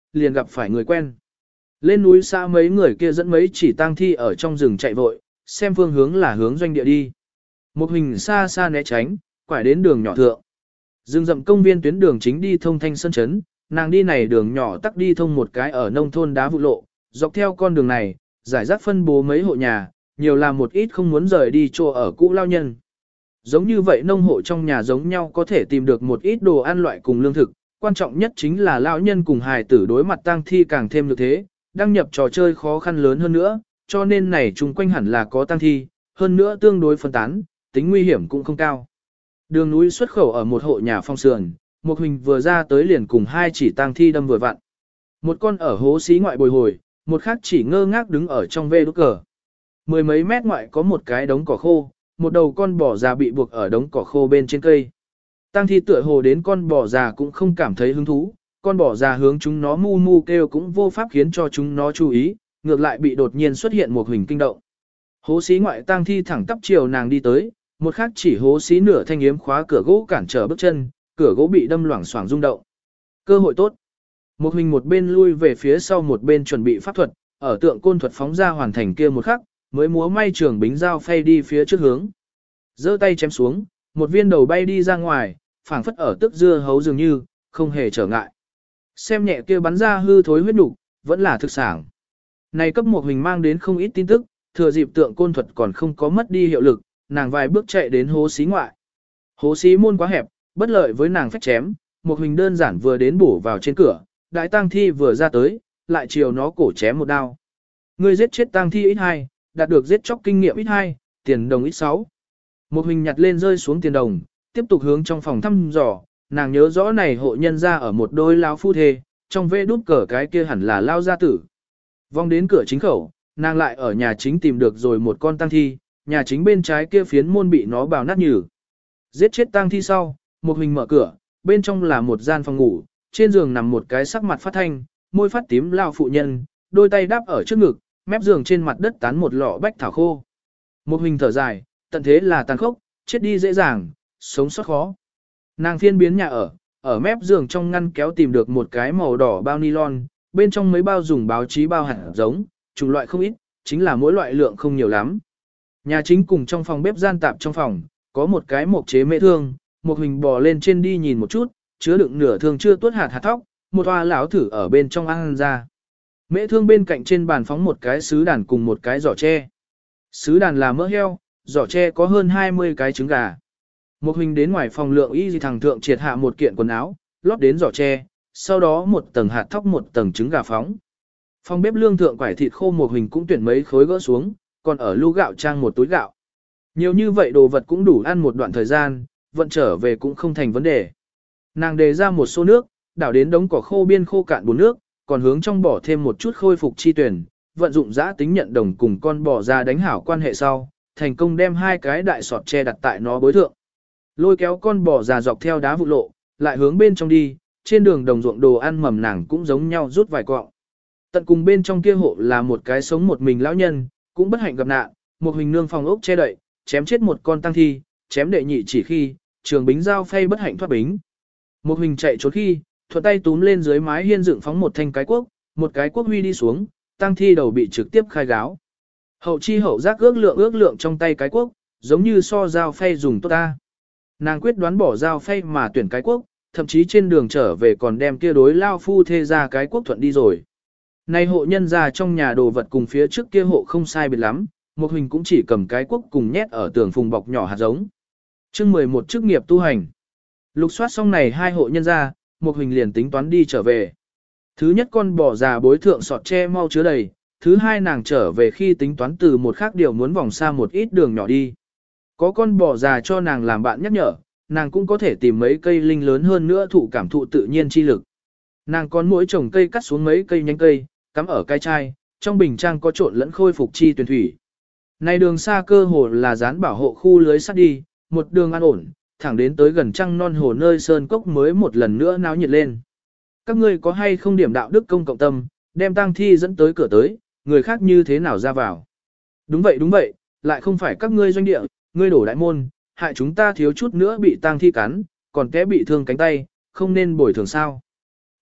liền gặp phải người quen. Lên núi xa mấy người kia dẫn mấy chỉ tang thi ở trong rừng chạy vội, xem phương hướng là hướng doanh địa đi. Một hình xa xa né tránh, quải đến đường nhỏ thượng. Rừng rậm công viên tuyến đường chính đi thông thanh sơn chấn, nàng đi này đường nhỏ tắc đi thông một cái ở nông thôn đá vụ lộ, dọc theo con đường này, giải rác phân bố mấy hộ nhà, nhiều là một ít không muốn rời đi chỗ ở cũ lao nhân. Giống như vậy nông hộ trong nhà giống nhau có thể tìm được một ít đồ ăn loại cùng lương thực, quan trọng nhất chính là lão nhân cùng hài tử đối mặt tang thi càng thêm được thế, đăng nhập trò chơi khó khăn lớn hơn nữa, cho nên này chung quanh hẳn là có tang thi, hơn nữa tương đối phân tán, tính nguy hiểm cũng không cao. Đường núi xuất khẩu ở một hộ nhà phong sườn, một hình vừa ra tới liền cùng hai chỉ tang thi đâm vừa vặn. Một con ở hố xí ngoại bồi hồi, một khác chỉ ngơ ngác đứng ở trong vê đốt cờ. Mười mấy mét ngoại có một cái đống cỏ khô, một đầu con bò già bị buộc ở đống cỏ khô bên trên cây. Tang thi tựa hồ đến con bò già cũng không cảm thấy hứng thú, con bò già hướng chúng nó mu mu kêu cũng vô pháp khiến cho chúng nó chú ý, ngược lại bị đột nhiên xuất hiện một hình kinh động. Hố xí ngoại tang thi thẳng tắp chiều nàng đi tới, một khác chỉ hố xí nửa thanh yếm khóa cửa gỗ cản trở bước chân, cửa gỗ bị đâm loảng xoảng rung động. Cơ hội tốt. Một hình một bên lui về phía sau một bên chuẩn bị pháp thuật, ở tượng côn thuật phóng ra hoàn thành kia một khắc, mới múa may trường bính dao phay đi phía trước hướng. Giơ tay chém xuống, một viên đầu bay đi ra ngoài, phảng phất ở tức dưa hấu dường như, không hề trở ngại. Xem nhẹ kia bắn ra hư thối huyết nục, vẫn là thực sản. Này cấp một hình mang đến không ít tin tức, thừa dịp tượng côn thuật còn không có mất đi hiệu lực, nàng vài bước chạy đến hố xí ngoại. Hố xí môn quá hẹp, bất lợi với nàng phách chém, một hình đơn giản vừa đến bổ vào trên cửa, đại tang thi vừa ra tới, lại chiều nó cổ chém một đao. Ngươi giết chết tang thi ít hai, đạt được giết chóc kinh nghiệm ít hai, tiền đồng ít sáu. Một hình nhặt lên rơi xuống tiền đồng, tiếp tục hướng trong phòng thăm dò, nàng nhớ rõ này hộ nhân ra ở một đôi lao phu thê, trong vê đút cờ cái kia hẳn là lao gia tử. Vòng đến cửa chính khẩu, nàng lại ở nhà chính tìm được rồi một con tang thi, nhà chính bên trái kia phiến môn bị nó bào nát nhừ. Giết chết tang thi sau, một hình mở cửa, bên trong là một gian phòng ngủ, trên giường nằm một cái sắc mặt phát thanh, môi phát tím lao phụ nhân, đôi tay đáp ở trước ngực, mép giường trên mặt đất tán một lọ bách thảo khô. Một hình thở dài, tận thế là tàn khốc, chết đi dễ dàng, sống sót khó. Nàng phiên biến nhà ở, ở mép giường trong ngăn kéo tìm được một cái màu đỏ bao nylon, bên trong mấy bao dùng báo chí bao hạt giống, chủng loại không ít, chính là mỗi loại lượng không nhiều lắm. Nhà chính cùng trong phòng bếp gian tạp trong phòng, có một cái mộc chế mễ thương, một hình bò lên trên đi nhìn một chút, chứa đựng nửa thương chưa tuốt hạt hạt thóc, một toa lão thử ở bên trong ăn ra. Mễ thương bên cạnh trên bàn phóng một cái sứ đàn cùng một cái giỏ tre. Sứ đàn là mỡ heo, giỏ tre có hơn hai mươi cái trứng gà. Một hình đến ngoài phòng lượng y gì thằng thượng triệt hạ một kiện quần áo, lót đến giỏ tre, sau đó một tầng hạt thóc một tầng trứng gà phóng. Phòng bếp lương thượng quải thịt khô một hình cũng tuyển mấy khối gỡ xuống, còn ở lu gạo trang một túi gạo. Nhiều như vậy đồ vật cũng đủ ăn một đoạn thời gian, vận trở về cũng không thành vấn đề. Nàng đề ra một xô nước, đảo đến đống cỏ khô biên khô cạn bùn nước, còn hướng trong bỏ thêm một chút khôi phục chi tuyển, vận dụng giã tính nhận đồng cùng con bò ra đánh hảo quan hệ sau, thành công đem hai cái đại sọt tre đặt tại nó bối thượng. Lôi kéo con bò già dọc theo đá vụ lộ, lại hướng bên trong đi, trên đường đồng ruộng đồ ăn mầm nàng cũng giống nhau rút vài quọng. Tận cùng bên trong kia hộ là một cái sống một mình lão nhân, cũng bất hạnh gặp nạn, một hình nương phòng ốc che đậy, chém chết một con tăng thi, chém đệ nhị chỉ khi, trường bính dao phay bất hạnh thoát bính. Một hình chạy trốn khi, thuận tay túm lên dưới mái hiên dựng phóng một thanh cái quốc, một cái quốc huy đi xuống, tăng thi đầu bị trực tiếp khai gáo. Hậu chi hậu giác ước lượng ước lượng trong tay cái quốc, giống như so dao phay dùng tốt ta. Nàng quyết đoán bỏ dao phay mà tuyển cái quốc, thậm chí trên đường trở về còn đem kia đối lao phu thê ra cái quốc thuận đi rồi. Nay hộ nhân ra trong nhà đồ vật cùng phía trước kia hộ không sai biệt lắm, một hình cũng chỉ cầm cái quốc cùng nhét ở tường phùng bọc nhỏ hạt giống. Chương mười một chức nghiệp tu hành. Lục soát xong này hai hộ nhân ra, một hình liền tính toán đi trở về. Thứ nhất con bò già bối thượng sọt tre mau chứa đầy, thứ hai nàng trở về khi tính toán từ một khác điều muốn vòng xa một ít đường nhỏ đi. Có con bò già cho nàng làm bạn nhắc nhở, nàng cũng có thể tìm mấy cây linh lớn hơn nữa thụ cảm thụ tự nhiên chi lực. Nàng còn mỗi trồng cây cắt xuống mấy cây nhánh cây, cắm ở cái chai, trong bình trang có trộn lẫn khôi phục chi tuyển thủy. Này đường xa cơ hồ là dán bảo hộ khu lưới sắt đi, một đường an ổn, thẳng đến tới gần trăng non hồ nơi sơn cốc mới một lần nữa náo nhiệt lên. Các ngươi có hay không điểm đạo đức công cộng tâm, đem tang thi dẫn tới cửa tới, người khác như thế nào ra vào? Đúng vậy đúng vậy, lại không phải các ngươi doanh địa, ngươi đổ đại môn, hại chúng ta thiếu chút nữa bị tang thi cắn, còn té bị thương cánh tay, không nên bồi thường sao?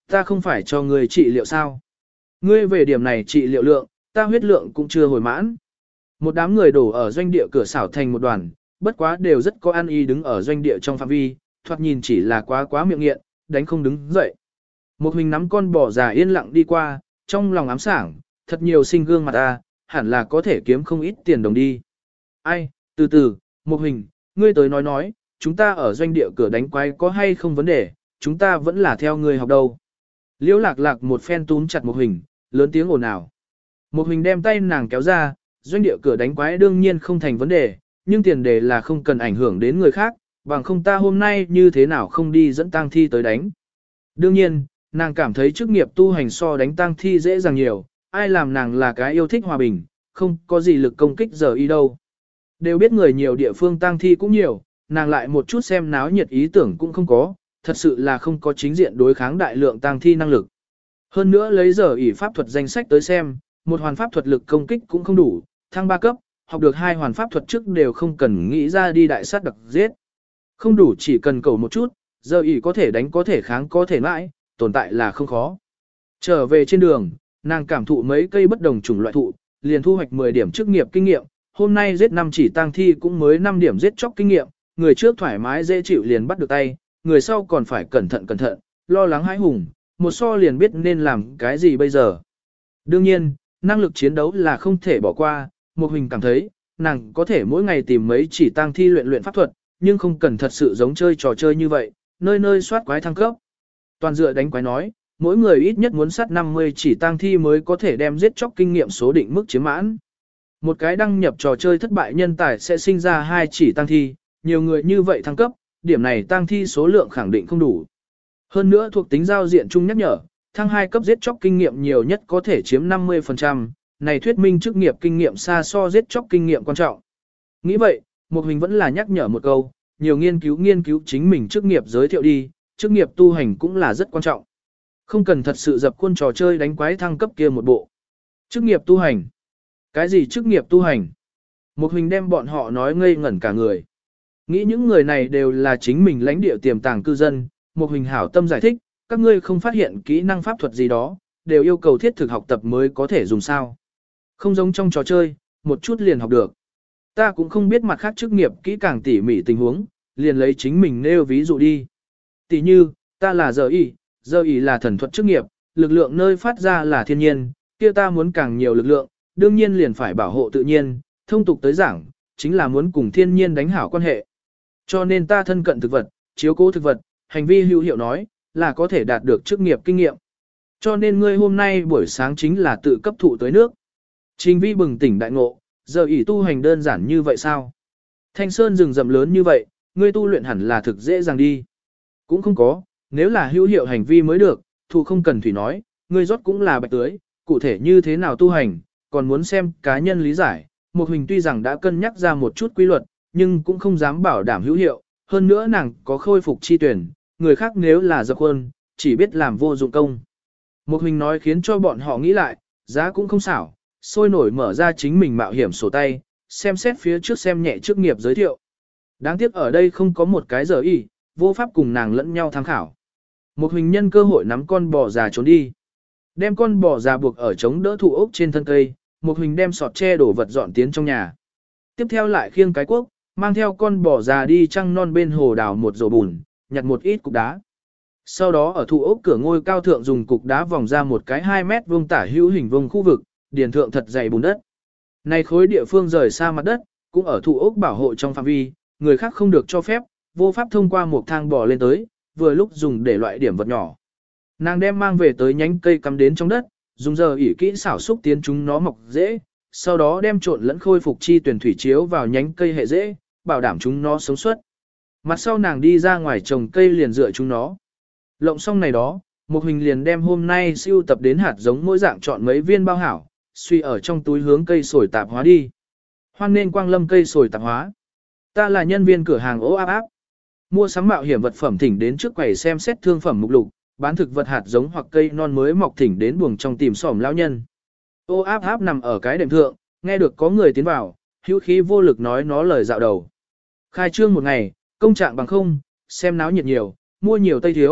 Ta không phải cho ngươi trị liệu sao? Ngươi về điểm này trị liệu lượng, ta huyết lượng cũng chưa hồi mãn. Một đám người đổ ở doanh địa cửa xảo thành một đoàn, bất quá đều rất có ăn y đứng ở doanh địa trong phạm vi, thoạt nhìn chỉ là quá quá miệng nghiện, đánh không đứng dậy. Một mình nắm con bò già yên lặng đi qua, trong lòng ám sảng, thật nhiều sinh gương mặt ta, hẳn là có thể kiếm không ít tiền đồng đi. Ai, từ từ, một hình, ngươi tới nói nói, chúng ta ở doanh địa cửa đánh quái có hay không vấn đề, chúng ta vẫn là theo ngươi học đâu. Liễu lạc lạc một phen túm chặt một hình, lớn tiếng ồn ào. Một hình đem tay nàng kéo ra, doanh địa cửa đánh quái đương nhiên không thành vấn đề, nhưng tiền đề là không cần ảnh hưởng đến người khác, bằng không ta hôm nay như thế nào không đi dẫn tang thi tới đánh. Đương nhiên, nàng cảm thấy chức nghiệp tu hành so đánh tang thi dễ dàng nhiều, ai làm nàng là cái yêu thích hòa bình, không có gì lực công kích giờ y đâu. Đều biết người nhiều địa phương tang thi cũng nhiều, nàng lại một chút xem náo nhiệt ý tưởng cũng không có, thật sự là không có chính diện đối kháng đại lượng tang thi năng lực. Hơn nữa lấy giờ ỷ pháp thuật danh sách tới xem, một hoàn pháp thuật lực công kích cũng không đủ, thăng ba cấp, học được hai hoàn pháp thuật trước đều không cần nghĩ ra đi đại sát đặc giết. Không đủ chỉ cần cầu một chút, giờ ỷ có thể đánh có thể kháng có thể mãi, tồn tại là không khó. Trở về trên đường, nàng cảm thụ mấy cây bất đồng chủng loại thụ, liền thu hoạch mười điểm chức nghiệp kinh nghiệm, hôm nay giết năm chỉ tang thi cũng mới năm điểm giết chóc kinh nghiệm, người trước thoải mái dễ chịu liền bắt được tay, người sau còn phải cẩn thận cẩn thận, lo lắng hãi hùng, một so liền biết nên làm cái gì bây giờ. Đương nhiên, năng lực chiến đấu là không thể bỏ qua, một hình cảm thấy, nàng có thể mỗi ngày tìm mấy chỉ tang thi luyện luyện pháp thuật, nhưng không cần thật sự giống chơi trò chơi như vậy, nơi nơi soát quái thăng cấp. Toàn dựa đánh quái nói, mỗi người ít nhất muốn sát năm mươi chỉ tang thi mới có thể đem giết chóc kinh nghiệm số định mức chiếm mãn. Một cái đăng nhập trò chơi thất bại nhân tài sẽ sinh ra hai chỉ tang thi, nhiều người như vậy thăng cấp, điểm này tang thi số lượng khẳng định không đủ. Hơn nữa thuộc tính giao diện chung nhắc nhở, thăng hai cấp giết chóc kinh nghiệm nhiều nhất có thể chiếm năm mươi phần trăm, này thuyết minh chức nghiệp kinh nghiệm xa so giết chóc kinh nghiệm quan trọng. Nghĩ vậy, một hình vẫn là nhắc nhở một câu, nhiều nghiên cứu nghiên cứu chính mình chức nghiệp giới thiệu đi, chức nghiệp tu hành cũng là rất quan trọng. Không cần thật sự dập khuôn trò chơi đánh quái thăng cấp kia một bộ. Chức nghiệp tu hành. Cái gì chức nghiệp tu hành? Một hình đem bọn họ nói ngây ngẩn cả người. Nghĩ những người này đều là chính mình lãnh địa tiềm tàng cư dân, một hình hảo tâm giải thích, các ngươi không phát hiện kỹ năng pháp thuật gì đó, đều yêu cầu thiết thực học tập mới có thể dùng sao. Không giống trong trò chơi, một chút liền học được. Ta cũng không biết mặt khác chức nghiệp kỹ càng tỉ mỉ tình huống, liền lấy chính mình nêu ví dụ đi. Tỷ như, ta là giờ y, giờ y là thần thuật chức nghiệp, lực lượng nơi phát ra là thiên nhiên, kia ta muốn càng nhiều lực lượng, đương nhiên liền phải bảo hộ tự nhiên, thông tục tới giảng, chính là muốn cùng thiên nhiên đánh hảo quan hệ. Cho nên ta thân cận thực vật, chiếu cố thực vật, hành vi hữu hiệu nói, là có thể đạt được chức nghiệp kinh nghiệm. Cho nên ngươi hôm nay buổi sáng chính là tự cấp thụ tới nước. Trình vi bừng tỉnh đại ngộ, giờ ỷ tu hành đơn giản như vậy sao? Thanh sơn rừng rậm lớn như vậy, ngươi tu luyện hẳn là thực dễ dàng đi. Cũng không có, nếu là hữu hiệu hành vi mới được, thụ không cần thủy nói, ngươi rót cũng là bạch tưới, cụ thể như thế nào tu hành, còn muốn xem cá nhân lý giải. Một hình tuy rằng đã cân nhắc ra một chút quy luật, nhưng cũng không dám bảo đảm hữu hiệu, hơn nữa nàng có khôi phục chi tuyển, người khác nếu là dập khuôn, chỉ biết làm vô dụng công. Một hình nói khiến cho bọn họ nghĩ lại, giá cũng không xảo, sôi nổi mở ra chính mình mạo hiểm sổ tay, xem xét phía trước xem nhẹ chức nghiệp giới thiệu. Đáng tiếc ở đây không có một cái giờ y, vô pháp cùng nàng lẫn nhau tham khảo. Một hình nhân cơ hội nắm con bò già trốn đi. Đem con bò già buộc ở chống đỡ thụ ốc trên thân cây, một hình đem sọt tre đổ vật dọn tiến trong nhà. Tiếp theo lại khiêng cái cuốc, mang theo con bò già đi trăng non bên hồ đào một rổ bùn, nhặt một ít cục đá. Sau đó ở thụ ốc cửa ngôi cao thượng dùng cục đá vòng ra một cái hai mét vuông tả hữu hình vuông khu vực, điền thượng thật dày bùn đất. Này khối địa phương rời xa mặt đất, cũng ở thụ ốc bảo hộ trong phạm vi, người khác không được cho phép, vô pháp thông qua một thang bò lên tới, vừa lúc dùng để loại điểm vật nhỏ. Nàng đem mang về tới nhánh cây cắm đến trong đất, dùng giờ ỉ kỹ xảo xúc tiến chúng nó mọc dễ, sau đó đem trộn lẫn khôi phục chi tuyển thủy chiếu vào nhánh cây hệ dễ, bảo đảm chúng nó sống suốt. Mặt sau nàng đi ra ngoài trồng cây liền dựa chúng nó. Lộng xong này đó, một hình liền đem hôm nay siêu tập đến hạt giống mỗi dạng chọn mấy viên bao hảo, suy ở trong túi hướng cây sồi tạp hóa đi. Hoan nên quang lâm cây sồi tạp hóa. Ta là nhân viên cửa hàng ố áp áp. Mua sắm mạo hiểm vật phẩm thỉnh đến trước quầy xem xét thương phẩm mục lục, bán thực vật hạt giống hoặc cây non mới mọc thỉnh đến buồng trong tìm xỏm lão nhân. Ô áp áp nằm ở cái đệm thượng, nghe được có người tiến vào, hữu khí vô lực nói nó lời dạo đầu. Khai trương một ngày, công trạng bằng không, xem náo nhiệt nhiều, mua nhiều tây thiếu,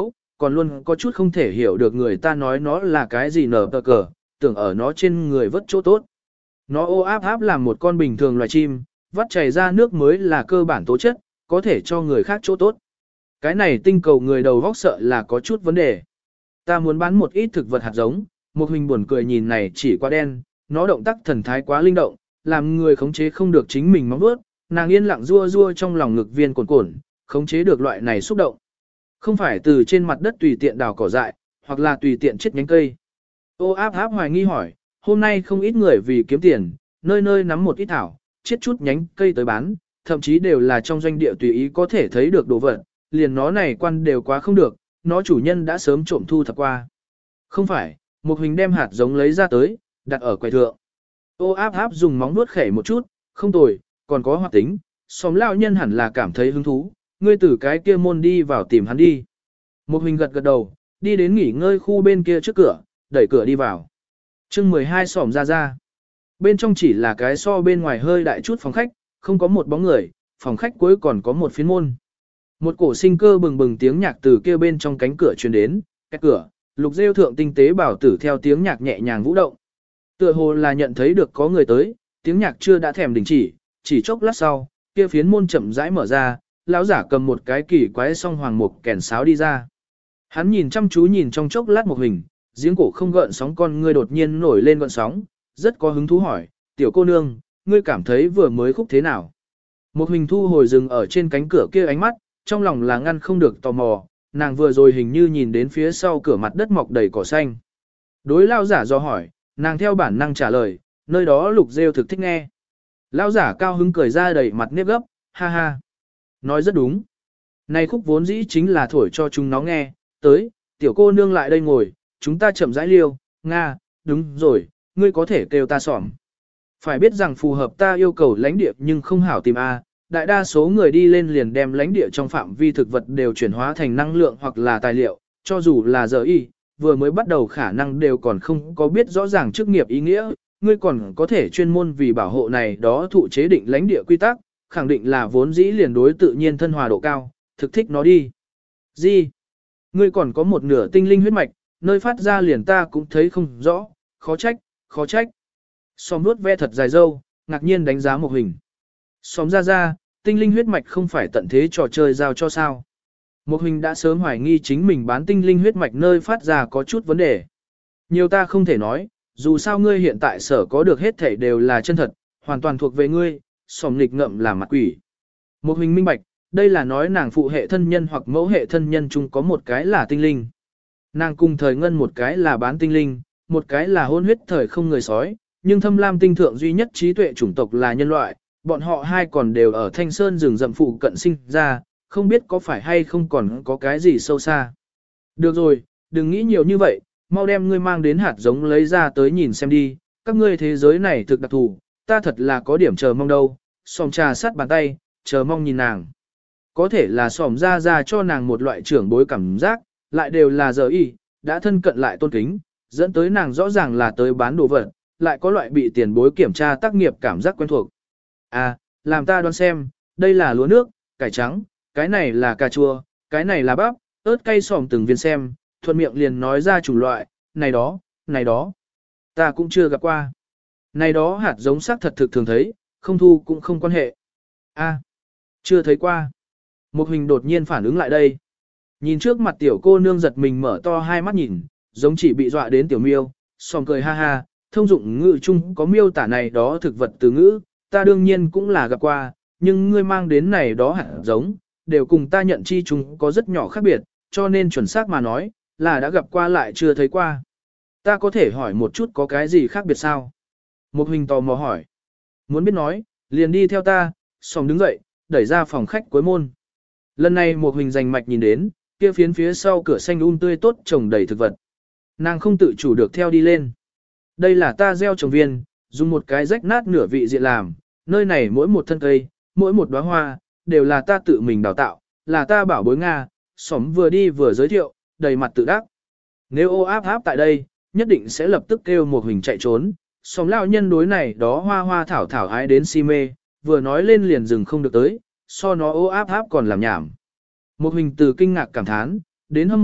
còn luôn có chút không thể hiểu được người ta nói nó là cái gì nở tờ cờ, tưởng ở nó trên người vớt chỗ tốt. Nó ô áp áp làm một con bình thường loài chim, vắt chảy ra nước mới là cơ bản tố chất, có thể cho người khác chỗ tốt. Cái này tinh cầu người đầu vóc sợ là có chút vấn đề. Ta muốn bán một ít thực vật hạt giống, một hình buồn cười nhìn này chỉ quá đen, nó động tác thần thái quá linh động, làm người khống chế không được chính mình mong bước, nàng yên lặng rua rua trong lòng ngực viên cồn cồn, khống chế được loại này xúc động. Không phải từ trên mặt đất tùy tiện đào cỏ dại, hoặc là tùy tiện chết nhánh cây. Ô áp áp hoài nghi hỏi, hôm nay không ít người vì kiếm tiền, nơi nơi nắm một ít thảo, chết chút nhánh cây tới bán, thậm chí đều là trong doanh địa tùy ý có thể thấy được đồ vật, liền nó này quan đều quá không được, nó chủ nhân đã sớm trộm thu thập qua. Không phải, một hình đem hạt giống lấy ra tới, đặt ở quầy thượng. Ô áp áp dùng móng vuốt khẻ một chút, không tồi, còn có hoạt tính, xóm lão nhân hẳn là cảm thấy hứng thú, ngươi từ cái kia môn đi vào tìm hắn đi. Một hình gật gật đầu, đi đến nghỉ ngơi khu bên kia trước cửa, đẩy cửa đi vào. chương mười hai xỏm ra ra. Bên trong chỉ là cái so bên ngoài hơi đại chút phòng khách, không có một bóng người, phòng khách cuối còn có một phiến môn. Một cổ sinh cơ bừng bừng tiếng nhạc từ kia bên trong cánh cửa truyền đến, cái cửa, lục rêu thượng tinh tế bảo tử theo tiếng nhạc nhẹ nhàng vũ động. Tựa hồ là nhận thấy được có người tới, tiếng nhạc chưa đã thèm đình chỉ, chỉ chốc lát sau, kia phiến môn chậm rãi mở ra, lão giả cầm một cái kỳ quái song hoàng mục kèn sáo đi ra. Hắn nhìn chăm chú nhìn trong chốc lát một hình, giếng cổ không gợn sóng con ngươi đột nhiên nổi lên gợn sóng, rất có hứng thú hỏi, tiểu cô nương, ngươi cảm thấy vừa mới khúc thế nào? Một hình thu hồi dừng ở trên cánh cửa kia ánh mắt, trong lòng là ngăn không được tò mò, nàng vừa rồi hình như nhìn đến phía sau cửa mặt đất mọc đầy cỏ xanh. Đối lao giả do hỏi, nàng theo bản năng trả lời, nơi đó lục rêu thực thích nghe. Lao giả cao hứng cười ra đầy mặt nếp gấp, ha ha. Nói rất đúng. Này khúc vốn dĩ chính là thổi cho chúng nó nghe, tới, tiểu cô nương lại đây ngồi, chúng ta chậm rãi liêu, Nga, đúng rồi, ngươi có thể kêu ta xỏm. Phải biết rằng phù hợp ta yêu cầu lãnh địa nhưng không hảo tìm A, đại đa số người đi lên liền đem lãnh địa trong phạm vi thực vật đều chuyển hóa thành năng lượng hoặc là tài liệu, cho dù là giờ y, vừa mới bắt đầu khả năng đều còn không có biết rõ ràng chức nghiệp ý nghĩa, ngươi còn có thể chuyên môn vì bảo hộ này đó thụ chế định lãnh địa quy tắc, khẳng định là vốn dĩ liền đối tự nhiên thân hòa độ cao, thực thích nó đi. Gì? Ngươi còn có một nửa tinh linh huyết mạch, nơi phát ra liền ta cũng thấy không rõ, khó trách, khó trách. Xóm nuốt ve thật dài dâu, ngạc nhiên đánh giá một hình. Xóm ra ra, tinh linh huyết mạch không phải tận thế trò chơi giao cho sao. Một hình đã sớm hoài nghi chính mình bán tinh linh huyết mạch nơi phát ra có chút vấn đề. Nhiều ta không thể nói, dù sao ngươi hiện tại sở có được hết thảy đều là chân thật, hoàn toàn thuộc về ngươi, xóm nghịch ngậm là mặt quỷ. Một hình minh bạch, đây là nói nàng phụ hệ thân nhân hoặc mẫu hệ thân nhân chung có một cái là tinh linh. Nàng cùng thời ngân một cái là bán tinh linh, một cái là hôn huyết thời không người sói, nhưng thâm lam tinh thượng duy nhất trí tuệ chủng tộc là nhân loại, bọn họ hai còn đều ở thanh sơn rừng rậm phụ cận sinh ra, không biết có phải hay không còn có cái gì sâu xa. Được rồi, đừng nghĩ nhiều như vậy, mau đem ngươi mang đến hạt giống lấy ra tới nhìn xem đi, các ngươi thế giới này thực đặc thù, ta thật là có điểm chờ mong đâu, xòm trà sát bàn tay, chờ mong nhìn nàng. Có thể là xòm ra ra cho nàng một loại trưởng bối cảm giác, lại đều là giờ y, đã thân cận lại tôn kính, dẫn tới nàng rõ ràng là tới bán đồ vật, lại có loại bị tiền bối kiểm tra tác nghiệp cảm giác quen thuộc. À, làm ta đoán xem, đây là lúa nước, cải trắng, cái này là cà chua, cái này là bắp, ớt cay xòm từng viên xem, thuận miệng liền nói ra chủng loại, này đó, này đó. Ta cũng chưa gặp qua. Này đó hạt giống sắc thật thực thường thấy, không thu cũng không quan hệ. A, chưa thấy qua. Một hình đột nhiên phản ứng lại đây. Nhìn trước mặt tiểu cô nương giật mình mở to hai mắt nhìn, giống chỉ bị dọa đến tiểu miêu, xòm cười ha ha, thông dụng ngữ chung có miêu tả này đó thực vật từ ngữ, ta đương nhiên cũng là gặp qua, nhưng ngươi mang đến này đó hạt giống, đều cùng ta nhận chi chúng có rất nhỏ khác biệt, cho nên chuẩn xác mà nói, là đã gặp qua lại chưa thấy qua. Ta có thể hỏi một chút có cái gì khác biệt sao? Một hình tò mò hỏi. Muốn biết nói, liền đi theo ta, xòm đứng dậy, đẩy ra phòng khách cuối môn. Lần này một hình rành mạch nhìn đến, kia phiến phía sau cửa xanh um tươi tốt trồng đầy thực vật. Nàng không tự chủ được theo đi lên. Đây là ta gieo trồng viên, dùng một cái rách nát nửa vị diện làm, nơi này mỗi một thân cây, mỗi một đóa hoa, đều là ta tự mình đào tạo, là ta bảo bối Nga, xóm vừa đi vừa giới thiệu, đầy mặt tự đắc. Nếu ô áp áp tại đây, nhất định sẽ lập tức kêu một hình chạy trốn, xóm lão nhân đối này đó hoa hoa thảo thảo ái đến si mê, vừa nói lên liền dừng không được tới, so nó ô áp áp còn làm nhảm. Một hình từ kinh ngạc cảm thán, đến hâm mộ,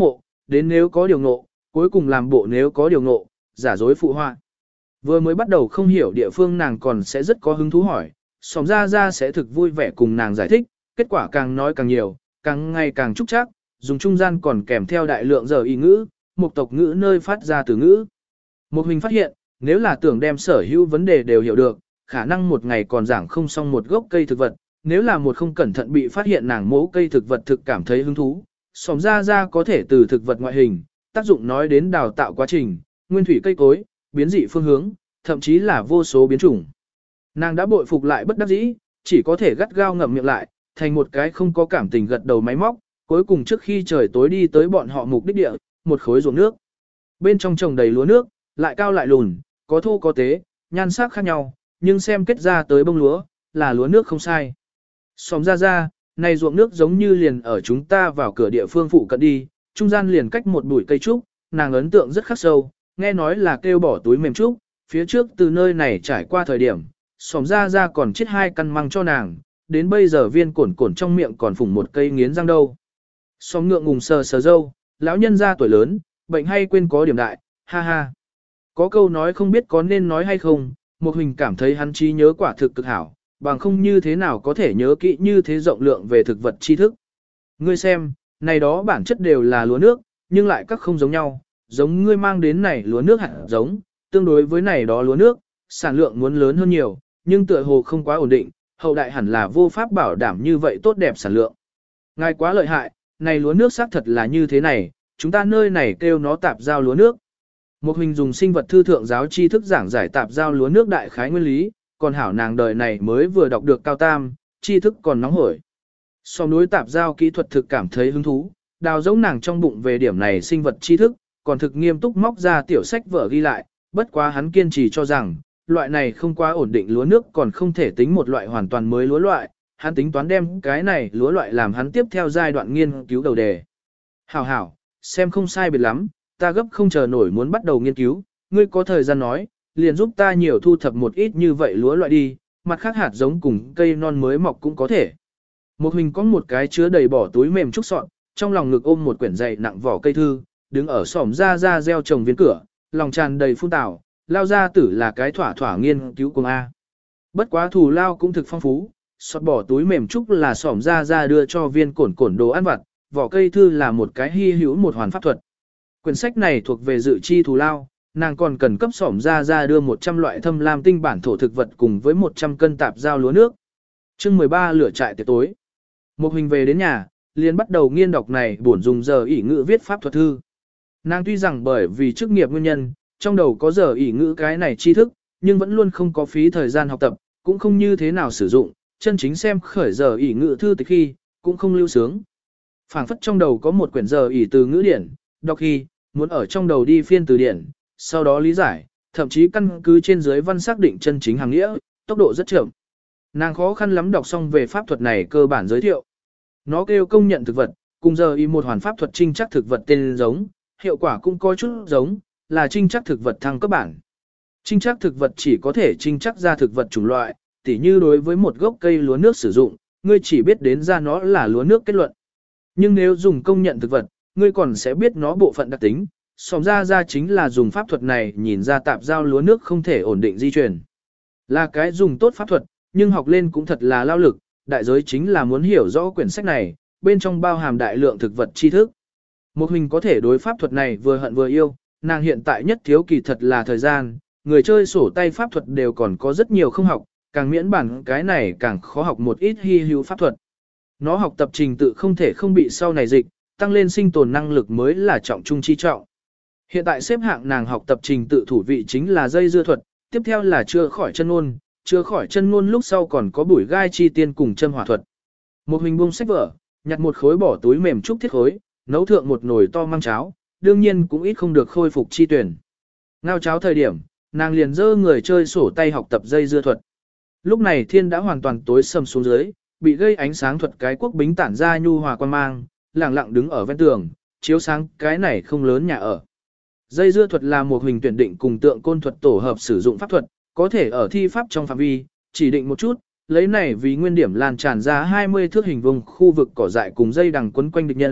đến nếu có điều ngộ, cuối cùng làm bộ nếu có điều ngộ, giả dối phụ họa. Vừa mới bắt đầu không hiểu địa phương nàng còn sẽ rất có hứng thú hỏi, xóm ra ra sẽ thực vui vẻ cùng nàng giải thích, kết quả càng nói càng nhiều, càng ngày càng trúc chắc, dùng trung gian còn kèm theo đại lượng giờ y ngữ, một tộc ngữ nơi phát ra từ ngữ. Một mình phát hiện, nếu là tưởng đem sở hữu vấn đề đều hiểu được, khả năng một ngày còn giảng không xong một gốc cây thực vật, nếu là một không cẩn thận bị phát hiện nàng mẫu cây thực vật thực cảm thấy hứng thú, xóm ra ra có thể từ thực vật ngoại hình, tác dụng nói đến đào tạo quá trình, nguyên thủy cây cối, biến dị phương hướng, thậm chí là vô số biến chủng. Nàng đã bội phục lại bất đắc dĩ, chỉ có thể gắt gao ngậm miệng lại, thành một cái không có cảm tình gật đầu máy móc, cuối cùng trước khi trời tối đi tới bọn họ mục đích địa, một khối ruộng nước. Bên trong trồng đầy lúa nước, lại cao lại lùn, có thô có tế, nhan sắc khác nhau, nhưng xem kết ra tới bông lúa, là lúa nước không sai. Xóm ra ra, này ruộng nước giống như liền ở chúng ta vào cửa địa phương phụ cận đi, trung gian liền cách một bụi cây trúc, nàng ấn tượng rất khắc sâu, nghe nói là kêu bỏ túi mềm trúc, phía trước từ nơi này trải qua thời điểm, xóm ra ra còn chết hai căn măng cho nàng, đến bây giờ viên cổn cổn trong miệng còn phủng một cây nghiến răng đâu. Xóm ngượng ngùng sờ sờ dâu, lão nhân ra tuổi lớn, bệnh hay quên có điểm đại, ha ha. Có câu nói không biết có nên nói hay không, một hình cảm thấy hắn trí nhớ quả thực cực hảo, bằng không như thế nào có thể nhớ kỹ như thế rộng lượng về thực vật tri thức. Ngươi xem, này đó bản chất đều là lúa nước, nhưng lại các không giống nhau, giống ngươi mang đến này lúa nước hạt giống, tương đối với này đó lúa nước, sản lượng muốn lớn hơn nhiều, nhưng tựa hồ không quá ổn định, hậu đại hẳn là vô pháp bảo đảm như vậy tốt đẹp sản lượng. Ngài quá lợi hại, này lúa nước xác thật là như thế này, chúng ta nơi này kêu nó tạp giao lúa nước. Một hình dùng sinh vật thư thượng giáo tri thức giảng giải tạp giao lúa nước đại khái nguyên lý, còn hảo nàng đời này mới vừa đọc được cao tam, tri thức còn nóng hổi. So đối tạp giao kỹ thuật thực cảm thấy hứng thú, đào giống nàng trong bụng về điểm này sinh vật tri thức, còn thực nghiêm túc móc ra tiểu sách vở ghi lại, bất quá hắn kiên trì cho rằng, loại này không quá ổn định lúa nước còn không thể tính một loại hoàn toàn mới lúa loại, hắn tính toán đem cái này lúa loại làm hắn tiếp theo giai đoạn nghiên cứu đầu đề. Hảo hảo, xem không sai biệt lắm, ta gấp không chờ nổi muốn bắt đầu nghiên cứu, ngươi có thời gian nói, liền giúp ta nhiều thu thập một ít như vậy lúa loại đi, mặt khác hạt giống cùng cây non mới mọc cũng có thể. Một hình có một cái chứa đầy bỏ túi mềm trúc sọn, trong lòng ngực ôm một quyển dày nặng vỏ cây thư, đứng ở xỏm ra ra gieo trồng viên cửa, lòng tràn đầy phun tảo, lao ra tử là cái thỏa thỏa nghiên cứu cùng A. Bất quá thù lao cũng thực phong phú, sọt bỏ túi mềm trúc là xỏm ra ra đưa cho viên cổn cổn đồ ăn vặt, vỏ cây thư là một cái hy hữu một hoàn pháp thuật. Quyển sách này thuộc về dự chi thù lao, nàng còn cần cấp xỏm ra ra đưa một trăm loại thâm lam tinh bản thổ thực vật cùng với một trăm cân tạp giao lúa nước. Chương mười ba lửa trại tiệc tối. Một hình về đến nhà, liền bắt đầu nghiên đọc này bổn dùng giờ ỷ ngữ viết pháp thuật thư. Nàng tuy rằng bởi vì chức nghiệp nguyên nhân, trong đầu có giờ ỷ ngữ cái này tri thức, nhưng vẫn luôn không có phí thời gian học tập, cũng không như thế nào sử dụng, chân chính xem khởi giờ ỷ ngữ thư từ khi, cũng không lưu sướng. Phảng phất trong đầu có một quyển giờ ỷ từ ngữ điển, đọc khi, muốn ở trong đầu đi phiên từ điển, sau đó lý giải, thậm chí căn cứ trên dưới văn xác định chân chính hàng nghĩa, tốc độ rất chậm. Nàng khó khăn lắm đọc xong về pháp thuật này cơ bản giới thiệu. Nó kêu công nhận thực vật, cùng giờ y một hoàn pháp thuật trinh chắc thực vật tên giống, hiệu quả cũng có chút giống, là trinh chắc thực vật thăng cấp bản. Trinh chắc thực vật chỉ có thể trinh chắc ra thực vật chủng loại, tỉ như đối với một gốc cây lúa nước sử dụng, ngươi chỉ biết đến ra nó là lúa nước kết luận. Nhưng nếu dùng công nhận thực vật, ngươi còn sẽ biết nó bộ phận đặc tính, xóm ra ra chính là dùng pháp thuật này nhìn ra tạp giao lúa nước không thể ổn định di truyền. Là cái dùng tốt pháp thuật, nhưng học lên cũng thật là lao lực, đại giới chính là muốn hiểu rõ quyển sách này, bên trong bao hàm đại lượng thực vật tri thức. Một hình có thể đối pháp thuật này vừa hận vừa yêu, nàng hiện tại nhất thiếu kỳ thật là thời gian, người chơi sổ tay pháp thuật đều còn có rất nhiều không học, càng miễn bản cái này càng khó học một ít hy hữu pháp thuật. Nó học tập trình tự không thể không bị sau này dịch, tăng lên sinh tồn năng lực mới là trọng trung chi trọng. Hiện tại xếp hạng nàng học tập trình tự thủ vị chính là dây dưa thuật, tiếp theo là chưa khỏi chân ngôn, chưa khỏi chân ngôn lúc sau còn có bùi gai chi tiên cùng châm hỏa thuật. Một hình buông sách vở, nhặt một khối bỏ túi mềm trúc thiết khối, nấu thượng một nồi to măng cháo, đương nhiên cũng ít không được khôi phục chi tuyển. Ngao cháo thời điểm, nàng liền dơ người chơi sổ tay học tập dây dưa thuật. Lúc này thiên đã hoàn toàn tối sầm xuống dưới, bị gây ánh sáng thuật cái quốc bính tản ra nhu hòa quan mang, lặng lặng đứng ở ven tường, chiếu sáng cái này không lớn nhà ở. Dây dưa thuật là một hình tuyển định cùng tượng côn thuật tổ hợp sử dụng pháp thuật, có thể ở thi pháp trong phạm vi, chỉ định một chút, lấy này vì nguyên điểm lan tràn ra hai mươi thước hình vuông khu vực cỏ dại cùng dây đằng quấn quanh địch nhân,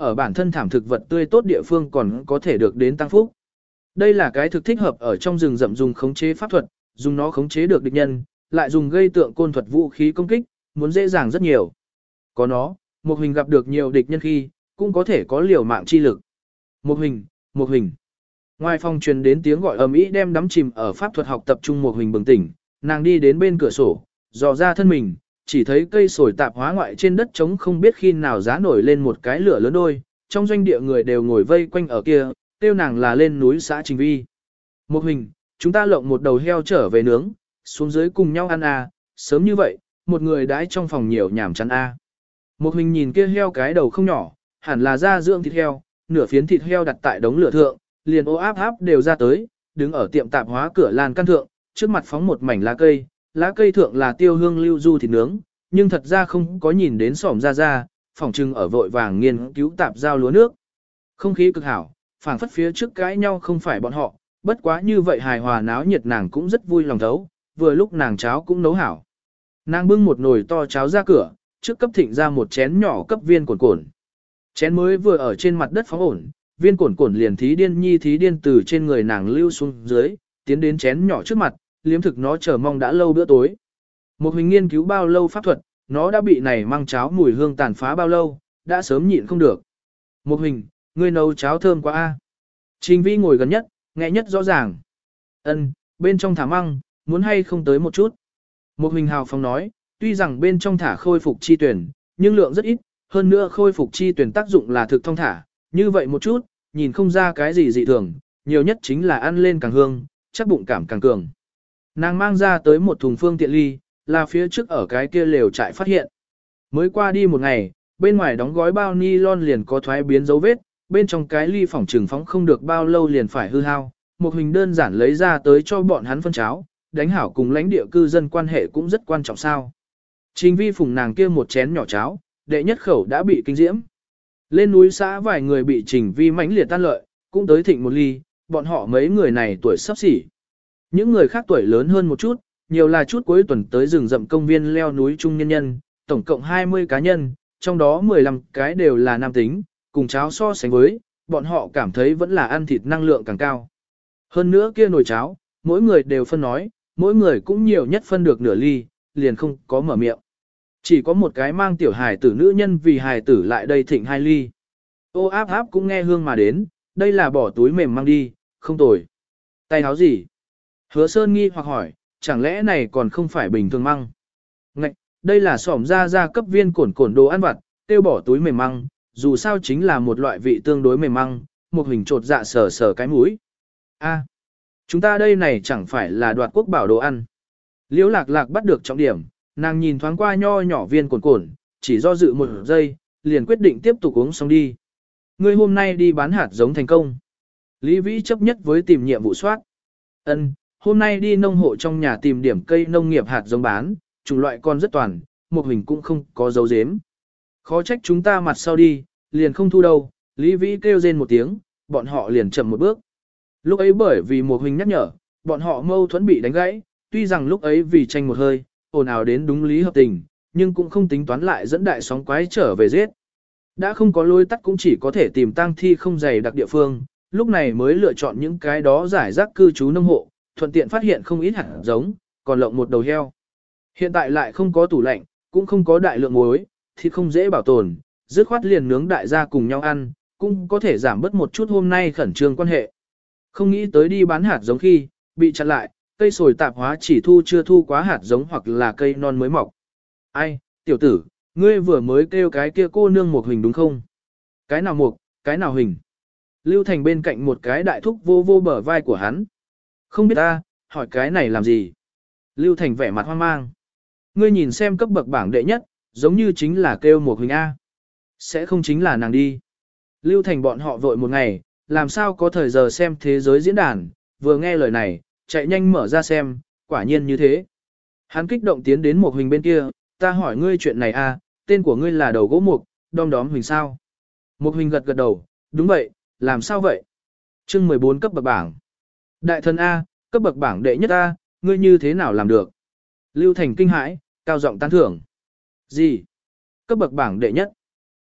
ở bản thân thảm thực vật tươi tốt địa phương còn có thể được đến tăng phúc. Đây là cái thực thích hợp ở trong rừng rậm dùng khống chế pháp thuật, dùng nó khống chế được địch nhân, lại dùng gây tượng côn thuật vũ khí công kích, muốn dễ dàng rất nhiều. Có nó, một hình gặp được nhiều địch nhân khi, cũng có thể có liều mạng chi lực. Một hình, một hình. Ngoài phòng truyền đến tiếng gọi ầm ĩ đem đắm chìm ở pháp thuật học tập trung một hình bừng tỉnh, nàng đi đến bên cửa sổ, dò ra thân mình, chỉ thấy cây sồi tạp hóa ngoại trên đất trống không biết khi nào giá nổi lên một cái lửa lớn đôi, trong doanh địa người đều ngồi vây quanh ở kia, tiêu nàng là lên núi xã Trình Vi. Một hình, chúng ta lộng một đầu heo trở về nướng, xuống dưới cùng nhau ăn à, sớm như vậy, một người đãi trong phòng nhiều nhảm chán à. Một hình nhìn kia heo cái đầu không nhỏ, hẳn là da dưỡng thịt heo, nửa phiến thịt heo đặt tại đống lửa thượng, liền ô áp áp đều ra tới, đứng ở tiệm tạp hóa cửa lan căn thượng, trước mặt phóng một mảnh lá cây, lá cây thượng là tiêu hương lưu du thịt nướng, nhưng thật ra không có nhìn đến xỏm ra ra, phỏng trưng ở vội vàng nghiên cứu tạp giao lúa nước. Không khí cực hảo, phảng phất phía trước cãi nhau không phải bọn họ, bất quá như vậy hài hòa náo nhiệt nàng cũng rất vui lòng thấu, vừa lúc nàng cháo cũng nấu hảo. Nàng bưng một nồi to cháo ra cửa, trước cấp thịnh ra một chén nhỏ cấp viên cồn cồn. Chén mới vừa ở trên mặt đất phóng ổn, viên cồn cồn liền thí điên nhi thí điên từ trên người nàng lưu xuống dưới, tiến đến chén nhỏ trước mặt, liếm thực nó chờ mong đã lâu bữa tối. Một hình nghiên cứu bao lâu pháp thuật, nó đã bị này mang cháo mùi hương tàn phá bao lâu, đã sớm nhịn không được. Một hình, ngươi nấu cháo thơm quá a. Trình Vi ngồi gần nhất, nghe nhất rõ ràng. Ân, bên trong thả măng, muốn hay không tới một chút. Một hình hào phóng nói, tuy rằng bên trong thả khôi phục chi tuyển, nhưng lượng rất ít, hơn nữa khôi phục chi tuyển tác dụng là thực thông thả, như vậy một chút, nhìn không ra cái gì dị thường, nhiều nhất chính là ăn lên càng hương, chắc bụng cảm càng cường. Nàng mang ra tới một thùng phương tiện ly, là phía trước ở cái kia lều trại phát hiện. Mới qua đi một ngày, bên ngoài đóng gói bao nylon liền có thoái biến dấu vết, bên trong cái ly phỏng trừng phóng không được bao lâu liền phải hư hao. Một hình đơn giản lấy ra tới cho bọn hắn phân cháo, đánh hảo cùng lãnh địa cư dân quan hệ cũng rất quan trọng sao. Trình Vi phùng nàng kia một chén nhỏ cháo, đệ nhất khẩu đã bị kinh diễm. Lên núi xã vài người bị Trình Vi mãnh liệt tan lợi, cũng tới thịnh một ly, bọn họ mấy người này tuổi sắp xỉ. Những người khác tuổi lớn hơn một chút, nhiều là chút cuối tuần tới rừng rậm công viên leo núi trung nhân nhân, tổng cộng hai mươi cá nhân, trong đó mười lăm cái đều là nam tính, cùng cháo so sánh với, bọn họ cảm thấy vẫn là ăn thịt năng lượng càng cao. Hơn nữa kia nồi cháo, mỗi người đều phân nói, mỗi người cũng nhiều nhất phân được nửa ly, liền không có mở miệng. Chỉ có một cái mang tiểu hài tử nữ nhân vì hài tử lại đây thịnh hai ly. Ô áp áp cũng nghe hương mà đến, đây là bỏ túi mềm mang đi, không tồi. Tay áo gì? Hứa Sơn nghi hoặc hỏi, chẳng lẽ này còn không phải bình thường măng? Ngạch, đây là xỏm ra ra cấp viên cổn cổn đồ ăn vặt, tiêu bỏ túi mềm măng, dù sao chính là một loại vị tương đối mềm măng, một hình trột dạ sờ sờ cái mũi. A, chúng ta đây này chẳng phải là đoạt quốc bảo đồ ăn. Liễu lạc lạc bắt được trọng điểm, nàng nhìn thoáng qua nho nhỏ viên cổn cổn, chỉ do dự một giây, liền quyết định tiếp tục uống xong đi. Ngươi hôm nay đi bán hạt giống thành công. Lý Vĩ chấp nhất với tìm nhiệm vụ soát. Ân, hôm nay đi nông hộ trong nhà tìm điểm cây nông nghiệp hạt giống bán, chủng loại con rất toàn, một hình cũng không có dấu dếm. Khó trách chúng ta mặt sau đi, liền không thu đâu, Lý Vĩ kêu rên một tiếng, bọn họ liền chậm một bước. Lúc ấy bởi vì một hình nhắc nhở, bọn họ mâu thuẫn bị đánh gãy, tuy rằng lúc ấy vì tranh một hơi, ồn ào đến đúng lý hợp tình, nhưng cũng không tính toán lại dẫn đại sóng quái trở về giết. Đã không có lối tắt cũng chỉ có thể tìm tang thi không dày đặc địa phương, lúc này mới lựa chọn những cái đó giải rác cư trú nông hộ, thuận tiện phát hiện không ít hạt giống, còn lộng một đầu heo. Hiện tại lại không có tủ lạnh, cũng không có đại lượng muối, thịt không dễ bảo tồn, dứt khoát liền nướng đại gia cùng nhau ăn, cũng có thể giảm bớt một chút hôm nay khẩn trương quan hệ. Không nghĩ tới đi bán hạt giống khi, bị chặn lại, cây sồi tạp hóa chỉ thu chưa thu quá hạt giống hoặc là cây non mới mọc. Ai, tiểu tử, ngươi vừa mới kêu cái kia cô nương một hình đúng không? Cái nào một, cái nào hình? Lưu Thành bên cạnh một cái đại thúc vô vô bờ vai của hắn. Không biết ta, hỏi cái này làm gì? Lưu Thành vẻ mặt hoang mang. Ngươi nhìn xem cấp bậc bảng đệ nhất, giống như chính là kêu một hình A. Sẽ không chính là nàng đi. Lưu Thành bọn họ vội một ngày, làm sao có thời giờ xem thế giới diễn đàn, vừa nghe lời này, chạy nhanh mở ra xem, quả nhiên như thế. Hắn kích động tiến đến một hình bên kia, ta hỏi ngươi chuyện này a, tên của ngươi là đầu gỗ mục, đom đóm hình sao? Một hình gật gật đầu, đúng vậy, làm sao vậy? Chương mười bốn cấp bậc bảng. Đại thần A, cấp bậc bảng đệ nhất A, ngươi như thế nào làm được? Lưu Thành kinh hãi, cao giọng tán thưởng. Gì? Cấp bậc bảng đệ nhất?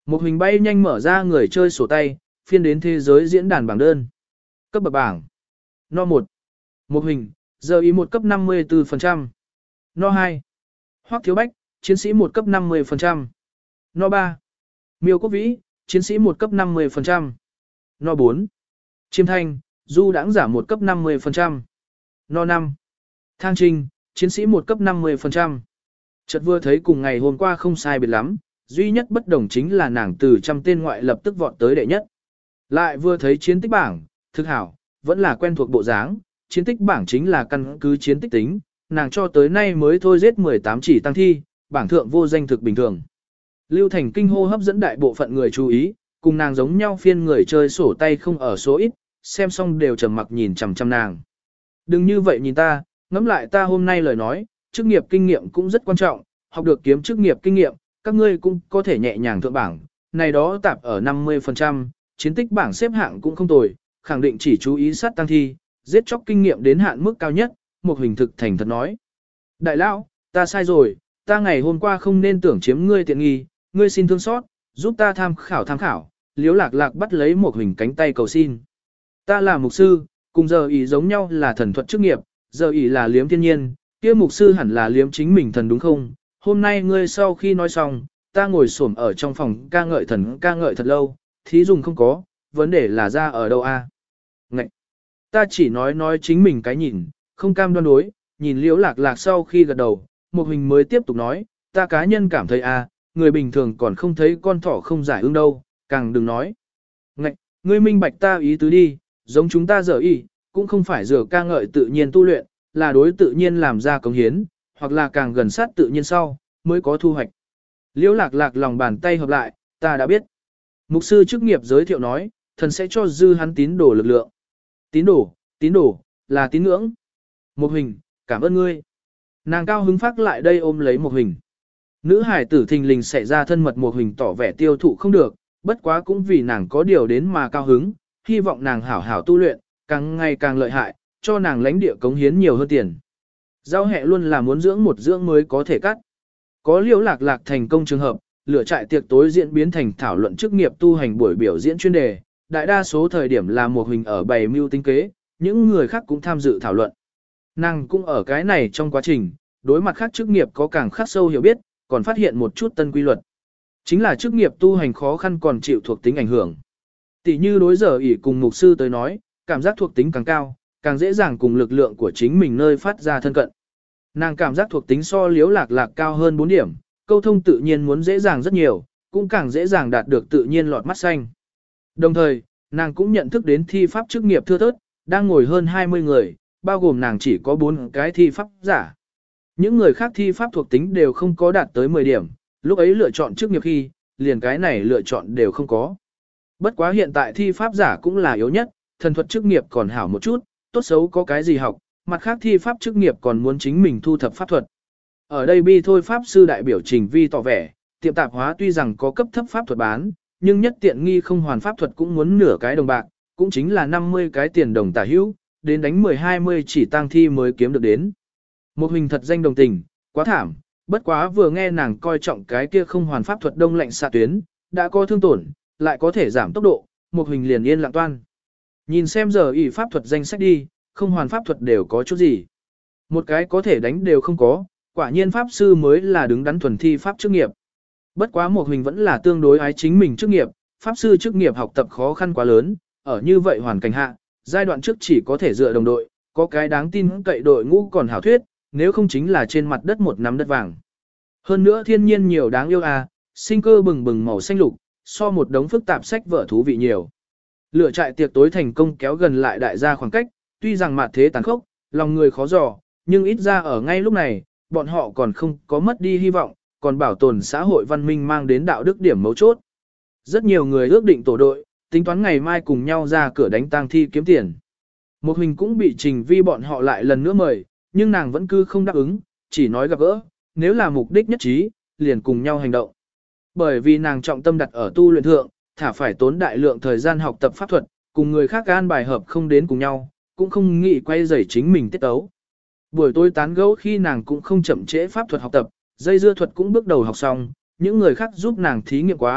Một hình bay nhanh mở ra người chơi sổ tay, phiên đến thế giới diễn đàn bảng đơn. Cấp bậc bảng. No một. Một hình, giờ ý một cấp năm mươi tư phần trăm. No hai. Hoắc Thiếu Bách, chiến sĩ một cấp năm mươi phần trăm. No ba. Miêu Quốc Vĩ, chiến sĩ một cấp năm mươi phần trăm. No bốn. Chiêm Thanh, du đãng giả một cấp năm mươi phần trăm. No năm. Thang Trinh, chiến sĩ một cấp năm mươi phần trăm. Chợt vừa thấy cùng ngày hôm qua không sai biệt lắm, duy nhất bất đồng chính là nàng từ trăm tên ngoại lập tức vọt tới đệ nhất. Lại vừa thấy chiến tích bảng, thực hảo, vẫn là quen thuộc bộ dáng, chiến tích bảng chính là căn cứ chiến tích tính, nàng cho tới nay mới thôi giết mười tám chỉ tăng thi, bảng thượng vô danh thực bình thường. Lưu Thành kinh hô hấp dẫn đại bộ phận người chú ý, cùng nàng giống nhau phiên người chơi sổ tay không ở số ít, xem xong đều trầm mặc nhìn chằm chằm nàng. Đừng như vậy nhìn ta, ngẫm lại ta hôm nay lời nói, chức nghiệp kinh nghiệm cũng rất quan trọng, học được kiếm chức nghiệp kinh nghiệm, các ngươi cũng có thể nhẹ nhàng thượng bảng, này đó tạp ở năm mươi phần trăm, chiến tích bảng xếp hạng cũng không tồi, khẳng định chỉ chú ý sát tăng thi, giết chóc kinh nghiệm đến hạn mức cao nhất, một hình thực thành thật nói. Đại lão, ta sai rồi, ta ngày hôm qua không nên tưởng chiếm ngươi tiện nghi, ngươi xin thương xót, giúp ta tham khảo tham khảo, liếu lạc lạc bắt lấy một hình cánh tay cầu xin. Ta là mục sư, cùng giờ ý giống nhau là thần thuật chức nghiệp, giờ ý là liếm thiên nhiên, kia mục sư hẳn là liếm chính mình thần đúng không? Hôm nay ngươi sau khi nói xong, ta ngồi xổm ở trong phòng ca ngợi thần ca ngợi thật lâu, thí dùng không có, vấn đề là ra ở đâu a? À? Ngậy! Ta chỉ nói nói chính mình cái nhìn, không cam đoan đối, nhìn liễu lạc lạc sau khi gật đầu, một hình mới tiếp tục nói, ta cá nhân cảm thấy a, người bình thường còn không thấy con thỏ không giải ương đâu, càng đừng nói. Ngậy! Ngươi minh bạch ta ý tứ đi, giống chúng ta giờ ý, cũng không phải dựa ca ngợi tự nhiên tu luyện, là đối tự nhiên làm ra công hiến, hoặc là càng gần sát tự nhiên sau, mới có thu hoạch. Liễu lạc lạc lòng bàn tay hợp lại, ta đã biết. Mục sư chức nghiệp giới thiệu nói, thần sẽ cho dư hắn tín đồ lực lượng. Tín đồ, tín đồ, là tín ngưỡng. Một hình, cảm ơn ngươi. Nàng cao hứng phát lại đây ôm lấy một hình. Nữ hải tử thình lình xảy ra thân mật một hình tỏ vẻ tiêu thụ không được, bất quá cũng vì nàng có điều đến mà cao hứng, hy vọng nàng hảo hảo tu luyện, càng ngày càng lợi hại, cho nàng lãnh địa cống hiến nhiều hơn tiền. Giao hẹ luôn là muốn dưỡng một dưỡng mới có thể cắt. Có liễu lạc lạc thành công trường hợp, lửa trại tiệc tối diễn biến thành thảo luận chức nghiệp tu hành buổi biểu diễn chuyên đề, đại đa số thời điểm là một hình ở bày mưu tính kế, những người khác cũng tham dự thảo luận. Nàng cũng ở cái này trong quá trình, đối mặt khác chức nghiệp có càng khắc sâu hiểu biết, còn phát hiện một chút tân quy luật. Chính là chức nghiệp tu hành khó khăn còn chịu thuộc tính ảnh hưởng. Tỷ như đối giờ ỷ cùng mục sư tới nói, cảm giác thuộc tính càng cao, càng dễ dàng cùng lực lượng của chính mình nơi phát ra thân cận. Nàng cảm giác thuộc tính so liếu lạc lạc cao hơn bốn điểm, câu thông tự nhiên muốn dễ dàng rất nhiều, cũng càng dễ dàng đạt được tự nhiên lọt mắt xanh. Đồng thời, nàng cũng nhận thức đến thi pháp chức nghiệp thưa thớt, đang ngồi hơn hai mươi người, bao gồm nàng chỉ có bốn cái thi pháp giả. Những người khác thi pháp thuộc tính đều không có đạt tới mười điểm, lúc ấy lựa chọn chức nghiệp khi, liền cái này lựa chọn đều không có. Bất quá hiện tại thi pháp giả cũng là yếu nhất, thần thuật chức nghiệp còn hảo một chút, tốt xấu có cái gì học, mặt khác thi pháp chức nghiệp còn muốn chính mình thu thập pháp thuật. Ở đây bi thôi pháp sư đại biểu Trình Vi tỏ vẻ, tiệm tạp hóa tuy rằng có cấp thấp pháp thuật bán, nhưng nhất tiện nghi không hoàn pháp thuật cũng muốn nửa cái đồng bạc, cũng chính là năm mươi cái tiền đồng tả hữu, đến đánh mười hai mươi chỉ tang thi mới kiếm được đến. Một hình thật danh đồng tình, quá thảm, bất quá vừa nghe nàng coi trọng cái kia không hoàn pháp thuật đông lạnh xạ tuyến, đã có thương tổn, lại có thể giảm tốc độ, một hình liền yên lặng toan. Nhìn xem giờ ỷ pháp thuật danh sách đi, không hoàn pháp thuật đều có chút gì. Một cái có thể đánh đều không có, quả nhiên pháp sư mới là đứng đắn thuần thi pháp chức nghiệp. Bất quá một hình vẫn là tương đối ái chính mình chức nghiệp, pháp sư chức nghiệp học tập khó khăn quá lớn, ở như vậy hoàn cảnh hạ, giai đoạn trước chỉ có thể dựa đồng đội, có cái đáng tin cậy đội ngũ còn hảo thuyết, nếu không chính là trên mặt đất một nắm đất vàng. Hơn nữa thiên nhiên nhiều đáng yêu à, sinh cơ bừng bừng màu xanh lục, so một đống phức tạp sách vở thú vị nhiều. Lửa trại tiệc tối thành công kéo gần lại đại gia khoảng cách, tuy rằng mặt thế tàn khốc, lòng người khó dò, nhưng ít ra ở ngay lúc này, bọn họ còn không có mất đi hy vọng, còn bảo tồn xã hội văn minh mang đến đạo đức điểm mấu chốt. Rất nhiều người ước định tổ đội, tính toán ngày mai cùng nhau ra cửa đánh tang thi kiếm tiền. Một hình cũng bị Trình Vi bọn họ lại lần nữa mời, nhưng nàng vẫn cứ không đáp ứng, chỉ nói gặp gỡ, nếu là mục đích nhất trí, liền cùng nhau hành động. Bởi vì nàng trọng tâm đặt ở tu luyện thượng, thả phải tốn đại lượng thời gian học tập pháp thuật, cùng người khác an bài hợp không đến cùng nhau, cũng không nghĩ quay rầy chính mình tiết tấu. Buổi tối tán gẫu khi nàng cũng không chậm trễ pháp thuật học tập, dây dưa thuật cũng bước đầu học xong, những người khác giúp nàng thí nghiệm quá,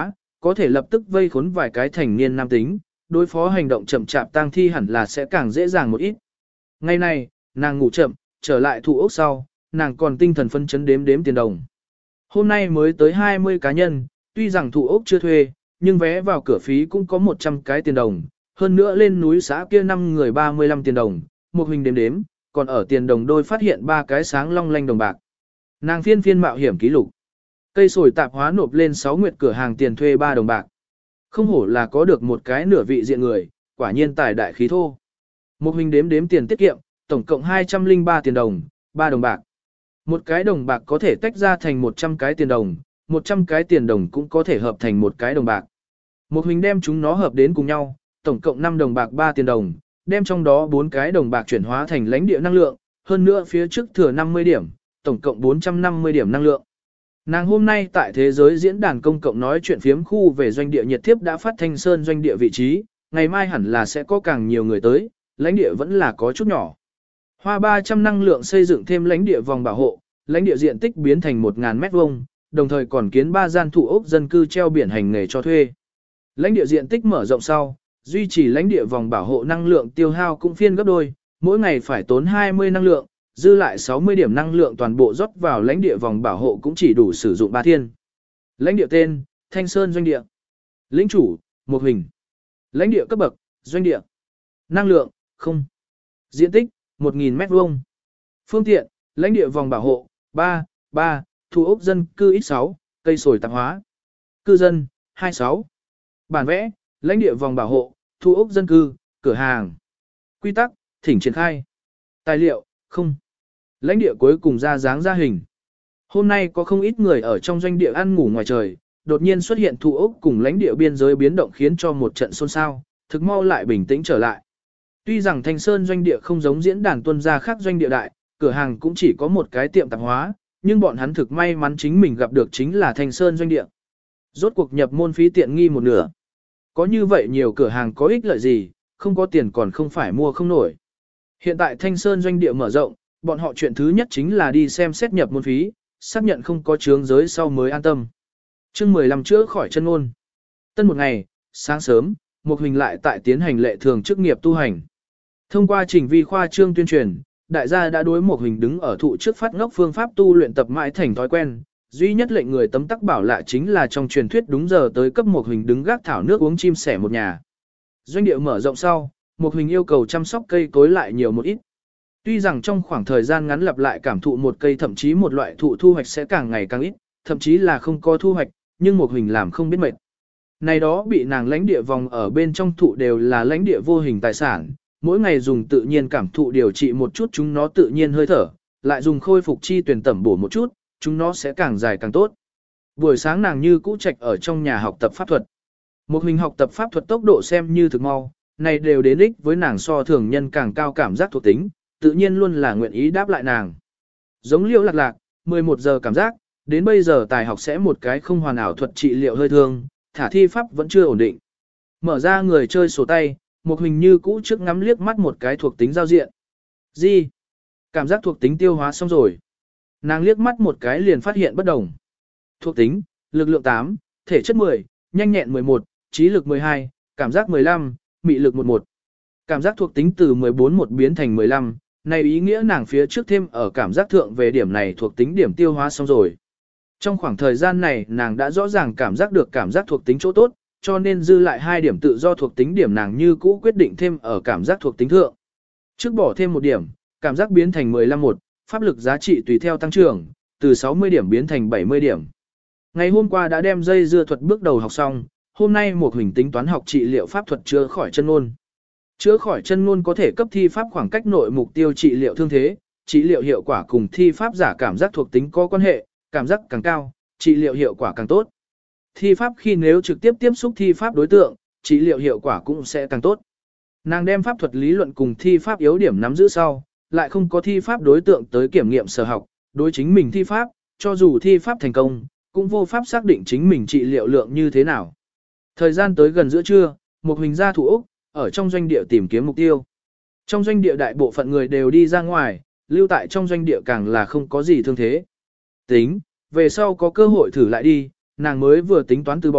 có thể lập tức vây khốn vài cái thành niên nam tính, đối phó hành động chậm chạp tang thi hẳn là sẽ càng dễ dàng một ít. Ngày này, nàng ngủ chậm, trở lại thụ ốc sau, nàng còn tinh thần phân chấn đếm đếm tiền đồng. Hôm nay mới tới hai mươi cá nhân, tuy rằng thụ ốc chưa thuê, nhưng vé vào cửa phí cũng có một trăm cái tiền đồng, hơn nữa lên núi xã kia năm người ba mươi lăm tiền đồng, một hình đếm đếm, còn ở tiền đồng đôi phát hiện ba cái sáng long lanh đồng bạc. Nàng phiên phiên mạo hiểm ký lục. Cây sồi tạp hóa nộp lên sáu nguyệt cửa hàng tiền thuê ba đồng bạc. Không hổ là có được một cái nửa vị diện người, quả nhiên tài đại khí thô. Một hình đếm đếm tiền tiết kiệm, tổng cộng hai trăm lẻ ba tiền đồng, ba đồng bạc. Một cái đồng bạc có thể tách ra thành một trăm cái tiền đồng, một trăm cái tiền đồng cũng có thể hợp thành một cái đồng bạc. Một hình đem chúng nó hợp đến cùng nhau, tổng cộng năm đồng bạc ba tiền đồng, đem trong đó bốn cái đồng bạc chuyển hóa thành lãnh địa năng lượng, hơn nữa phía trước thừa năm mươi điểm, tổng cộng bốn trăm năm mươi điểm năng lượng. Nàng hôm nay tại thế giới diễn đàn công cộng nói chuyện phiếm khu về doanh địa nhiệt thiếp đã phát Thanh Sơn doanh địa vị trí, ngày mai hẳn là sẽ có càng nhiều người tới, lãnh địa vẫn là có chút nhỏ. Hoa ba trăm năng lượng xây dựng thêm lãnh địa vòng bảo hộ, lãnh địa diện tích biến thành một nghìn mét vuông, đồng thời còn kiến ba gian thụ ốc dân cư treo biển hành nghề cho thuê. Lãnh địa diện tích mở rộng sau, duy trì lãnh địa vòng bảo hộ năng lượng tiêu hao cũng phiên gấp đôi, mỗi ngày phải tốn hai mươi năng lượng, dư lại sáu mươi điểm năng lượng toàn bộ rót vào lãnh địa vòng bảo hộ cũng chỉ đủ sử dụng ba thiên. Lãnh địa tên, Thanh Sơn doanh địa. Lĩnh chủ, một hình. Lãnh địa cấp bậc, doanh địa. Năng lượng, không. Diện tích, một nghìn mét vuông. Phương tiện, lãnh địa vòng bảo hộ, ba, ba, thu ốc dân cư ít sáu, cây sồi tạp hóa. Cư dân, hai mươi sáu. Bản vẽ, lãnh địa vòng bảo hộ, thu ốc dân cư, cửa hàng. Quy tắc, thỉnh triển khai. Tài liệu, không. Lãnh địa cuối cùng ra dáng ra hình. Hôm nay có không ít người ở trong doanh địa ăn ngủ ngoài trời, đột nhiên xuất hiện thu ốc cùng lãnh địa biên giới biến động khiến cho một trận xôn xao, thực mau lại bình tĩnh trở lại. Tuy rằng Thanh Sơn doanh địa không giống diễn đàn tuân gia khác doanh địa đại, cửa hàng cũng chỉ có một cái tiệm tạp hóa, nhưng bọn hắn thực may mắn chính mình gặp được chính là Thanh Sơn doanh địa. Rốt cuộc nhập môn phí tiện nghi một nửa. Có như vậy nhiều cửa hàng có ích lợi gì, không có tiền còn không phải mua không nổi. Hiện tại Thanh Sơn doanh địa mở rộng, bọn họ chuyện thứ nhất chính là đi xem xét nhập môn phí, xác nhận không có chướng giới sau mới an tâm. Chương mười lăm chữa khỏi chân ngôn. Tân một ngày, sáng sớm, một hình lại tại tiến hành lệ thường chức nghiệp tu hành. Thông qua trình vi khoa trương tuyên truyền, đại gia đã đối một hình đứng ở thụ trước phát ngốc phương pháp tu luyện tập mãi thành thói quen. Duy nhất lệnh người tấm tắc bảo lạ chính là trong truyền thuyết đúng giờ tới cấp một hình đứng gác thảo nước uống chim sẻ một nhà. Doanh địa mở rộng sau, một hình yêu cầu chăm sóc cây cối lại nhiều một ít. Tuy rằng trong khoảng thời gian ngắn lặp lại cảm thụ một cây thậm chí một loại thụ thu hoạch sẽ càng ngày càng ít, thậm chí là không có thu hoạch, nhưng một hình làm không biết mệt. Này đó bị nàng lãnh địa vòng ở bên trong thụ đều là lãnh địa vô hình tài sản, mỗi ngày dùng tự nhiên cảm thụ điều trị một chút chúng nó tự nhiên hơi thở, lại dùng khôi phục chi tuyển tẩm bổ một chút, chúng nó sẽ càng dài càng tốt. Buổi sáng nàng như cũ trạch ở trong nhà học tập pháp thuật. Một hình học tập pháp thuật tốc độ xem như thực mau, này đều đến ích với nàng so thường nhân càng cao cảm giác thuộc tính, tự nhiên luôn là nguyện ý đáp lại nàng. Giống liễu lạc lạc, mười một giờ cảm giác, đến bây giờ tài học sẽ một cái không hoàn ảo thuật trị liệu hơi thương, thả thi pháp vẫn chưa ổn định. Mở ra người chơi sổ tay, một hình như cũ trước ngắm liếc mắt một cái thuộc tính giao diện. Gì? Cảm giác thuộc tính tiêu hóa xong rồi. Nàng liếc mắt một cái liền phát hiện bất đồng. Thuộc tính, lực lượng tám, thể chất mười, nhanh nhẹn mười một, trí lực mười hai, cảm giác mười lăm, mị lực mười một. Cảm giác thuộc tính từ mười bốn một biến thành mười lăm, này ý nghĩa nàng phía trước thêm ở cảm giác thượng về điểm này thuộc tính điểm tiêu hóa xong rồi. Trong khoảng thời gian này nàng đã rõ ràng cảm giác được cảm giác thuộc tính chỗ tốt, cho nên dư lại hai điểm tự do thuộc tính điểm nàng như cũ quyết định thêm ở cảm giác thuộc tính thượng. Trước bỏ thêm một điểm, cảm giác biến thành mười lăm một, pháp lực giá trị tùy theo tăng trưởng, từ sáu mươi điểm biến thành bảy mươi điểm. Ngày hôm qua đã đem dây dưa thuật bước đầu học xong, hôm nay một hình tính toán học trị liệu pháp thuật chữa khỏi chân ngôn. Chữa khỏi chân ngôn có thể cấp thi pháp khoảng cách nội mục tiêu trị liệu thương thế, trị liệu hiệu quả cùng thi pháp giả cảm giác thuộc tính có quan hệ, cảm giác càng cao, trị liệu hiệu quả càng tốt. Thi pháp khi nếu trực tiếp tiếp xúc thi pháp đối tượng, trị liệu hiệu quả cũng sẽ càng tốt. Nàng đem pháp thuật lý luận cùng thi pháp yếu điểm nắm giữ sau, lại không có thi pháp đối tượng tới kiểm nghiệm sở học, đối chính mình thi pháp, cho dù thi pháp thành công, cũng vô pháp xác định chính mình trị liệu lượng như thế nào. Thời gian tới gần giữa trưa, một hình gia thủ Úc, ở trong doanh địa tìm kiếm mục tiêu. Trong doanh địa đại bộ phận người đều đi ra ngoài, lưu tại trong doanh địa càng là không có gì thương thế. Tính, về sau có cơ hội thử lại đi, nàng mới vừa tính toán từ bỏ,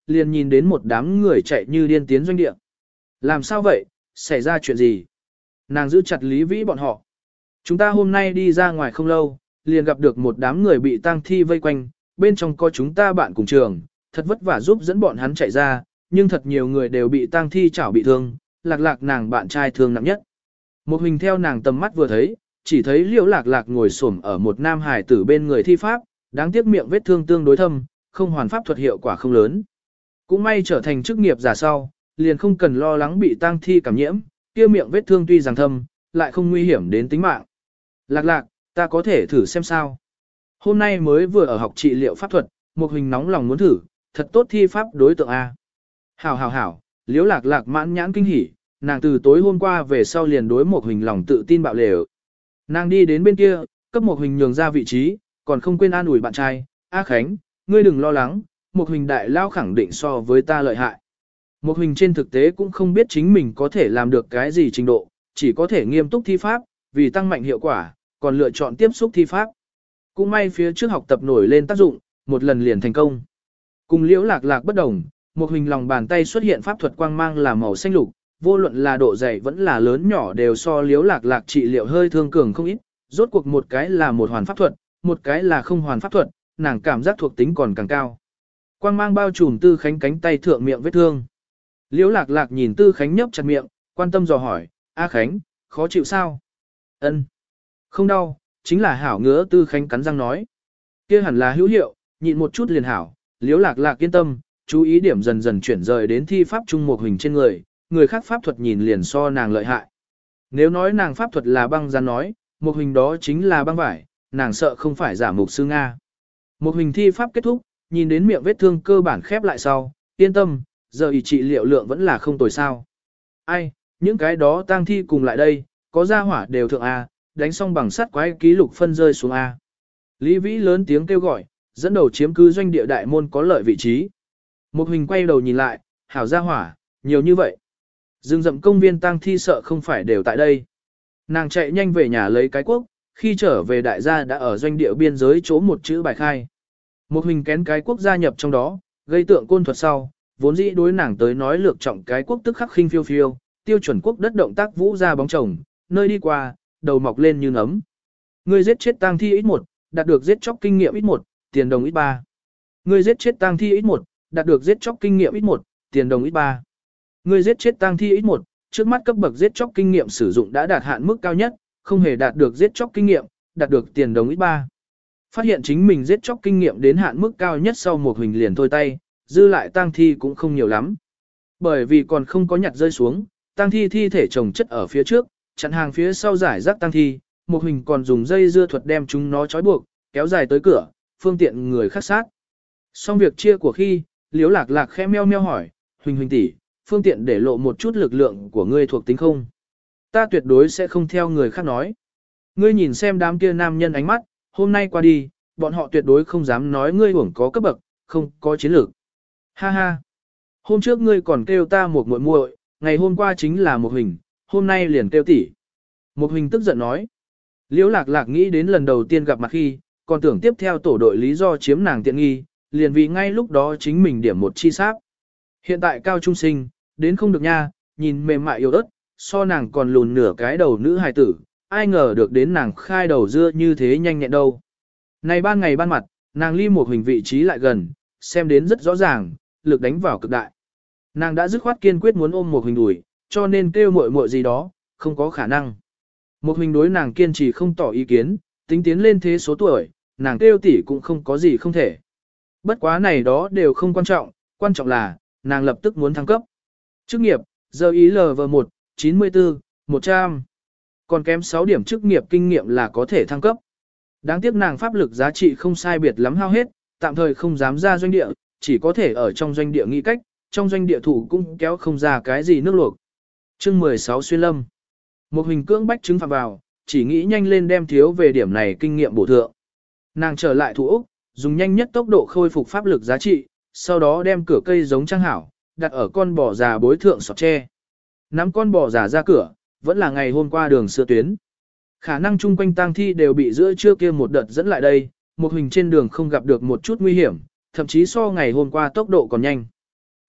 liền nhìn đến một đám người chạy như điên tiến doanh địa. Làm sao vậy, xảy ra chuyện gì? Nàng giữ chặt Lý Vĩ bọn họ. Chúng ta hôm nay đi ra ngoài không lâu, liền gặp được một đám người bị tang thi vây quanh, bên trong có chúng ta bạn cùng trường, thật vất vả giúp dẫn bọn hắn chạy ra, nhưng thật nhiều người đều bị tang thi chảo bị thương, lạc lạc nàng bạn trai thương nặng nhất. Một hình theo nàng tầm mắt vừa thấy, chỉ thấy liễu lạc lạc ngồi xổm ở một nam hải tử bên người thi pháp, đáng tiếc miệng vết thương tương đối thâm, không hoàn pháp thuật hiệu quả không lớn. Cũng may trở thành chức nghiệp giả sau, liền không cần lo lắng bị tang thi cảm nhiễm, kia miệng vết thương tuy rằng thâm, lại không nguy hiểm đến tính mạng. Lạc lạc, ta có thể thử xem sao. Hôm nay mới vừa ở học trị liệu pháp thuật, một hình nóng lòng muốn thử, thật tốt thi pháp đối tượng A. Hảo hảo hảo, liễu lạc lạc mãn nhãn kinh hỉ, nàng từ tối hôm qua về sau liền đối một hình lòng tự tin bạo lều. Nàng đi đến bên kia, cấp một hình nhường ra vị trí, còn không quên an ủi bạn trai, A Khánh, ngươi đừng lo lắng, một hình đại lao khẳng định so với ta lợi hại. Một hình trên thực tế cũng không biết chính mình có thể làm được cái gì trình độ, chỉ có thể nghiêm túc thi pháp, vì tăng mạnh hiệu quả, còn lựa chọn tiếp xúc thi pháp. Cũng may phía trước học tập nổi lên tác dụng, một lần liền thành công. Cùng liễu lạc lạc bất đồng, một hình lòng bàn tay xuất hiện pháp thuật quang mang là màu xanh lục, vô luận là độ dày vẫn là lớn nhỏ đều so liễu lạc lạc trị liệu hơi thương cường không ít, rốt cuộc một cái là một hoàn pháp thuật, một cái là không hoàn pháp thuật, nàng cảm giác thuộc tính còn càng cao. Quang mang bao trùm Tư Khánh cánh tay thượng miệng vết thương. Liễu lạc lạc nhìn Tư Khánh nhấp chặt miệng, quan tâm dò hỏi, A Khánh, khó chịu sao? Ân, không đau, chính là hảo ngứa. Tư Khánh cắn răng nói. Kia hẳn là hữu hiệu, nhịn một chút liền hảo. Liễu lạc lạc yên tâm, chú ý điểm dần dần chuyển rời đến thi pháp trung một hình trên người, người khác pháp thuật nhìn liền so nàng lợi hại. Nếu nói nàng pháp thuật là băng rán nói, một hình đó chính là băng vải, nàng sợ không phải giả mục sư Nga. Một hình thi pháp kết thúc, nhìn đến miệng vết thương cơ bản khép lại sau, yên tâm, giờ ý trị liệu lượng vẫn là không tồi sao. Ai, những cái đó tang thi cùng lại đây, có ra hỏa đều thượng A, đánh xong bằng sắt quái ký lục phân rơi xuống A. Lý Vĩ lớn tiếng kêu gọi, dẫn đầu chiếm cứ doanh địa đại môn có lợi vị trí. Một hình quay đầu nhìn lại, hảo ra hỏa, nhiều như vậy. Rừng rậm công viên tang thi sợ không phải đều tại đây. Nàng chạy nhanh về nhà lấy cái quốc, khi trở về đại gia đã ở doanh địa biên giới chỗ một chữ bài khai. Một hình kén cái quốc gia nhập trong đó, gây tượng côn thuật sau, vốn dĩ đối nàng tới nói lược trọng cái quốc tức khắc khinh phiêu phiêu, tiêu chuẩn quốc đất động tác vũ ra bóng chồng, nơi đi qua, đầu mọc lên như nấm. Ngươi giết chết tang thi ít một, đạt được giết chóc kinh nghiệm ít một, tiền đồng ít ba. Ngươi giết chết tang thi ít một, đạt được giết chóc kinh nghiệm ít một, tiền đồng ít ba. Ngươi giết chết tang thi ít một, trước mắt cấp bậc giết chóc kinh nghiệm sử dụng đã đạt hạn mức cao nhất, không hề đạt được giết chóc kinh nghiệm, đạt được tiền đồng ít ba. Phát hiện chính mình giết chóc kinh nghiệm đến hạn mức cao nhất sau một hình liền thôi tay, dư lại tang thi cũng không nhiều lắm. Bởi vì còn không có nhặt rơi xuống, tang thi thi thể chồng chất ở phía trước, chặn hàng phía sau giải rác tang thi, một hình còn dùng dây dưa thuật đem chúng nó trói buộc, kéo dài tới cửa, phương tiện người khác sát. Xong việc chia của khi, Liễu Lạc Lạc khẽ meo meo hỏi, Huỳnh Huỳnh tỷ, phương tiện để lộ một chút lực lượng của ngươi thuộc tính không? Ta tuyệt đối sẽ không theo người khác nói. Ngươi nhìn xem đám kia nam nhân ánh mắt, hôm nay qua đi, bọn họ tuyệt đối không dám nói ngươi uổng có cấp bậc, không có chiến lược. Ha ha. Hôm trước ngươi còn kêu ta một muội muội, ngày hôm qua chính là một hình, hôm nay liền kêu tỷ. Một hình tức giận nói. Liễu Lạc Lạc nghĩ đến lần đầu tiên gặp mặt khi, còn tưởng tiếp theo tổ đội lý do chiếm nàng tiện nghi, liền vì ngay lúc đó chính mình điểm một chi sáp. Hiện tại cao trung sinh, đến không được nha, nhìn mềm mại yếu ớt, so nàng còn lùn nửa cái đầu nữ hài tử, ai ngờ được đến nàng khai đầu dưa như thế nhanh nhẹn đâu. Này ban ngày ban mặt, nàng ly một hình vị trí lại gần, xem đến rất rõ ràng, lực đánh vào cực đại. Nàng đã dứt khoát kiên quyết muốn ôm một hình đuổi, cho nên kêu muội muội gì đó, không có khả năng. Một hình đối nàng kiên trì không tỏ ý kiến, tính tiến lên thế số tuổi, nàng kêu tỷ cũng không có gì không thể. Bất quá này đó đều không quan trọng, quan trọng là, nàng lập tức muốn thăng cấp. Chức nghiệp, giờ ý lờ vê một, chín mươi tư, một trăm. Còn kém sáu điểm chức nghiệp kinh nghiệm là có thể thăng cấp. Đáng tiếc nàng pháp lực giá trị không sai biệt lắm hao hết, tạm thời không dám ra doanh địa, chỉ có thể ở trong doanh địa nghĩ cách, trong doanh địa thủ cũng kéo không ra cái gì nước luộc. Chương mười sáu xuyên lâm. Một hình cưỡng bách chứng phạm vào, chỉ nghĩ nhanh lên đem thiếu về điểm này kinh nghiệm bổ thượng. Nàng trở lại thủ Úc, dùng nhanh nhất tốc độ khôi phục pháp lực giá trị, sau đó đem cửa cây giống trang hảo, đặt ở con bò già bối thượng sọt tre. Nắm con bò già ra cửa, vẫn là ngày hôm qua đường xưa tuyến. Khả năng chung quanh tang thi đều bị giữa trưa kia một đợt dẫn lại đây, một hình trên đường không gặp được một chút nguy hiểm, thậm chí so ngày hôm qua tốc độ còn nhanh.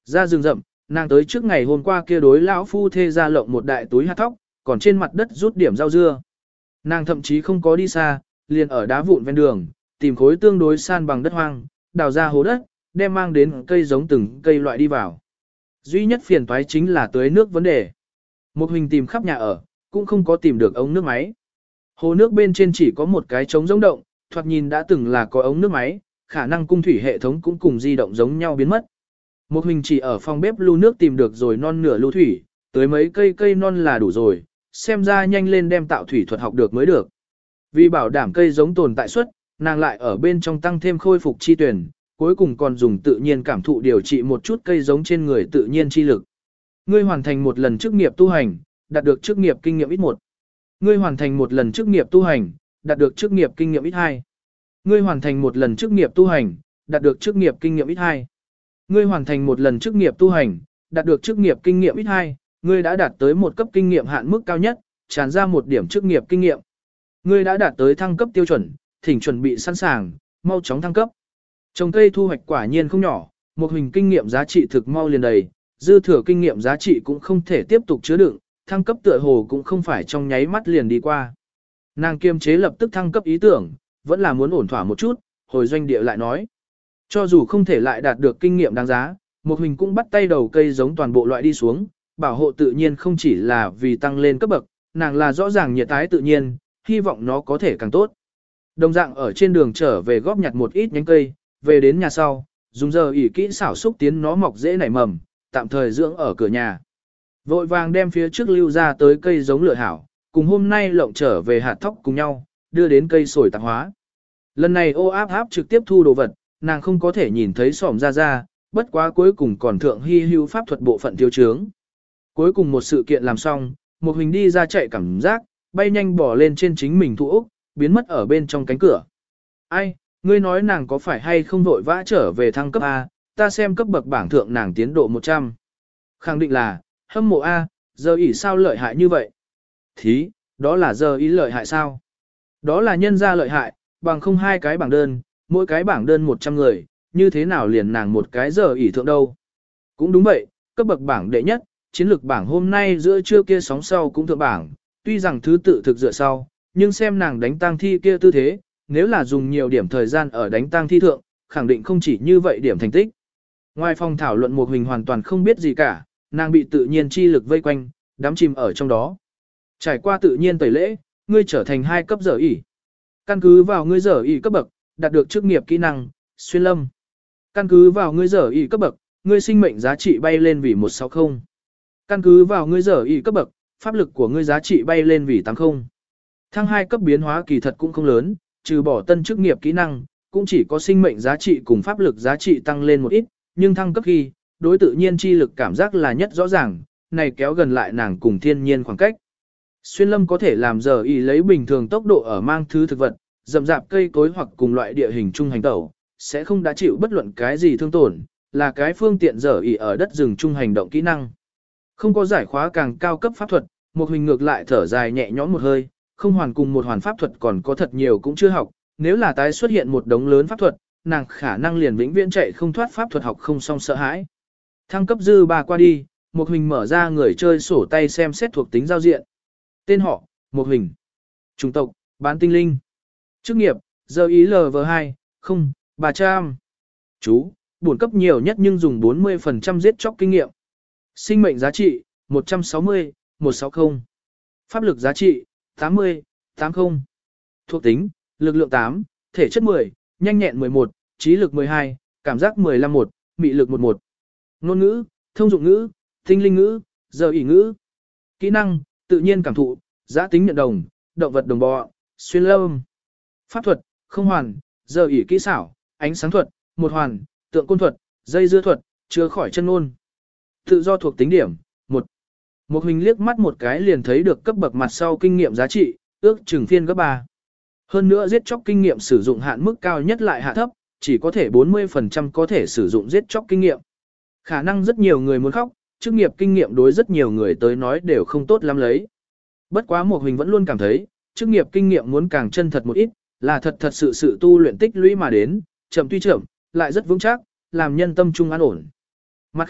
Ra rừng rậm, nàng tới trước ngày hôm qua kia đối lão phu thê ra lộng một đại túi hạt thóc, còn trên mặt đất rút điểm rau dưa. Nàng thậm chí không có đi xa, liền ở đá vụn ven đường, tìm khối tương đối san bằng đất hoang, đào ra hố đất, đem mang đến cây giống từng cây loại đi vào. Duy nhất phiền toái chính là tưới nước vấn đề. Một hình tìm khắp nhà ở, cũng không có tìm được ống nước máy. Hồ nước bên trên chỉ có một cái trống giống động, thoạt nhìn đã từng là có ống nước máy, khả năng cung thủy hệ thống cũng cùng di động giống nhau biến mất. Một hình chỉ ở phòng bếp lưu nước tìm được rồi non nửa lưu thủy, tới mấy cây cây non là đủ rồi, xem ra nhanh lên đem tạo thủy thuật học được mới được. Vì bảo đảm cây giống tồn tại suất, nàng lại ở bên trong tăng thêm khôi phục chi tuyển, cuối cùng còn dùng tự nhiên cảm thụ điều trị một chút cây giống trên người tự nhiên chi lực. Ngươi hoàn thành một lần chức nghiệp tu hành, đạt được chức nghiệp kinh nghiệm ít một. Ngươi hoàn thành một lần chức nghiệp tu hành, đạt được chức nghiệp kinh nghiệm ít hai. Ngươi hoàn thành một lần chức nghiệp tu hành, đạt được chức nghiệp kinh nghiệm ít hai. Ngươi hoàn thành một lần chức nghiệp tu hành, đạt được chức nghiệp kinh nghiệm ít hai. Ngươi đã đạt tới một cấp kinh nghiệm hạn mức cao nhất, tràn ra một điểm chức nghiệp kinh nghiệm. Ngươi đã đạt tới thăng cấp tiêu chuẩn, thỉnh chuẩn bị sẵn sàng, mau chóng thăng cấp. Trồng cây thu hoạch quả nhiên không nhỏ, một hình kinh nghiệm giá trị thực mau liền đầy, dư thừa kinh nghiệm giá trị cũng không thể tiếp tục chứa đựng, thăng cấp tựa hồ cũng không phải trong nháy mắt liền đi qua. Nàng kiềm chế lập tức thăng cấp ý tưởng, vẫn là muốn ổn thỏa một chút, hồi doanh địa lại nói. Cho dù không thể lại đạt được kinh nghiệm đáng giá, một hình cũng bắt tay đầu cây giống toàn bộ loại đi xuống, bảo hộ tự nhiên không chỉ là vì tăng lên cấp bậc, nàng là rõ ràng nhiệt tái tự nhiên, hy vọng nó có thể càng tốt. Đồng dạng ở trên đường trở về góp nhặt một ít nhánh cây, về đến nhà sau, dùng giờ ỉ kỹ xảo xúc tiến nó mọc dễ nảy mầm, tạm thời dưỡng ở cửa nhà. Vội vàng đem phía trước lưu ra tới cây giống lựa hảo, cùng hôm nay lộng trở về hạt thóc cùng nhau, đưa đến cây sồi tạp hóa. Lần này ô áp áp trực tiếp thu đồ vật, nàng không có thể nhìn thấy xỏm ra ra, bất quá cuối cùng còn thượng hy hữu pháp thuật bộ phận thiếu chướng. Cuối cùng một sự kiện làm xong, một hình đi ra chạy cảm giác, bay nhanh bỏ lên trên chính mình thụ ốc, biến mất ở bên trong cánh cửa. Ai, ngươi nói nàng có phải hay không vội vã trở về thăng cấp A, ta xem cấp bậc bảng thượng nàng tiến độ một trăm. Khẳng định là, hâm mộ A, giờ ỉ sao lợi hại như vậy? Thí, đó là giờ ý lợi hại sao? Đó là nhân gia lợi hại, bằng không hai cái bảng đơn, mỗi cái bảng đơn một trăm người, như thế nào liền nàng một cái giờ ỉ thượng đâu? Cũng đúng vậy, cấp bậc bảng đệ nhất, chiến lược bảng hôm nay giữa trưa kia sóng sau cũng thượng bảng, tuy rằng thứ tự thực dựa sau, nhưng xem nàng đánh tang thi kia tư thế, nếu là dùng nhiều điểm thời gian ở đánh tang thi thượng, khẳng định không chỉ như vậy điểm thành tích. Ngoài phòng thảo luận một hình hoàn toàn không biết gì cả, nàng bị tự nhiên chi lực vây quanh, đắm chìm ở trong đó. Trải qua tự nhiên tẩy lễ, ngươi trở thành hai cấp giờ ỉ. Căn cứ vào ngươi giờ ỉ cấp bậc, đạt được chức nghiệp kỹ năng, xuyên lâm. Căn cứ vào ngươi giờ ỉ cấp bậc, ngươi sinh mệnh giá trị bay lên vì một trăm sáu mươi. Căn cứ vào ngươi giờ ỉ cấp bậc, pháp lực của ngươi giá trị bay lên vì tám mươi. Thăng hai cấp biến hóa kỳ thật cũng không lớn, trừ bỏ tân chức nghiệp kỹ năng, cũng chỉ có sinh mệnh giá trị cùng pháp lực giá trị tăng lên một ít, nhưng thăng cấp khi, đối tự nhiên chi lực cảm giác là nhất rõ ràng, này kéo gần lại nàng cùng thiên nhiên khoảng cách. Xuyên lâm có thể làm giờ y lấy bình thường tốc độ ở mang thứ thực vật, rậm rạp cây cối hoặc cùng loại địa hình trung hành tẩu, sẽ không đã chịu bất luận cái gì thương tổn, là cái phương tiện giờ y ở đất rừng trung hành động kỹ năng. Không có giải khóa càng cao cấp pháp thuật, một hình ngược lại thở dài nhẹ nhõm một hơi, không hoàn cùng một hoàn pháp thuật còn có thật nhiều cũng chưa học, nếu là tái xuất hiện một đống lớn pháp thuật, nàng khả năng liền vĩnh viễn chạy không thoát pháp thuật học không xong sợ hãi. Thăng cấp dư ba qua đi, một hình mở ra người chơi sổ tay xem xét thuộc tính giao diện. Tên họ, một hình. Chủng tộc, bán tinh linh. Chức nghiệp, giờ ý lờ vê hai, không, ba trăm. Chú, bổn cấp nhiều nhất nhưng dùng bốn mươi phần trăm giết chóc kinh nghiệm. Sinh mệnh giá trị, một trăm sáu mươi, một trăm sáu mươi. Pháp lực giá trị, tám mươi, tám mươi. Thuộc tính, lực lượng tám, thể chất mười, nhanh nhẹn mười một, trí lực mười hai, cảm giác mười lăm một, mị lực mười một. Ngôn ngữ, thông dụng ngữ, tinh linh ngữ, giờ ỉ ngữ. Kỹ năng, tự nhiên cảm thụ, giã tính nhận đồng, động vật đồng bọ, xuyên lâm. Pháp thuật, không hoàn, giờ ỉ kỹ xảo, ánh sáng thuật, một hoàn, tượng côn thuật, dây dưa thuật, chứa khỏi chân ngôn. Tự do thuộc tính điểm, một. Một hình liếc mắt một cái liền thấy được cấp bậc mặt sau kinh nghiệm giá trị, ước chừng phiên gấp ba. Hơn nữa giết chóc kinh nghiệm sử dụng hạn mức cao nhất lại hạ thấp, chỉ có thể bốn mươi phần trăm có thể sử dụng giết chóc kinh nghiệm. Khả năng rất nhiều người muốn khóc, chức nghiệp kinh nghiệm đối rất nhiều người tới nói đều không tốt lắm lấy. Bất quá một hình vẫn luôn cảm thấy, chức nghiệp kinh nghiệm muốn càng chân thật một ít, là thật thật sự sự tu luyện tích lũy mà đến, chậm tuy chậm, lại rất vững chắc, làm nhân tâm trung an ổn. Mặt khác,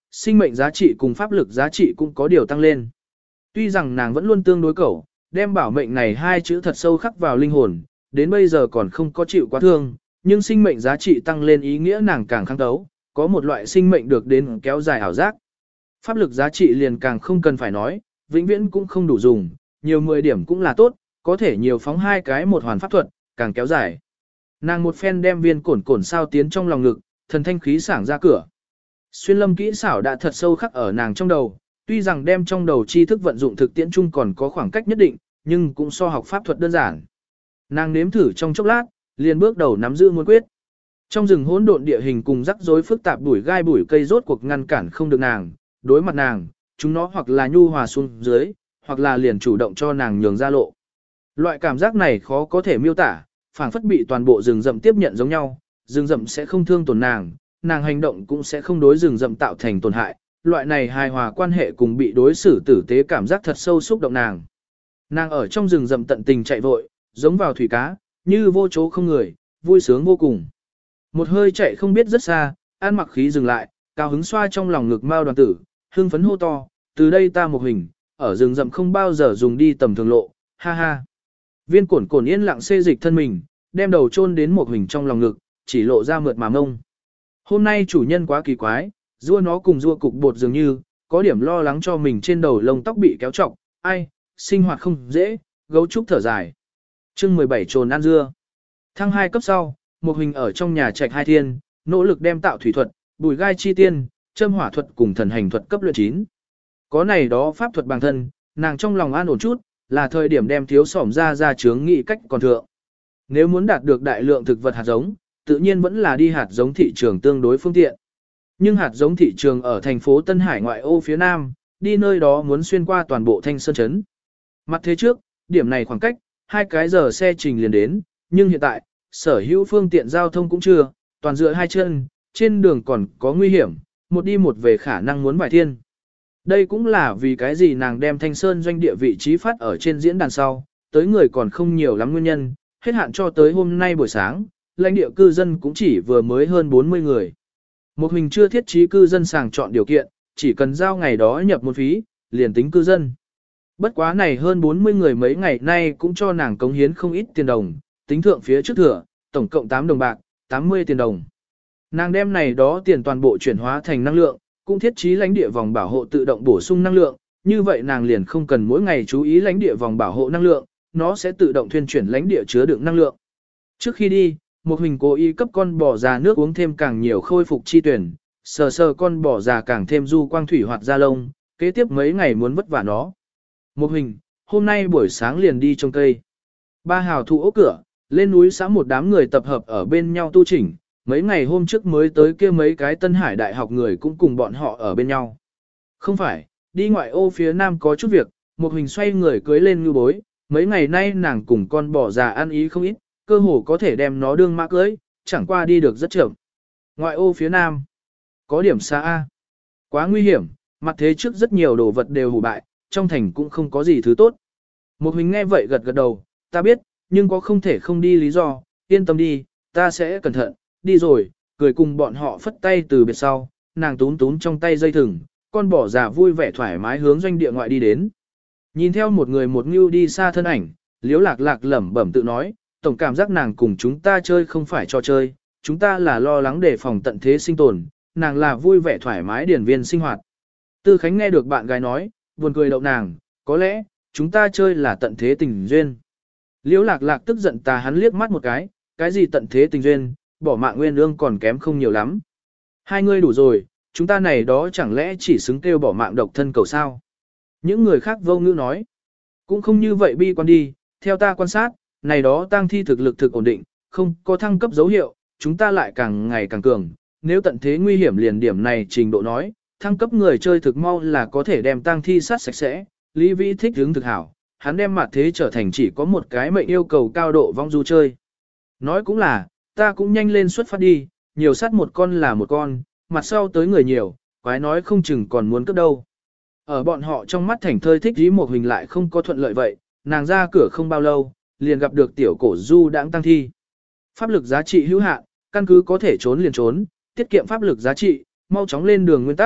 sinh mệnh giá trị cùng pháp lực giá trị cũng có điều tăng lên. Tuy rằng nàng vẫn luôn tương đối cẩu, đem bảo mệnh này hai chữ thật sâu khắc vào linh hồn, đến bây giờ còn không có chịu quá thương, nhưng sinh mệnh giá trị tăng lên ý nghĩa nàng càng kháng đấu, có một loại sinh mệnh được đến kéo dài ảo giác. Pháp lực giá trị liền càng không cần phải nói, vĩnh viễn cũng không đủ dùng, nhiều mười điểm cũng là tốt, có thể nhiều phóng hai cái một hoàn pháp thuật, càng kéo dài. Nàng một phen đem viên cổn cổn sao tiến trong lòng ngực, thần thanh khí sảng ra cửa. Xuyên lâm kỹ xảo đã thật sâu khắc ở nàng trong đầu, tuy rằng đem trong đầu tri thức vận dụng thực tiễn chung còn có khoảng cách nhất định, nhưng cũng so học pháp thuật đơn giản. Nàng nếm thử trong chốc lát, liền bước đầu nắm giữ môn quyết. Trong rừng hỗn độn địa hình cùng rắc rối phức tạp bụi gai bụi cây rốt cuộc ngăn cản không được nàng, đối mặt nàng, chúng nó hoặc là nhu hòa xuống dưới, hoặc là liền chủ động cho nàng nhường ra lộ. Loại cảm giác này khó có thể miêu tả, phảng phất bị toàn bộ rừng rậm tiếp nhận giống nhau, rừng rậm sẽ không thương tổn nàng, nàng hành động cũng sẽ không đối rừng rậm tạo thành tổn hại, loại này hài hòa quan hệ cùng bị đối xử tử tế cảm giác thật sâu xúc động nàng. Nàng ở trong rừng rậm tận tình chạy vội, giống vào thủy cá, như vô chỗ không người, vui sướng vô cùng. Một hơi chạy không biết rất xa, An Mặc Khí dừng lại, cao hứng xoa trong lòng ngực Mao Đoàn Tử, hưng phấn hô to, từ đây ta một hình, ở rừng rậm không bao giờ dùng đi tầm thường lộ, ha ha. Viên cổn cổn yên lặng xê dịch thân mình, đem đầu chôn đến một hình trong lòng ngực, chỉ lộ ra mượt mà mông. Hôm nay chủ nhân quá kỳ quái, rua nó cùng rua cục bột dường như, có điểm lo lắng cho mình trên đầu lông tóc bị kéo trọc, ai, sinh hoạt không dễ, gấu trúc thở dài. chương mười bảy trồn ăn dưa. Thăng hai cấp sau, một hình ở trong nhà trạch hai thiên, nỗ lực đem tạo thủy thuật, bùi gai chi tiên, châm hỏa thuật cùng thần hành thuật cấp luyện chín. Có này đó pháp thuật bằng thân, nàng trong lòng an ổn chút, là thời điểm đem thiếu sỏm ra ra chướng nghị cách còn thượng. Nếu muốn đạt được đại lượng thực vật hạt giống, tự nhiên vẫn là đi hạt giống thị trường tương đối phương tiện. Nhưng hạt giống thị trường ở thành phố Tân Hải ngoại ô phía nam, đi nơi đó muốn xuyên qua toàn bộ Thanh Sơn Trấn. Mặt thế trước, điểm này khoảng cách, hai cái giờ xe trình liền đến, nhưng hiện tại, sở hữu phương tiện giao thông cũng chưa, toàn dựa hai chân, trên đường còn có nguy hiểm, một đi một về khả năng muốn vài thiên. Đây cũng là vì cái gì nàng đem Thanh Sơn doanh địa vị trí phát ở trên diễn đàn sau, tới người còn không nhiều lắm nguyên nhân, hết hạn cho tới hôm nay buổi sáng, lãnh địa cư dân cũng chỉ vừa mới hơn bốn mươi người. Một hình chưa thiết trí cư dân sàng chọn điều kiện, chỉ cần giao ngày đó nhập một phí, liền tính cư dân. Bất quá này hơn bốn mươi người mấy ngày nay cũng cho nàng cống hiến không ít tiền đồng, tính thượng phía trước thừa, tổng cộng tám đồng bạc, tám mươi tiền đồng. Nàng đem này đó tiền toàn bộ chuyển hóa thành năng lượng, cũng thiết trí lãnh địa vòng bảo hộ tự động bổ sung năng lượng, như vậy nàng liền không cần mỗi ngày chú ý lãnh địa vòng bảo hộ năng lượng, nó sẽ tự động thuyên chuyển lãnh địa chứa đựng năng lượng. Trước khi đi, một hình cố ý cấp con bò già nước uống thêm càng nhiều khôi phục chi tuyển, sờ sờ con bò già càng thêm du quang thủy hoạt da lông, kế tiếp mấy ngày muốn vất vả nó. Một hình, hôm nay buổi sáng liền đi trồng cây. Ba hào thụ ốc cửa, lên núi xã một đám người tập hợp ở bên nhau tu chỉnh, mấy ngày hôm trước mới tới kia mấy cái Tân Hải đại học người cũng cùng bọn họ ở bên nhau. Không phải, đi ngoại ô phía nam có chút việc, một hình xoay người cưới lên ngư bối, mấy ngày nay nàng cùng con bò già ăn ý không ít, cơ hồ có thể đem nó đương mã cưới, chẳng qua đi được rất chậm. Ngoại ô phía nam, có điểm xa A. Quá nguy hiểm, mặt thế trước rất nhiều đồ vật đều hủ bại, trong thành cũng không có gì thứ tốt. Một hình nghe vậy gật gật đầu, ta biết, nhưng có không thể không đi lý do, yên tâm đi, ta sẽ cẩn thận, đi rồi, cười cùng bọn họ phất tay từ biệt sau, nàng tún tún trong tay dây thừng, con bò già vui vẻ thoải mái hướng doanh địa ngoại đi đến. Nhìn theo một người một ngưu đi xa thân ảnh, liếu lạc lạc lẩm bẩm tự nói, tổng cảm giác nàng cùng chúng ta chơi không phải cho chơi, chúng ta là lo lắng để phòng tận thế sinh tồn, nàng là vui vẻ thoải mái điển viên sinh hoạt. Tư Khánh nghe được bạn gái nói, buồn cười đậu nàng, có lẽ, chúng ta chơi là tận thế tình duyên. Liễu lạc lạc tức giận tà hắn liếc mắt một cái, cái gì tận thế tình duyên, bỏ mạng nguyên ương còn kém không nhiều lắm. Hai ngươi đủ rồi, chúng ta này đó chẳng lẽ chỉ xứng kêu bỏ mạng độc thân cầu sao. Những người khác vô ngữ nói, cũng không như vậy bi quan đi, theo ta quan sát, này đó tang thi thực lực thực ổn định, không có thăng cấp dấu hiệu, chúng ta lại càng ngày càng cường, nếu tận thế nguy hiểm liền điểm này trình độ nói, thăng cấp người chơi thực mau là có thể đem tang thi sát sạch sẽ, Lý Vĩ thích hướng thực hảo, hắn đem mặt thế trở thành chỉ có một cái mệnh yêu cầu cao độ vong du chơi. Nói cũng là, ta cũng nhanh lên xuất phát đi, nhiều sát một con là một con, mặt sau tới người nhiều, quái nói không chừng còn muốn cướp đâu. Ở bọn họ trong mắt Thành Thơi thích dí một hình lại không có thuận lợi vậy, nàng ra cửa không bao lâu, liền gặp được tiểu cổ du đãng tăng thi. Pháp lực giá trị hữu hạn, căn cứ có thể trốn liền trốn, tiết kiệm pháp lực giá trị, mau chóng lên đường nguyên tắc,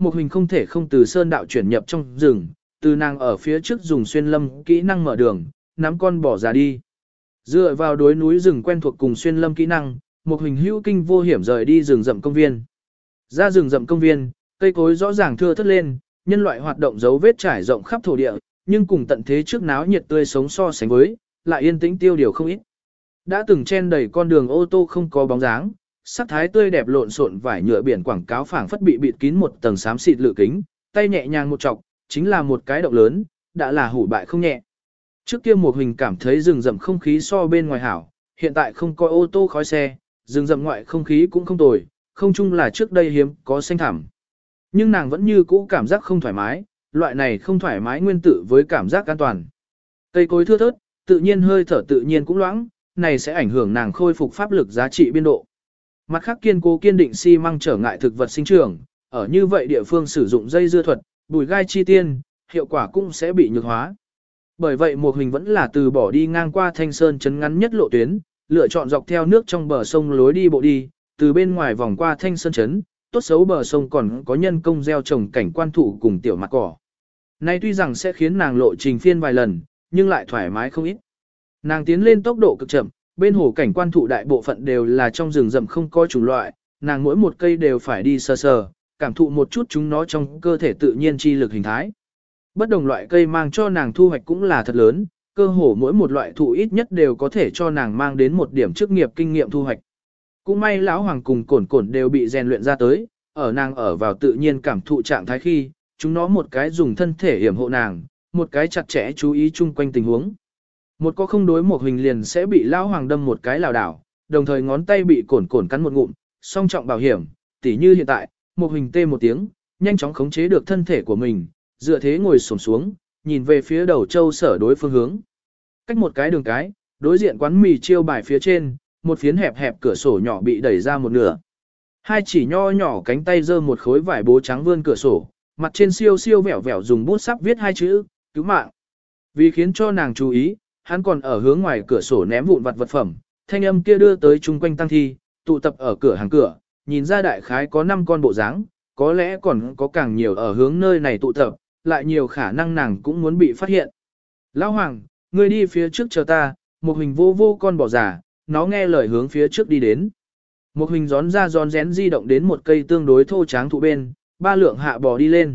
một hình không thể không từ sơn đạo chuyển nhập trong rừng, từ nàng ở phía trước dùng xuyên lâm kỹ năng mở đường, nắm con bỏ ra đi. Dựa vào đối núi rừng quen thuộc cùng xuyên lâm kỹ năng, một hình hữu kinh vô hiểm rời đi rừng rậm công viên. Ra rừng rậm công viên, cây cối rõ ràng thưa thớt lên, nhân loại hoạt động dấu vết trải rộng khắp thổ địa, nhưng cùng tận thế trước náo nhiệt tươi sống so sánh với, lại yên tĩnh tiêu điều không ít. Đã từng chen đầy con đường ô tô không có bóng dáng, sắc thái tươi đẹp lộn xộn vải nhựa biển quảng cáo phảng phất bị bịt kín một tầng xám xịt lự kính, tay nhẹ nhàng một chọc, chính là một cái động lớn, đã là hủ bại không nhẹ. Trước kia một hình cảm thấy rừng rậm không khí so bên ngoài hảo, hiện tại không có ô tô khói xe, rừng rậm ngoại không khí cũng không tồi, không chung là trước đây hiếm có xanh thẳm. Nhưng nàng vẫn như cũ cảm giác không thoải mái, loại này không thoải mái nguyên tử với cảm giác an toàn. Cây cối thưa thớt, tự nhiên hơi thở tự nhiên cũng loãng, này sẽ ảnh hưởng nàng khôi phục pháp lực giá trị biên độ. Mặt khác kiên cố kiên định xi măng trở ngại thực vật sinh trưởng, ở như vậy địa phương sử dụng dây dưa thuật, bùi gai chi tiên, hiệu quả cũng sẽ bị nhược hóa. Bởi vậy một hình vẫn là từ bỏ đi ngang qua Thanh Sơn chấn ngắn nhất lộ tuyến, lựa chọn dọc theo nước trong bờ sông lối đi bộ đi, từ bên ngoài vòng qua Thanh Sơn chấn, tốt xấu bờ sông còn có nhân công gieo trồng cảnh quan thụ cùng tiểu mặt cỏ. Này tuy rằng sẽ khiến nàng lộ trình phiên vài lần, nhưng lại thoải mái không ít. Nàng tiến lên tốc độ cực chậm, bên hồ cảnh quan thụ đại bộ phận đều là trong rừng rậm không có chủng loại, nàng mỗi một cây đều phải đi sờ sờ, cảm thụ một chút chúng nó trong cơ thể tự nhiên chi lực hình thái. Bất đồng loại cây mang cho nàng thu hoạch cũng là thật lớn, cơ hồ mỗi một loại thụ ít nhất đều có thể cho nàng mang đến một điểm chức nghiệp kinh nghiệm thu hoạch. Cũng may lão hoàng cùng cổn cổn đều bị rèn luyện ra tới, ở nàng ở vào tự nhiên cảm thụ trạng thái khi, chúng nó một cái dùng thân thể hiểm hộ nàng, một cái chặt chẽ chú ý chung quanh tình huống. Một có không đối một hình liền sẽ bị lão hoàng đâm một cái lảo đảo, đồng thời ngón tay bị cổn cổn cắn một ngụm, song trọng bảo hiểm, tỉ như hiện tại, một hình tê một tiếng, nhanh chóng khống chế được thân thể của mình, dựa thế ngồi xổm xuống, nhìn về phía đầu châu sở đối phương hướng. Cách một cái đường cái, đối diện quán mì chiêu bài phía trên, một phiến hẹp hẹp cửa sổ nhỏ bị đẩy ra một nửa. Hai chỉ nho nhỏ cánh tay giơ một khối vải bố trắng vươn cửa sổ, mặt trên siêu siêu vẹo vẹo dùng bút sáp viết hai chữ, cứu mạng. Vì khiến cho nàng chú ý, hắn còn ở hướng ngoài cửa sổ ném vụn vặt vật phẩm, thanh âm kia đưa tới chung quanh tăng thi, tụ tập ở cửa hàng cửa, nhìn ra đại khái có năm con bộ dáng, có lẽ còn có càng nhiều ở hướng nơi này tụ tập, lại nhiều khả năng nàng cũng muốn bị phát hiện. Lão Hoàng, ngươi đi phía trước chờ ta, một hình vô vô con bò già, nó nghe lời hướng phía trước đi đến. Một hình gión ra gión rén di động đến một cây tương đối thô tráng thụ bên, ba lượng hạ bò đi lên.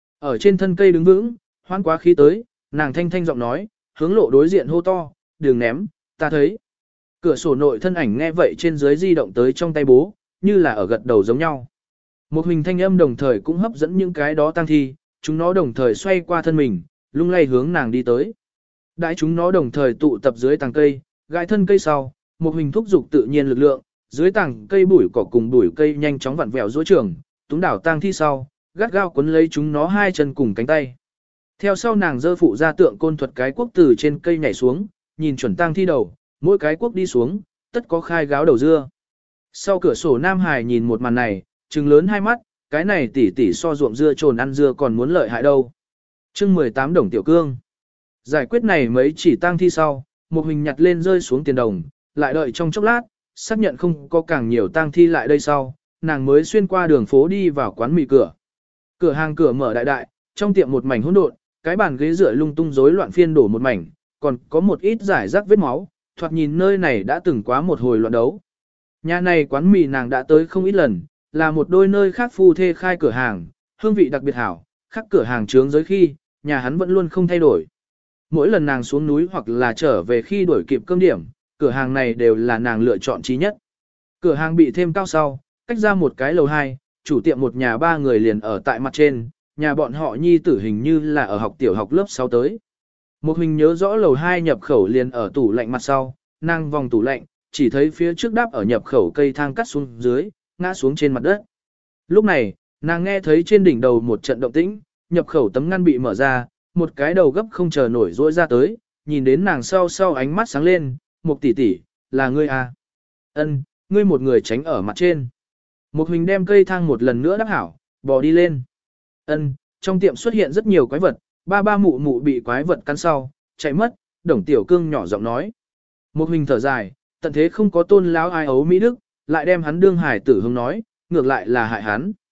Ở trên thân cây đứng vững, hoan quá khí tới, nàng thanh thanh giọng nói, hướng lộ đối diện hô to, đừng ném, ta thấy. Cửa sổ nội thân ảnh nghe vậy trên dưới di động tới trong tay bố, như là ở gật đầu giống nhau. Một hình thanh âm đồng thời cũng hấp dẫn những cái đó tăng thi, chúng nó đồng thời xoay qua thân mình, lung lay hướng nàng đi tới. Đãi chúng nó đồng thời tụ tập dưới tàng cây, gai thân cây sau, một hình thúc dục tự nhiên lực lượng, dưới tàng cây bụi cỏ cùng bụi cây nhanh chóng vặn vẹo dối trường, túng đảo tang thi sau, gắt gao cuốn lấy chúng nó hai chân cùng cánh tay. Theo sau nàng giơ phụ ra tượng côn thuật cái quốc từ trên cây nhảy xuống, nhìn chuẩn tang thi đầu, mỗi cái quốc đi xuống, tất có khai gáo đầu dưa. Sau cửa sổ Nam Hải nhìn một màn này, trừng lớn hai mắt, cái này tỉ tỉ so ruộng dưa trồn ăn dưa còn muốn lợi hại đâu. chương mười tám đồng tiểu cương. Giải quyết này mấy chỉ tang thi sau, một hình nhặt lên rơi xuống tiền đồng, lại đợi trong chốc lát, xác nhận không có càng nhiều tang thi lại đây sau, nàng mới xuyên qua đường phố đi vào quán mì cửa. Cửa hàng cửa mở đại đại, trong tiệm một mảnh hỗn độn, cái bàn ghế rửa lung tung rối loạn phiên đổ một mảnh, còn có một ít giải rác vết máu, thoạt nhìn nơi này đã từng quá một hồi loạn đấu. Nhà này quán mì nàng đã tới không ít lần, là một đôi nơi khác phu thê khai cửa hàng, hương vị đặc biệt hảo, khác cửa hàng trướng giới khi, nhà hắn vẫn luôn không thay đổi. Mỗi lần nàng xuống núi hoặc là trở về khi đổi kịp cơm điểm, cửa hàng này đều là nàng lựa chọn trí nhất. Cửa hàng bị thêm cao sau, cách ra một cái lầu hai, chủ tiệm một nhà ba người liền ở tại mặt trên, nhà bọn họ nhi tử hình như là ở học tiểu học lớp sáu tới. Một hình nhớ rõ lầu hai nhập khẩu liền ở tủ lạnh mặt sau, nàng vòng tủ lạnh, chỉ thấy phía trước đáp ở nhập khẩu cây thang cắt xuống dưới, ngã xuống trên mặt đất. Lúc này, nàng nghe thấy trên đỉnh đầu một trận động tĩnh, nhập khẩu tấm ngăn bị mở ra, một cái đầu gấp không chờ nổi rỗi ra tới, nhìn đến nàng sau sau ánh mắt sáng lên, một tỷ tỷ, là ngươi à? Ân, ngươi một người tránh ở mặt trên. Một hình đem cây thang một lần nữa đắp hảo, bò đi lên. Ân, trong tiệm xuất hiện rất nhiều quái vật, ba ba mụ mụ bị quái vật cắn sau, chạy mất, đồng tiểu cương nhỏ giọng nói. Một hình thở dài, tận thế không có tôn lão ai ấu Mỹ Đức, lại đem hắn đương hải tử hông nói, ngược lại là hại hắn.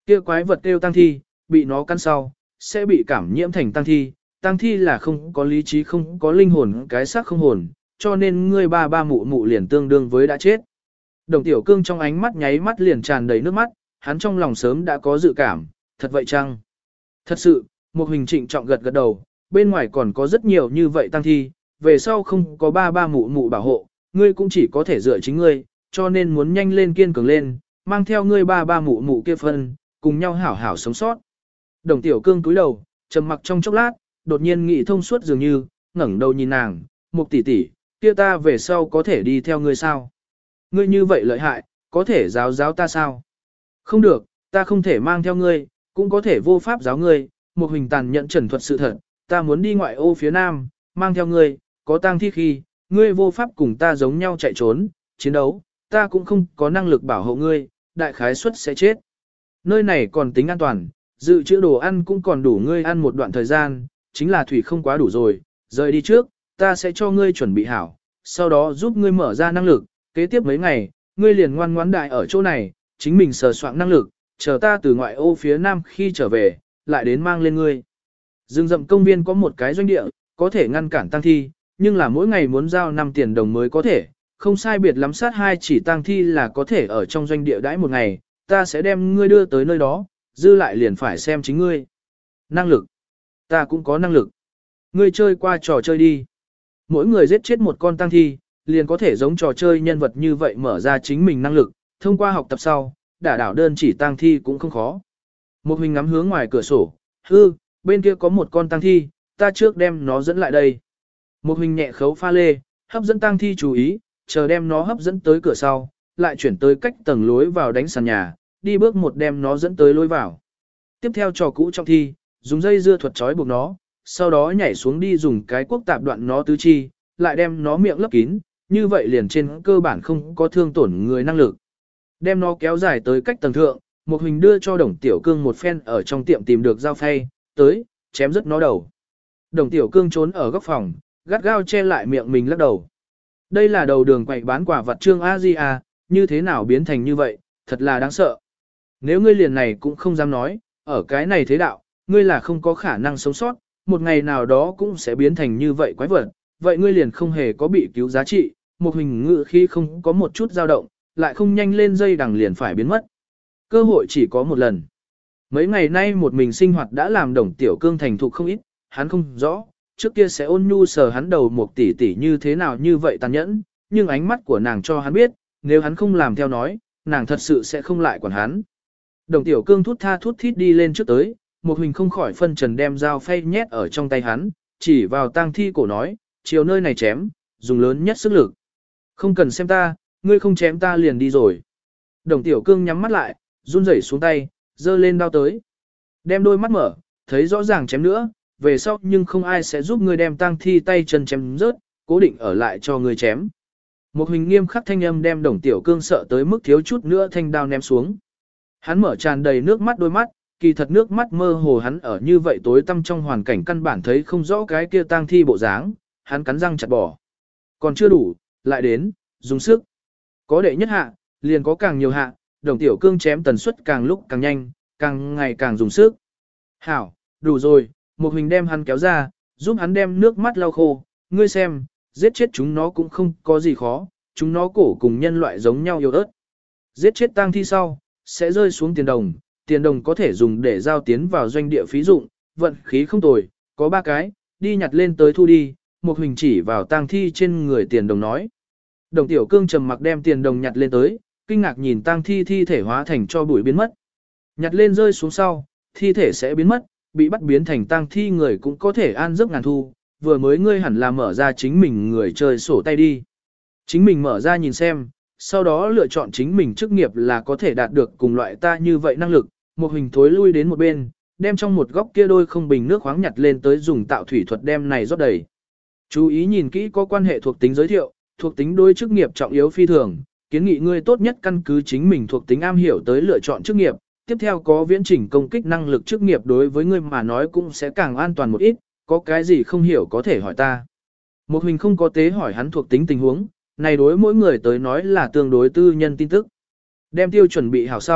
Kia quái vật kêu tăng thi, bị nó căn sau, sẽ bị cảm nhiễm thành tăng thi. Tăng thi là không có lý trí không có linh hồn cái xác không hồn, cho nên ngươi ba ba mụ mụ liền tương đương với đã chết. Đồng Tiểu Cương trong ánh mắt nháy mắt liền tràn đầy nước mắt, hắn trong lòng sớm đã có dự cảm, thật vậy chăng? Thật sự, một hình trịnh trọng gật gật đầu, bên ngoài còn có rất nhiều như vậy tăng thi, về sau không có ba ba mụ mụ bảo hộ, ngươi cũng chỉ có thể dựa chính ngươi, cho nên muốn nhanh lên kiên cường lên, mang theo ngươi ba ba mụ mụ kia phân, cùng nhau hảo hảo sống sót. Đồng Tiểu Cương cúi đầu, trầm mặc trong chốc lát, đột nhiên nghĩ thông suốt dường như, ngẩng đầu nhìn nàng, Mục tỷ tỷ, kia ta về sau có thể đi theo ngươi sao? Ngươi như vậy lợi hại, có thể giáo giáo ta sao? Không được, ta không thể mang theo ngươi, cũng có thể vô pháp giáo ngươi, một hình tàn nhận trần thuật sự thật, ta muốn đi ngoại ô phía nam, mang theo ngươi, có tang thi khi, ngươi vô pháp cùng ta giống nhau chạy trốn, chiến đấu, ta cũng không có năng lực bảo hộ ngươi, đại khái suất sẽ chết. Nơi này còn tính an toàn, dự trữ đồ ăn cũng còn đủ ngươi ăn một đoạn thời gian, chính là thủy không quá đủ rồi, rời đi trước, ta sẽ cho ngươi chuẩn bị hảo, sau đó giúp ngươi mở ra năng lực, kế tiếp mấy ngày, ngươi liền ngoan ngoãn đại ở chỗ này, chính mình sờ soạn năng lực, chờ ta từ ngoại ô phía nam khi trở về, lại đến mang lên ngươi. Rừng rậm công viên có một cái doanh địa, có thể ngăn cản tăng thi, nhưng là mỗi ngày muốn giao năm tiền đồng mới có thể, không sai biệt lắm sát hai chỉ tăng thi là có thể ở trong doanh địa đãi một ngày, ta sẽ đem ngươi đưa tới nơi đó, dư lại liền phải xem chính ngươi. Năng lực. Ta cũng có năng lực. Ngươi chơi qua trò chơi đi. Mỗi người giết chết một con tăng thi, liền có thể giống trò chơi nhân vật như vậy mở ra chính mình năng lực, thông qua học tập sau, đả đảo đơn chỉ tăng thi cũng không khó. Một hình ngắm hướng ngoài cửa sổ, hư, bên kia có một con tăng thi, ta trước đem nó dẫn lại đây. Một hình nhẹ khấu pha lê, hấp dẫn tăng thi chú ý, chờ đem nó hấp dẫn tới cửa sau, lại chuyển tới cách tầng lối vào đánh sàn nhà, đi bước một đem nó dẫn tới lối vào. Tiếp theo trò cũ trong thi, dùng dây dưa thuật trói buộc nó, sau đó nhảy xuống đi dùng cái cuốc tạp đoạn nó tứ chi, lại đem nó miệng lấp kín, như vậy liền trên cơ bản không có thương tổn người năng lực. Đem nó kéo dài tới cách tầng thượng, một hình đưa cho Đồng Tiểu Cương một phen ở trong tiệm tìm được dao phay, tới, chém rứt nó đầu. Đồng Tiểu Cương trốn ở góc phòng, gắt gao che lại miệng mình lắc đầu. Đây là đầu đường quậy bán quả vật Trương A Di à, như thế nào biến thành như vậy, thật là đáng sợ. Nếu ngươi liền này cũng không dám nói, ở cái này thế đạo, ngươi là không có khả năng sống sót, một ngày nào đó cũng sẽ biến thành như vậy quái vật, vậy ngươi liền không hề có bị cứu giá trị, một hình ngự khi không có một chút dao động, lại không nhanh lên dây đằng liền phải biến mất. Cơ hội chỉ có một lần. Mấy ngày nay một mình sinh hoạt đã làm Đồng Tiểu Cương thành thục không ít, hắn không rõ, trước kia sẽ ôn nhu sờ hắn đầu một tỷ tỷ như thế nào như vậy tàn nhẫn, nhưng ánh mắt của nàng cho hắn biết, nếu hắn không làm theo nói, nàng thật sự sẽ không lại quản hắn. Đồng Tiểu Cương thút tha thút thít đi lên trước tới, một hình không khỏi phân trần đem dao phay nhét ở trong tay hắn, chỉ vào tang thi cổ nói, chiều nơi này chém, dùng lớn nhất sức lực. Không cần xem ta, ngươi không chém ta liền đi rồi. Đồng Tiểu Cương nhắm mắt lại, run rẩy xuống tay, giơ lên đao tới. Đem đôi mắt mở, thấy rõ ràng chém nữa, về sau nhưng không ai sẽ giúp ngươi đem tang thi tay chân chém rớt, cố định ở lại cho ngươi chém. Một hình nghiêm khắc thanh âm đem Đồng Tiểu Cương sợ tới mức thiếu chút nữa thanh đao ném xuống. Hắn mở tràn đầy nước mắt đôi mắt, kỳ thật nước mắt mơ hồ hắn ở như vậy tối tăm trong hoàn cảnh căn bản thấy không rõ cái kia tang thi bộ dáng, hắn cắn răng chặt bỏ. Còn chưa đủ, lại đến, dùng sức. Có đệ nhất hạ, liền có càng nhiều hạ, Đồng Tiểu Cương chém tần suất càng lúc càng nhanh, càng ngày càng dùng sức. Hảo, đủ rồi, một hình đem hắn kéo ra, giúp hắn đem nước mắt lau khô, ngươi xem, giết chết chúng nó cũng không có gì khó, chúng nó cổ cùng nhân loại giống nhau yếu ớt. Giết chết tang thi sau, sẽ rơi xuống tiền đồng, tiền đồng có thể dùng để giao tiến vào doanh địa phí dụng, vận khí không tồi, có ba cái, đi nhặt lên tới thu đi, một hình chỉ vào tang thi trên người tiền đồng nói. Đồng Tiểu Cương trầm mặc đem tiền đồng nhặt lên tới, kinh ngạc nhìn tang thi thi thể hóa thành cho bụi biến mất. Nhặt lên rơi xuống sau, thi thể sẽ biến mất, bị bắt biến thành tang thi người cũng có thể an giấc ngàn thu, vừa mới ngươi hẳn là mở ra chính mình người chơi sổ tay đi. Chính mình mở ra nhìn xem, sau đó lựa chọn chính mình chức nghiệp là có thể đạt được cùng loại ta như vậy năng lực, một hình thối lui đến một bên, đem trong một góc kia đôi không bình nước khoáng nhặt lên tới dùng tạo thủy thuật đem này rót đầy. Chú ý nhìn kỹ có quan hệ thuộc tính giới thiệu, thuộc tính đối chức nghiệp trọng yếu phi thường, kiến nghị ngươi tốt nhất căn cứ chính mình thuộc tính am hiểu tới lựa chọn chức nghiệp, tiếp theo có viễn chỉnh công kích năng lực chức nghiệp đối với ngươi mà nói cũng sẽ càng an toàn một ít, có cái gì không hiểu có thể hỏi ta. Một hình không có tế hỏi hắn thuộc tính tình huống, này đối mỗi người tới nói là tương đối tư nhân tin tức. Đem tiêu chuẩn bị hảo sau,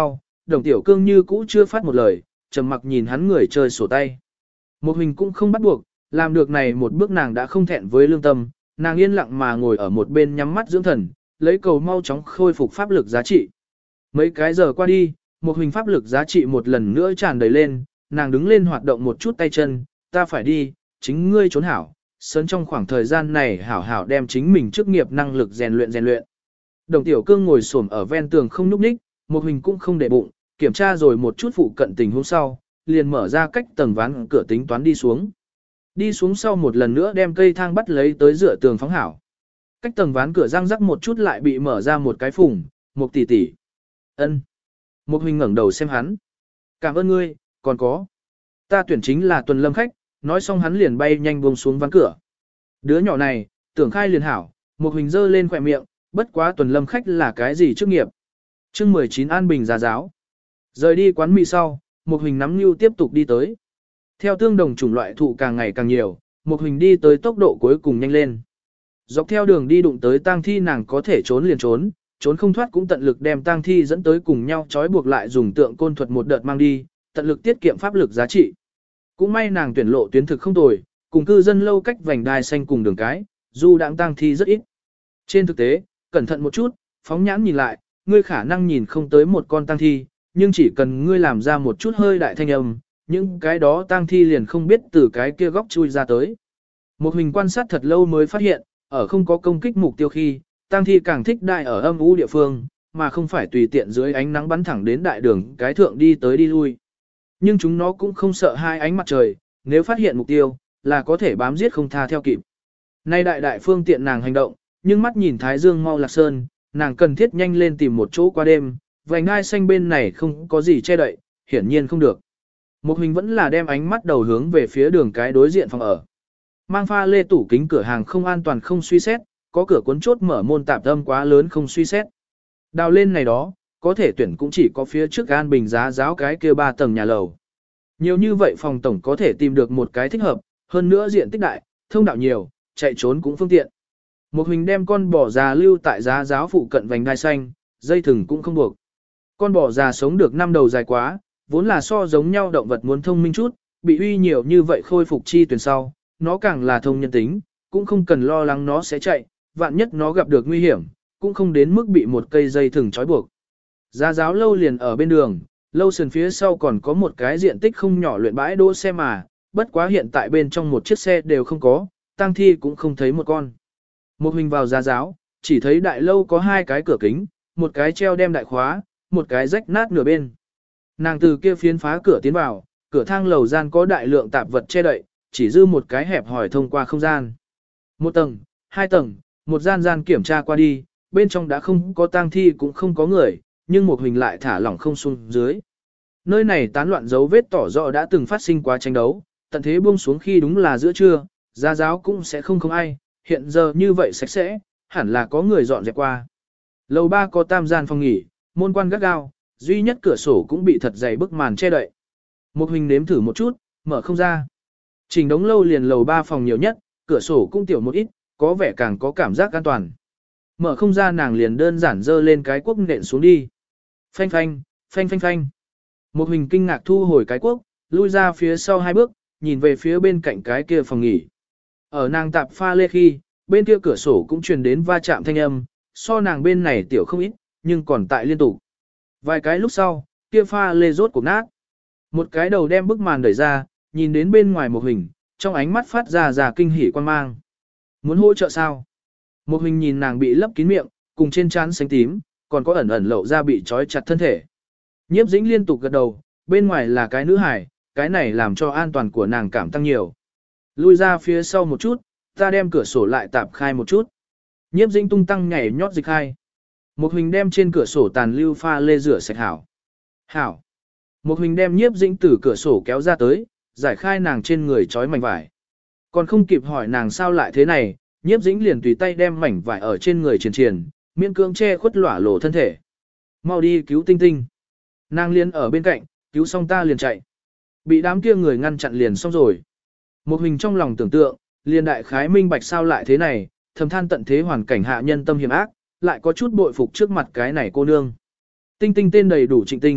Đồng Tiểu Cương như cũ chưa phát một lời, trầm mặc nhìn hắn người chơi sổ tay. Một hình cũng không bắt buộc, làm được này một bước nàng đã không thẹn với lương tâm, nàng yên lặng mà ngồi ở một bên nhắm mắt dưỡng thần, lấy cầu mau chóng khôi phục pháp lực giá trị. Mấy cái giờ qua đi, một hình pháp lực giá trị một lần nữa tràn đầy lên, nàng đứng lên hoạt động một chút tay chân, ta phải đi, chính ngươi trốn hảo, sớm trong khoảng thời gian này hảo hảo đem chính mình chức nghiệp năng lực rèn luyện rèn luyện. Đồng Tiểu Cương ngồi xổm ở ven tường không nhúc nhích, một hình cũng không để bụng, kiểm tra rồi một chút phụ cận tình huống sau, liền mở ra cách tầng ván cửa tính toán đi xuống. Đi xuống sau một lần nữa đem cây thang bắt lấy tới dựa tường phóng hảo. Cách tầng ván cửa răng rắc một chút lại bị mở ra một cái phùng, một tỷ tỷ. Ân. Một hình ngẩng đầu xem hắn. Cảm ơn ngươi, còn có. Ta tuyển chính là Tuần Lâm khách, nói xong hắn liền bay nhanh buông xuống ván cửa. Đứa nhỏ này, tưởng khai liền hảo, một hình dơ lên khỏe miệng, bất quá Tuần Lâm khách là cái gì chức nghiệp. chương mười chín An Bình Gia giáo. Rời đi quán mì sau, một hình nắm nưu tiếp tục đi tới. Theo tương đồng chủng loại thụ càng ngày càng nhiều, một hình đi tới tốc độ cuối cùng nhanh lên. Dọc theo đường đi đụng tới tang thi nàng có thể trốn liền trốn, trốn không thoát cũng tận lực đem tang thi dẫn tới cùng nhau trói buộc lại dùng tượng côn thuật một đợt mang đi, tận lực tiết kiệm pháp lực giá trị. Cũng may nàng tuyển lộ tuyến thực không tồi, cùng cư dân lâu cách vành đai xanh cùng đường cái, dù đãng tang thi rất ít. Trên thực tế, cẩn thận một chút, phóng nhãn nhìn lại, ngươi khả năng nhìn không tới một con tang thi, nhưng chỉ cần ngươi làm ra một chút hơi đại thanh âm, những cái đó tang thi liền không biết từ cái kia góc chui ra tới. Một hình quan sát thật lâu mới phát hiện, ở không có công kích mục tiêu khi, tang thi càng thích đại ở âm u địa phương, mà không phải tùy tiện dưới ánh nắng bắn thẳng đến đại đường cái thượng đi tới đi lui. Nhưng chúng nó cũng không sợ hai ánh mặt trời, nếu phát hiện mục tiêu, là có thể bám giết không tha theo kịp. Nay đại đại phương tiện nàng hành động, nhưng mắt nhìn Thái Dương mau lạc sơn, nàng cần thiết nhanh lên tìm một chỗ qua đêm, vành đai xanh bên này không có gì che đậy, hiển nhiên không được. Một hình vẫn là đem ánh mắt đầu hướng về phía đường cái đối diện phòng ở. Mang pha lê tủ kính cửa hàng không an toàn không suy xét, có cửa cuốn chốt mở môn tạp âm quá lớn không suy xét. Đào lên này đó, có thể tuyển cũng chỉ có phía trước An Bình Giá giáo cái kia ba tầng nhà lầu. Nhiều như vậy phòng tổng có thể tìm được một cái thích hợp, hơn nữa diện tích đại, thông đạo nhiều, chạy trốn cũng phương tiện. Một hình đem con bò già lưu tại giá giáo phụ cận vành đai xanh, dây thừng cũng không buộc. Con bò già sống được năm đầu dài quá, vốn là so giống nhau động vật muốn thông minh chút, bị uy nhiều như vậy khôi phục chi tuyển sau, nó càng là thông nhân tính, cũng không cần lo lắng nó sẽ chạy, vạn nhất nó gặp được nguy hiểm, cũng không đến mức bị một cây dây thừng trói buộc. Giá giáo lâu liền ở bên đường, lâu sườn phía sau còn có một cái diện tích không nhỏ luyện bãi đỗ xe mà, bất quá hiện tại bên trong một chiếc xe đều không có, tang thi cũng không thấy một con. Một hình vào giá giáo, chỉ thấy đại lâu có hai cái cửa kính, một cái treo đem đại khóa, một cái rách nát nửa bên. Nàng từ kia phiến phá cửa tiến vào, cửa thang lầu gian có đại lượng tạp vật che đậy, chỉ dư một cái hẹp hỏi thông qua không gian. Một tầng, hai tầng, một gian gian kiểm tra qua đi, bên trong đã không có tang thi cũng không có người, nhưng một hình lại thả lỏng không xuống dưới. Nơi này tán loạn dấu vết tỏ rõ đã từng phát sinh quá tranh đấu, tận thế buông xuống khi đúng là giữa trưa, gia giáo cũng sẽ không không ai, hiện giờ như vậy sạch sẽ, hẳn là có người dọn dẹp qua. Lầu ba có tam gian phòng nghỉ, môn quan gắt gao, duy nhất cửa sổ cũng bị thật dày bức màn che đậy. Một hình nếm thử một chút, mở không ra. Trình đống lâu liền lầu ba phòng nhiều nhất, cửa sổ cũng tiểu một ít, có vẻ càng có cảm giác an toàn. Mở không ra nàng liền đơn giản dơ lên cái quốc nện xuống đi. Phanh phanh, phanh phanh phanh. Một hình kinh ngạc thu hồi cái quốc, lui ra phía sau hai bước, nhìn về phía bên cạnh cái kia phòng nghỉ. Ở nàng tạp pha lê khi, bên kia cửa sổ cũng truyền đến va chạm thanh âm, so nàng bên này tiểu không ít, nhưng còn tại liên tục. Vài cái lúc sau, kia pha lê rốt cuộc nát. Một cái đầu đem bức màn đẩy ra, nhìn đến bên ngoài một hình, trong ánh mắt phát ra ra kinh hỉ quan mang. Muốn hỗ trợ sao? Một hình nhìn nàng bị lấp kín miệng, cùng trên trán xanh tím, còn có ẩn ẩn lộ ra bị trói chặt thân thể. Nhiếp Dĩnh liên tục gật đầu, bên ngoài là cái nữ hải, cái này làm cho an toàn của nàng cảm tăng nhiều. Lui ra phía sau một chút, ta đem cửa sổ lại tạp khai một chút. Nhiếp Dĩnh tung tăng nhảy nhót dịch khai. Một hình đem trên cửa sổ tàn lưu pha lê rửa sạch hảo. Hảo. Một hình đem Nhiếp Dĩnh từ cửa sổ kéo ra tới, giải khai nàng trên người trói mảnh vải. Còn không kịp hỏi nàng sao lại thế này, Nhiếp Dĩnh liền tùy tay đem mảnh vải ở trên người triền triền, miễn cưỡng che khuất lỏa lổ thân thể. Mau đi cứu Tinh Tinh. Nàng liền ở bên cạnh, cứu xong ta liền chạy. Bị đám kia người ngăn chặn liền xong rồi. Một hình trong lòng tưởng tượng, liền đại khái minh bạch sao lại thế này, thầm than tận thế hoàn cảnh hạ nhân tâm hiểm ác, lại có chút bội phục trước mặt cái này cô nương. Tinh Tinh tên đầy đủ Trịnh Tinh,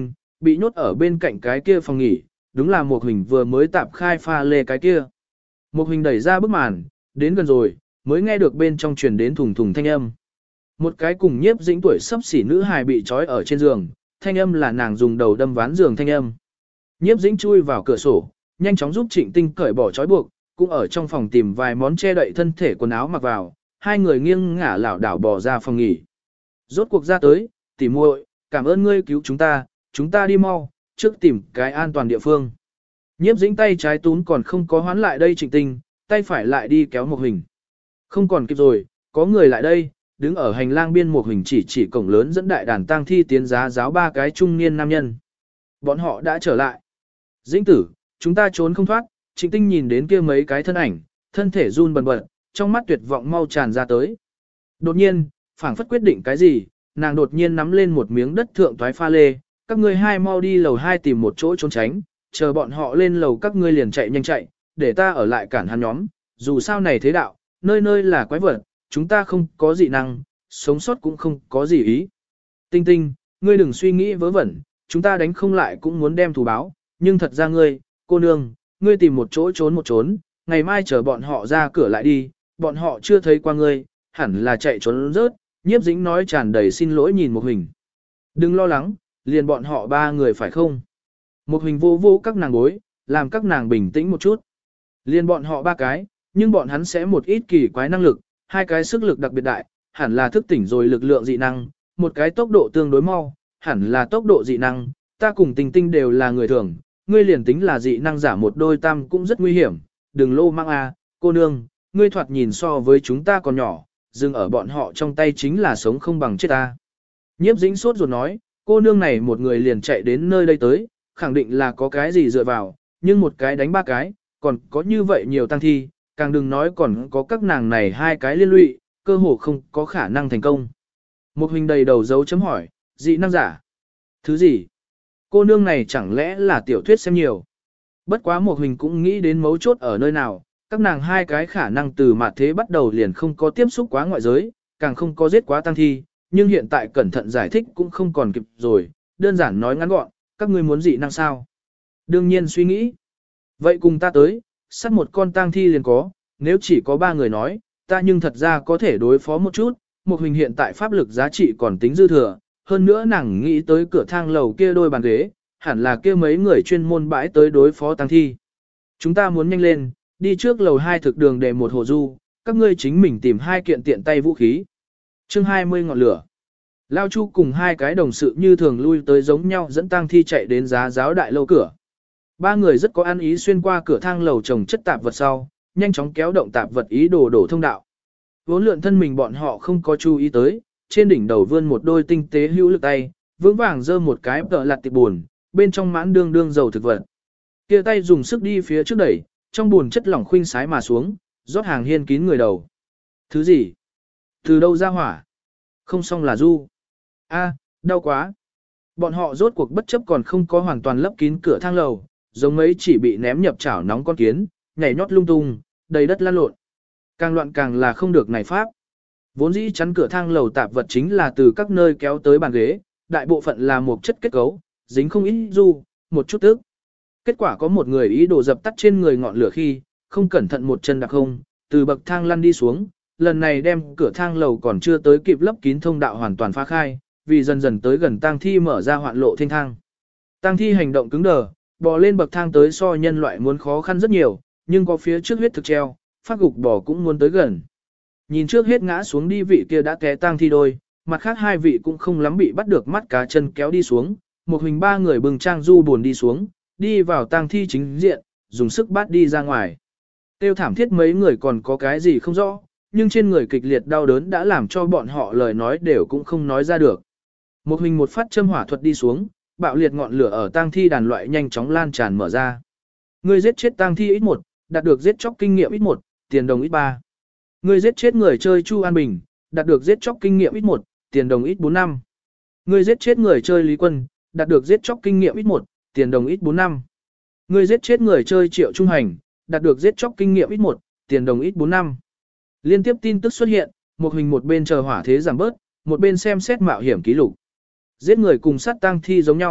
bị nhốt ở bên cạnh cái kia phòng nghỉ, đúng là một hình vừa mới tạp khai pha lê cái kia. Một hình đẩy ra bức màn, đến gần rồi, mới nghe được bên trong truyền đến thùng thùng thanh âm. Một cái cùng nhiếp dĩnh tuổi sắp xỉ nữ hài bị trói ở trên giường, thanh âm là nàng dùng đầu đâm ván giường thanh âm. Nhiếp dĩnh chui vào cửa sổ, nhanh chóng giúp Trịnh Tinh cởi bỏ trói buộc, cũng ở trong phòng tìm vài món che đậy thân thể quần áo mặc vào, hai người nghiêng ngả lảo đảo bò ra phòng nghỉ. Rốt cuộc ra tới, tỉ muội, cảm ơn ngươi cứu chúng ta, chúng ta đi mau, trước tìm cái an toàn địa phương. Nhiếp dĩnh tay trái tún còn không có hoán lại đây Trịnh Tinh, tay phải lại đi kéo một hình. Không còn kịp rồi, có người lại đây, đứng ở hành lang biên một hình chỉ chỉ cổng lớn dẫn đại đàn tang thi tiến giá giáo ba cái trung niên nam nhân. Bọn họ đã trở lại. Dĩnh tử, chúng ta trốn không thoát, Trịnh Tinh nhìn đến kia mấy cái thân ảnh, thân thể run bần bật, trong mắt tuyệt vọng mau tràn ra tới. Đột nhiên, phảng phất quyết định cái gì, nàng đột nhiên nắm lên một miếng đất thượng toái pha lê, các ngươi hai mau đi lầu hai tìm một chỗ trốn tránh, chờ bọn họ lên lầu các ngươi liền chạy nhanh chạy, để ta ở lại cản hắn nhóm, dù sao này thế đạo, nơi nơi là quái vật, chúng ta không có gì năng, sống sót cũng không có gì ý. Tinh Tinh, ngươi đừng suy nghĩ vớ vẩn, chúng ta đánh không lại cũng muốn đem thù báo, nhưng thật ra ngươi, cô nương, ngươi tìm một chỗ trốn một trốn, ngày mai chờ bọn họ ra cửa lại đi, bọn họ chưa thấy qua ngươi, hẳn là chạy trốn rớt, nhiếp dĩnh nói tràn đầy xin lỗi nhìn một hình. Đừng lo lắng, liền bọn họ ba người phải không? Một hình vô vô các nàng bối, làm các nàng bình tĩnh một chút. Liền bọn họ ba cái, nhưng bọn hắn sẽ một ít kỳ quái năng lực, hai cái sức lực đặc biệt đại, hẳn là thức tỉnh rồi lực lượng dị năng, một cái tốc độ tương đối mau, hẳn là tốc độ dị năng, ta cùng Tình Tinh đều là người thường, ngươi liền tính là dị năng giả một đôi tam cũng rất nguy hiểm, đừng lô mang a, cô nương, ngươi thoạt nhìn so với chúng ta còn nhỏ, dừng ở bọn họ trong tay chính là sống không bằng chết ta. Nhiếp dĩnh sốt ruột nói, cô nương này một người liền chạy đến nơi đây tới, khẳng định là có cái gì dựa vào, nhưng một cái đánh ba cái, còn có như vậy nhiều tăng thi, càng đừng nói còn có các nàng này hai cái liên lụy, cơ hồ không có khả năng thành công. Một hình đầy đầu dấu chấm hỏi, dị năng giả. Thứ gì? Cô nương này chẳng lẽ là tiểu thuyết xem nhiều. Bất quá một hình cũng nghĩ đến mấu chốt ở nơi nào, các nàng hai cái khả năng từ mặt thế bắt đầu liền không có tiếp xúc quá ngoại giới, càng không có giết quá tăng thi, nhưng hiện tại cẩn thận giải thích cũng không còn kịp rồi, đơn giản nói ngắn gọn, các ngươi muốn dị năng sao? Đương nhiên suy nghĩ. Vậy cùng ta tới, sát một con tang thi liền có, nếu chỉ có ba người nói, ta nhưng thật ra có thể đối phó một chút, một hình hiện tại pháp lực giá trị còn tính dư thừa, hơn nữa nàng nghĩ tới cửa thang lầu kia đôi bàn ghế, hẳn là kia mấy người chuyên môn bãi tới đối phó tang thi. Chúng ta muốn nhanh lên, đi trước lầu hai thực đường để một hồ du, các ngươi chính mình tìm hai kiện tiện tay vũ khí. Chương hai mươi ngọn lửa. Lao Chu cùng hai cái đồng sự như thường lui tới giống nhau dẫn tang thi chạy đến giá giáo đại lâu cửa. Ba người rất có ăn ý xuyên qua cửa thang lầu trồng chất tạp vật sau, nhanh chóng kéo động tạp vật ý đồ đổ thông đạo. Vốn lượn thân mình bọn họ không có chú ý tới, trên đỉnh đầu vươn một đôi tinh tế hữu lực tay, vững vàng giơ một cái tợ lặt tiệp buồn, bên trong mãn đương đương dầu thực vật. Kia tay dùng sức đi phía trước đẩy, trong buồn chất lỏng khuynh sái mà xuống, rót hàng hiên kín người đầu. Thứ gì? Từ đâu ra hỏa? Không xong là du. A, đau quá. Bọn họ rốt cuộc bất chấp còn không có hoàn toàn lấp kín cửa thang lầu, giống mấy chỉ bị ném nhập chảo nóng con kiến, nhảy nhót lung tung, đầy đất lan lộn. Càng loạn càng là không được này pháp. Vốn dĩ chắn cửa thang lầu tạp vật chính là từ các nơi kéo tới bàn ghế, đại bộ phận là một chất kết cấu, dính không ít du, một chút tức. Kết quả có một người ý đồ dập tắt trên người ngọn lửa khi, không cẩn thận một chân đặc không, từ bậc thang lăn đi xuống, lần này đem cửa thang lầu còn chưa tới kịp lấp kín thông đạo hoàn toàn phá khai, vì dần dần tới gần tang thi mở ra hoạn lộ thanh thang. Tang thi hành động cứng đờ, bò lên bậc thang tới so nhân loại muốn khó khăn rất nhiều, nhưng có phía trước huyết thực treo, phát gục bò cũng muốn tới gần. Nhìn trước hết ngã xuống đi vị kia đã té tang thi đôi, mặt khác hai vị cũng không lắm bị bắt được mắt cá chân kéo đi xuống, một hình ba người bừng trang du buồn đi xuống, đi vào tang thi chính diện, dùng sức bắt đi ra ngoài. Tiêu thảm thiết mấy người còn có cái gì không rõ, nhưng trên người kịch liệt đau đớn đã làm cho bọn họ lời nói đều cũng không nói ra được. Một hình một phát châm hỏa thuật đi xuống, bạo liệt ngọn lửa ở tang thi đàn loại nhanh chóng lan tràn mở ra. Người giết chết tang thi ít một, đạt được giết chóc kinh nghiệm ít một, tiền đồng ít ba. Người giết chết người chơi Chu An Bình, đạt được giết chóc kinh nghiệm ít một, tiền đồng ít bốn năm. Người giết chết người chơi Lý Quân, đạt được giết chóc kinh nghiệm ít một, tiền đồng ít bốn năm. Người giết chết người chơi Triệu Trung Hành, đạt được giết chóc kinh nghiệm ít một, tiền đồng ít bốn năm. Liên tiếp tin tức xuất hiện, một hình một bên chờ hỏa thế giảm bớt, một bên xem xét mạo hiểm ký lục. Giết người cùng sát tang thi giống nhau,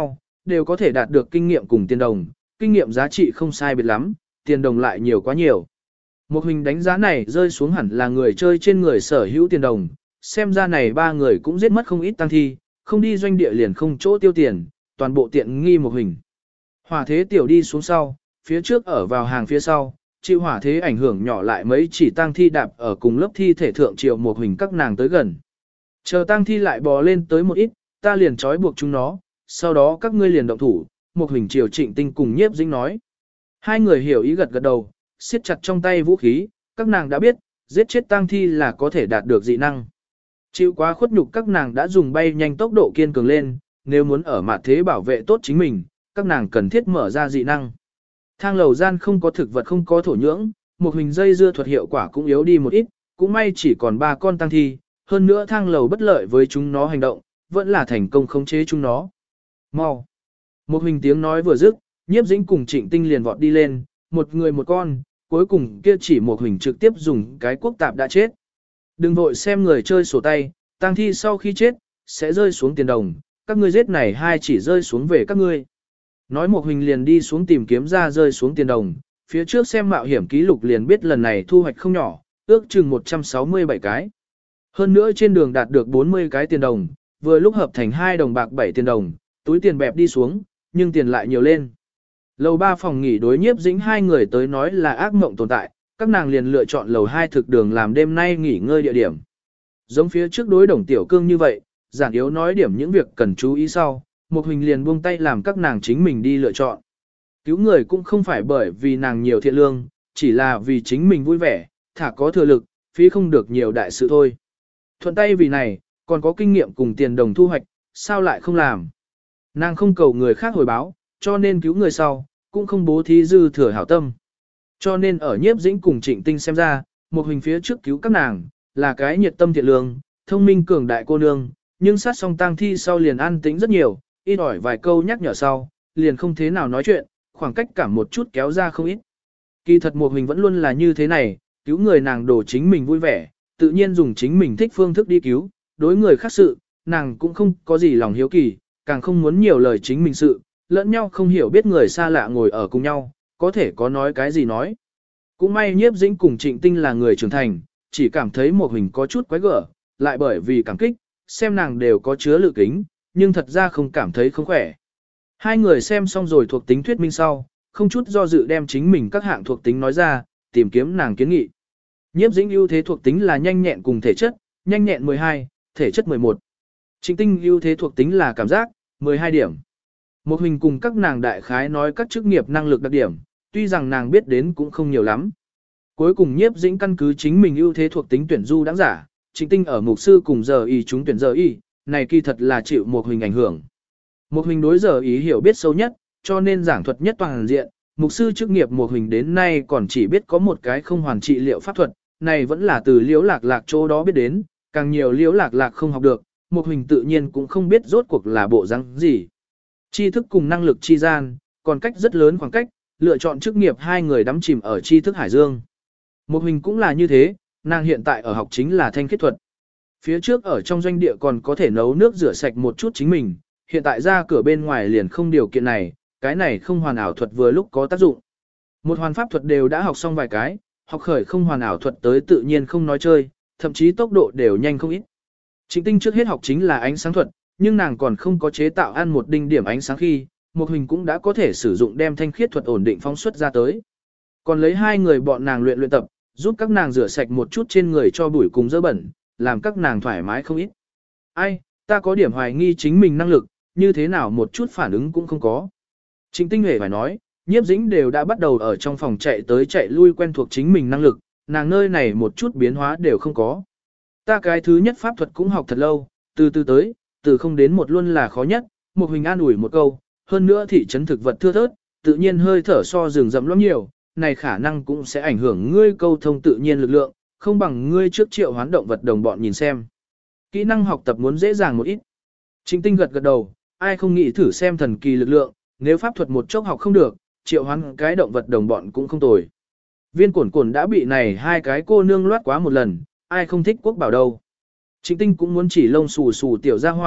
đều có thể đạt được kinh nghiệm cùng tiền đồng, kinh nghiệm giá trị không sai biệt lắm, tiền đồng lại nhiều quá nhiều. Một hình đánh giá này rơi xuống hẳn là người chơi trên người sở hữu tiền đồng, xem ra này ba người cũng giết mất không ít tăng thi, không đi doanh địa liền không chỗ tiêu tiền, toàn bộ tiện nghi một hình. Hỏa thế tiểu đi xuống sau, phía trước ở vào hàng phía sau, chịu hỏa thế ảnh hưởng nhỏ lại mấy chỉ tăng thi đạp ở cùng lớp thi thể thượng triệu một hình các nàng tới gần. Chờ tăng thi lại bò lên tới một ít, ta liền trói buộc chúng nó, sau đó các ngươi liền động thủ, một hình triều Trịnh Tinh cùng Nhiếp Dĩnh nói. Hai người hiểu ý gật gật đầu, siết chặt trong tay vũ khí, các nàng đã biết, giết chết tang thi là có thể đạt được dị năng. Chịu quá khuất nhục các nàng đã dùng bay nhanh tốc độ kiên cường lên, nếu muốn ở mặt thế bảo vệ tốt chính mình, các nàng cần thiết mở ra dị năng. Thang lầu gian không có thực vật không có thổ nhưỡng, một hình dây dưa thuật hiệu quả cũng yếu đi một ít, cũng may chỉ còn ba con tang thi, hơn nữa thang lầu bất lợi với chúng nó hành động, vẫn là thành công khống chế chúng nó. Mau! Một hình tiếng nói vừa dứt, Nhiếp Dĩnh cùng Trịnh Tinh liền vọt đi lên, một người một con, cuối cùng kia chỉ một hình trực tiếp dùng cái quốc tạp đã chết. Đừng vội xem người chơi sổ tay, tang thi sau khi chết, sẽ rơi xuống tiền đồng, các ngươi giết này hai chỉ rơi xuống về các ngươi. Nói một hình liền đi xuống tìm kiếm ra rơi xuống tiền đồng, phía trước xem mạo hiểm ký lục liền biết lần này thu hoạch không nhỏ, ước chừng một trăm sáu mươi bảy cái. Hơn nữa trên đường đạt được bốn mươi cái tiền đồng, vừa lúc hợp thành hai đồng bạc bảy tiền đồng, túi tiền bẹp đi xuống, nhưng tiền lại nhiều lên. Lầu ba phòng nghỉ đối Nhiếp Dĩnh hai người tới nói là ác mộng tồn tại, các nàng liền lựa chọn lầu hai thực đường làm đêm nay nghỉ ngơi địa điểm. Giống phía trước đối Đồng Tiểu Cương như vậy, giản yếu nói điểm những việc cần chú ý sau, một hình liền buông tay làm các nàng chính mình đi lựa chọn. Cứu người cũng không phải bởi vì nàng nhiều thiện lương, chỉ là vì chính mình vui vẻ, thả có thừa lực, phí không được nhiều đại sự thôi. Thuận tay vì này, còn có kinh nghiệm cùng tiền đồng thu hoạch, sao lại không làm. Nàng không cầu người khác hồi báo, cho nên cứu người sau, cũng không bố thí dư thừa hảo tâm. Cho nên ở Nhiếp Dĩnh cùng Trịnh Tinh xem ra, một hình phía trước cứu các nàng, là cái nhiệt tâm thiện lương, thông minh cường đại cô nương, nhưng sát xong tang thi sau liền an tĩnh rất nhiều, ít ỏi vài câu nhắc nhở sau, liền không thế nào nói chuyện, khoảng cách cảm một chút kéo ra không ít. Kỳ thật một hình vẫn luôn là như thế này, cứu người nàng đổ chính mình vui vẻ, tự nhiên dùng chính mình thích phương thức đi cứu, đối người khác sự, nàng cũng không có gì lòng hiếu kỳ, càng không muốn nhiều lời chính mình sự, lẫn nhau không hiểu biết người xa lạ ngồi ở cùng nhau, có thể có nói cái gì nói. Cũng may Nhiếp Dĩnh cùng Trịnh Tinh là người trưởng thành, chỉ cảm thấy một hình có chút quái gở, lại bởi vì cảm kích, xem nàng đều có chứa lự kính, nhưng thật ra không cảm thấy không khỏe. Hai người xem xong rồi thuộc tính thuyết minh sau, không chút do dự đem chính mình các hạng thuộc tính nói ra, tìm kiếm nàng kiến nghị. Nhiếp Dĩnh ưu thế thuộc tính là nhanh nhẹn cùng thể chất, nhanh nhẹn mười hai, thể chất mười một. Trịnh Tinh ưu thế thuộc tính là cảm giác, mười hai điểm. Một hình cùng các nàng đại khái nói các chức nghiệp năng lực đặc điểm, tuy rằng nàng biết đến cũng không nhiều lắm. Cuối cùng Nhiếp Dĩnh căn cứ chính mình ưu thế thuộc tính tuyển du đáng giả, Trịnh Tinh ở mục sư cùng giờ y chúng tuyển giờ y, này kỳ thật là chịu một hình ảnh hưởng. Một hình đối giờ ý hiểu biết sâu nhất, cho nên giảng thuật nhất toàn diện, mục sư chức nghiệp một hình đến nay còn chỉ biết có một cái không hoàn trị liệu pháp thuật, này vẫn là từ liễu lạc lạc chỗ đó biết đến, càng nhiều liễu lạc lạc không học được, một hình tự nhiên cũng không biết rốt cuộc là bộ răng gì. Tri thức cùng năng lực chi gian, còn cách rất lớn khoảng cách, lựa chọn chức nghiệp hai người đắm chìm ở tri thức hải dương. Một hình cũng là như thế, nàng hiện tại ở học chính là thanh khiết thuật. Phía trước ở trong doanh địa còn có thể nấu nước rửa sạch một chút chính mình, hiện tại ra cửa bên ngoài liền không điều kiện này, cái này không hoàn ảo thuật vừa lúc có tác dụng. Một hoàn pháp thuật đều đã học xong vài cái, học khởi không hoàn ảo thuật tới tự nhiên không nói chơi, thậm chí tốc độ đều nhanh không ít. Trịnh Tinh trước hết học chính là ánh sáng thuật, nhưng nàng còn không có chế tạo ăn một đinh điểm ánh sáng khi, một hình cũng đã có thể sử dụng đem thanh khiết thuật ổn định phóng xuất ra tới. Còn lấy hai người bọn nàng luyện luyện tập, giúp các nàng rửa sạch một chút trên người cho bụi cùng dơ bẩn, làm các nàng thoải mái không ít. Ai, ta có điểm hoài nghi chính mình năng lực, như thế nào một chút phản ứng cũng không có. Trịnh Tinh hề phải nói, Nhiếp Dĩnh đều đã bắt đầu ở trong phòng chạy tới chạy lui quen thuộc chính mình năng lực, nàng nơi này một chút biến hóa đều không có. Ta cái thứ nhất pháp thuật cũng học thật lâu, từ từ tới, từ không đến một luôn là khó nhất, một hình an ủi một câu, hơn nữa thị trấn thực vật thưa thớt, tự nhiên hơi thở so rừng rậm lắm nhiều, này khả năng cũng sẽ ảnh hưởng ngươi câu thông tự nhiên lực lượng, không bằng ngươi trước triệu hoán động vật đồng bọn nhìn xem. Kỹ năng học tập muốn dễ dàng một ít. Trịnh Tinh gật gật đầu, ai không nghĩ thử xem thần kỳ lực lượng, nếu pháp thuật một chốc học không được, triệu hoán cái động vật đồng bọn cũng không tồi. Viên Cổn Cổn đã bị này hai cái cô nương loát quá một lần, ai không thích quốc bảo đâu. Trịnh Tinh cũng muốn chỉ lông xù xù tiểu gia hỏa,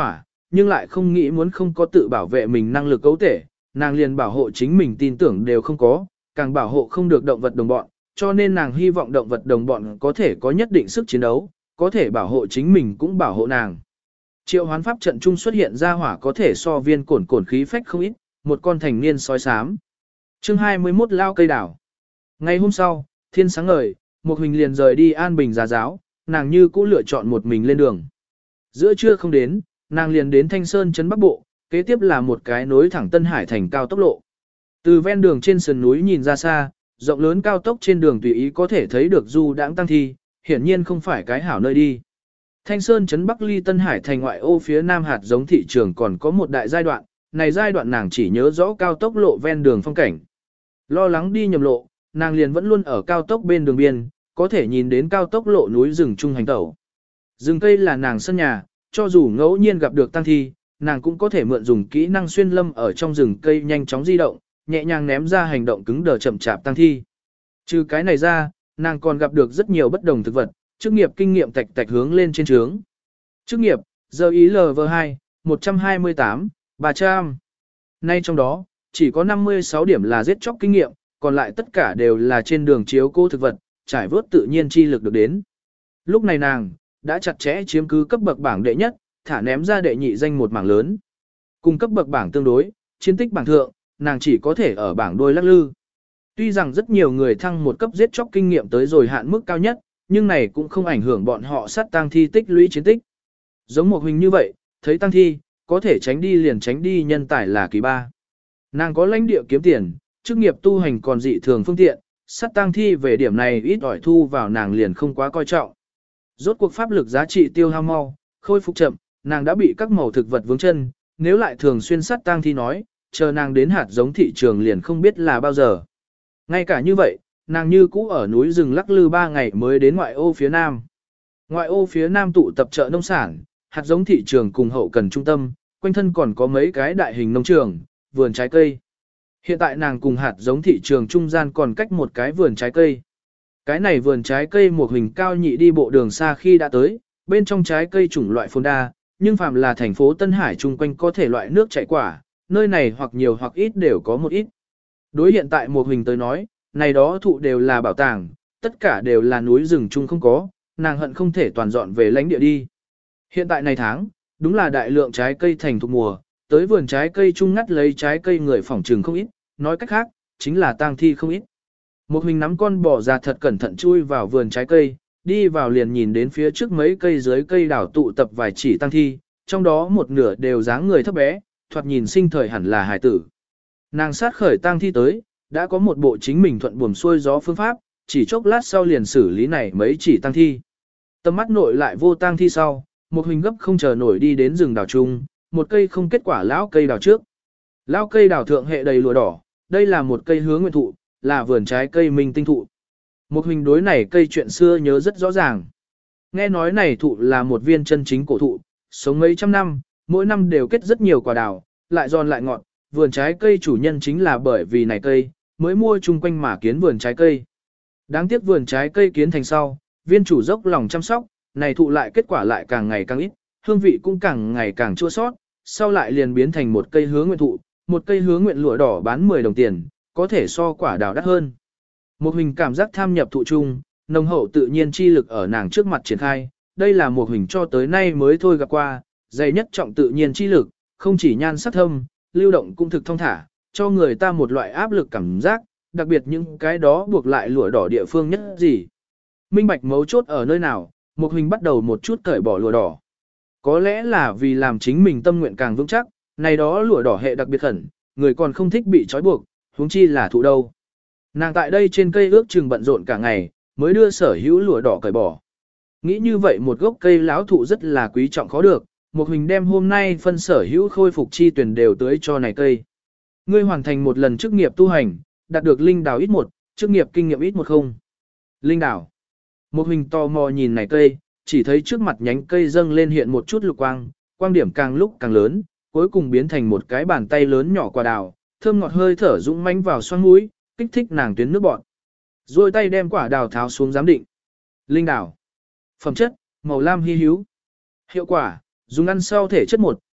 nhưng lại không nghĩ muốn không có tự bảo vệ mình năng lực cấu thể, nàng liền bảo hộ chính mình tin tưởng đều không có, càng bảo hộ không được động vật đồng bọn, cho nên nàng hy vọng động vật đồng bọn có thể có nhất định sức chiến đấu, có thể bảo hộ chính mình cũng bảo hộ nàng. Triệu hoán pháp trận trung xuất hiện ra hỏa có thể so viên cổn cổn khí phách không ít, một con thành niên sói xám. Chương hai mươi mốt lao cây đảo. Ngày hôm sau, thiên sáng ngời, một Huỳnh liền rời đi An Bình Giá giáo, nàng như cũ lựa chọn một mình lên đường. Giữa trưa không đến, nàng liền đến Thanh Sơn trấn Bắc Bộ, kế tiếp là một cái nối thẳng Tân Hải thành cao tốc lộ. Từ ven đường trên sườn núi nhìn ra xa, rộng lớn cao tốc trên đường tùy ý có thể thấy được du đãng tăng thi, hiển nhiên không phải cái hảo nơi đi. Thanh Sơn trấn Bắc ly Tân Hải thành ngoại ô phía nam hạt giống thị trường còn có một đại giai đoạn, này giai đoạn nàng chỉ nhớ rõ cao tốc lộ ven đường phong cảnh. Lo lắng đi nhầm lộ, nàng liền vẫn luôn ở cao tốc bên đường biên, có thể nhìn đến cao tốc lộ núi rừng trung hành tẩu. Rừng cây là nàng sân nhà, cho dù ngẫu nhiên gặp được tăng thi, nàng cũng có thể mượn dùng kỹ năng xuyên lâm ở trong rừng cây nhanh chóng di động, nhẹ nhàng ném ra hành động cứng đờ chậm chạp tăng thi. Trừ cái này ra, nàng còn gặp được rất nhiều bất đồng thực vật, chức nghiệp kinh nghiệm tạch tạch hướng lên trên trướng. Chức nghiệp, giờ ý L V hai, một trăm hai mươi tám, ba trăm. Nay trong đó, chỉ có năm mươi sáu điểm là giết chóc kinh nghiệm, còn lại tất cả đều là trên đường chiếu cố thực vật, trải vớt tự nhiên chi lực được đến. Lúc này nàng, đã chặt chẽ chiếm cứ cấp bậc bảng đệ nhất, thả ném ra đệ nhị danh một mảng lớn. Cùng cấp bậc bảng tương đối, chiến tích bảng thượng, nàng chỉ có thể ở bảng đôi lắc lư. Tuy rằng rất nhiều người thăng một cấp giết chóc kinh nghiệm tới rồi hạn mức cao nhất, nhưng này cũng không ảnh hưởng bọn họ sát tang thi tích lũy chiến tích. Giống một Huỳnh như vậy, thấy tang thi, có thể tránh đi liền tránh đi nhân tài là kỳ ba. Nàng có lãnh địa kiếm tiền, chức nghiệp tu hành còn dị thường phương tiện, sát tang thi về điểm này ít ỏi thu vào nàng liền không quá coi trọng. Rốt cuộc pháp lực giá trị tiêu hao mau, khôi phục chậm, nàng đã bị các màu thực vật vướng chân, nếu lại thường xuyên sát tang thi nói, chờ nàng đến hạt giống thị trường liền không biết là bao giờ. Ngay cả như vậy, nàng như cũ ở núi rừng lắc lư ba ngày mới đến ngoại ô phía nam. Ngoại ô phía nam tụ tập chợ nông sản, hạt giống thị trường cùng hậu cần trung tâm, quanh thân còn có mấy cái đại hình nông trường, vườn trái cây. Hiện tại nàng cùng hạt giống thị trường trung gian còn cách một cái vườn trái cây. Cái này vườn trái cây một hình cao nhị đi bộ đường xa khi đã tới, bên trong trái cây chủng loại phồn đa, nhưng phàm là thành phố Tân Hải chung quanh có thể loại nước chảy quả, nơi này hoặc nhiều hoặc ít đều có một ít. Đối hiện tại một hình tới nói, này đó thụ đều là bảo tàng, tất cả đều là núi rừng chung không có, nàng hận không thể toàn dọn về lãnh địa đi. Hiện tại này tháng, đúng là đại lượng trái cây thành thục mùa, tới vườn trái cây chung ngắt lấy trái cây người phỏng trừng không ít, nói cách khác, chính là tang thi không ít. Một hình nắm con bò ra thật cẩn thận chui vào vườn trái cây, đi vào liền nhìn đến phía trước mấy cây dưới cây đảo tụ tập vài chỉ tang thi, trong đó một nửa đều dáng người thấp bé, thoạt nhìn sinh thời hẳn là hải tử. Nàng sát khởi tang thi tới, đã có một bộ chính mình thuận buồm xuôi gió phương pháp, chỉ chốc lát sau liền xử lý này mấy chỉ tang thi. Tầm mắt nội lại vô tang thi sau, một hình gấp không chờ nổi đi đến rừng đào chung, một cây không kết quả lão cây đào trước. Lão cây đào thượng hệ đầy lụa đỏ, đây là một cây hứa nguyện thụ, là vườn trái cây minh tinh thụ. Một hình đối này cây chuyện xưa nhớ rất rõ ràng. Nghe nói này thụ là một viên chân chính cổ thụ, sống mấy trăm năm, mỗi năm đều kết rất nhiều quả đào, lại giòn lại ngọt, vườn trái cây chủ nhân chính là bởi vì này cây, mới mua chung quanh mà kiến vườn trái cây. Đáng tiếc vườn trái cây kiến thành sau, viên chủ dốc lòng chăm sóc, này thụ lại kết quả lại càng ngày càng ít, hương vị cũng càng ngày càng chua sót, sau lại liền biến thành một cây hứa nguyện thụ, một cây hứa nguyện lụa đỏ bán mười đồng tiền, có thể so quả đào đắt hơn. Một hình cảm giác tham nhập thụ chung, nồng hậu tự nhiên chi lực ở nàng trước mặt triển khai, đây là một hình cho tới nay mới thôi gặp qua, dày nhất trọng tự nhiên chi lực, không chỉ nhan sắc thâm, lưu động cũng thực thông thả, cho người ta một loại áp lực cảm giác, đặc biệt những cái đó buộc lại lụa đỏ địa phương nhất gì. Minh bạch mấu chốt ở nơi nào, một hình bắt đầu một chút cởi bỏ lụa đỏ. Có lẽ là vì làm chính mình tâm nguyện càng vững chắc, này đó lụa đỏ hệ đặc biệt khẩn, người còn không thích bị trói buộc, huống chi là thụ đâu. Nàng tại đây trên cây ước chừng bận rộn cả ngày, mới đưa sở hữu lụa đỏ cởi bỏ. Nghĩ như vậy một gốc cây láo thụ rất là quý trọng khó được, một hình đem hôm nay phân sở hữu khôi phục chi tuyển đều tưới cho này cây. Ngươi hoàn thành một lần chức nghiệp tu hành, đạt được linh đào ít một, chức nghiệp kinh nghiệm ít một không. Linh đào. Một hình tò mò nhìn này cây, chỉ thấy trước mặt nhánh cây dâng lên hiện một chút lục quang, quang điểm càng lúc càng lớn, cuối cùng biến thành một cái bàn tay lớn nhỏ quả đào, thơm ngọt hơi thở dũng mãnh vào xoang mũi, kích thích nàng tuyến nước bọt. Rồi tay đem quả đào tháo xuống giám định. Linh đào. Phẩm chất, màu lam hy hữu. Hiệu quả, dùng ăn sau thể chất một,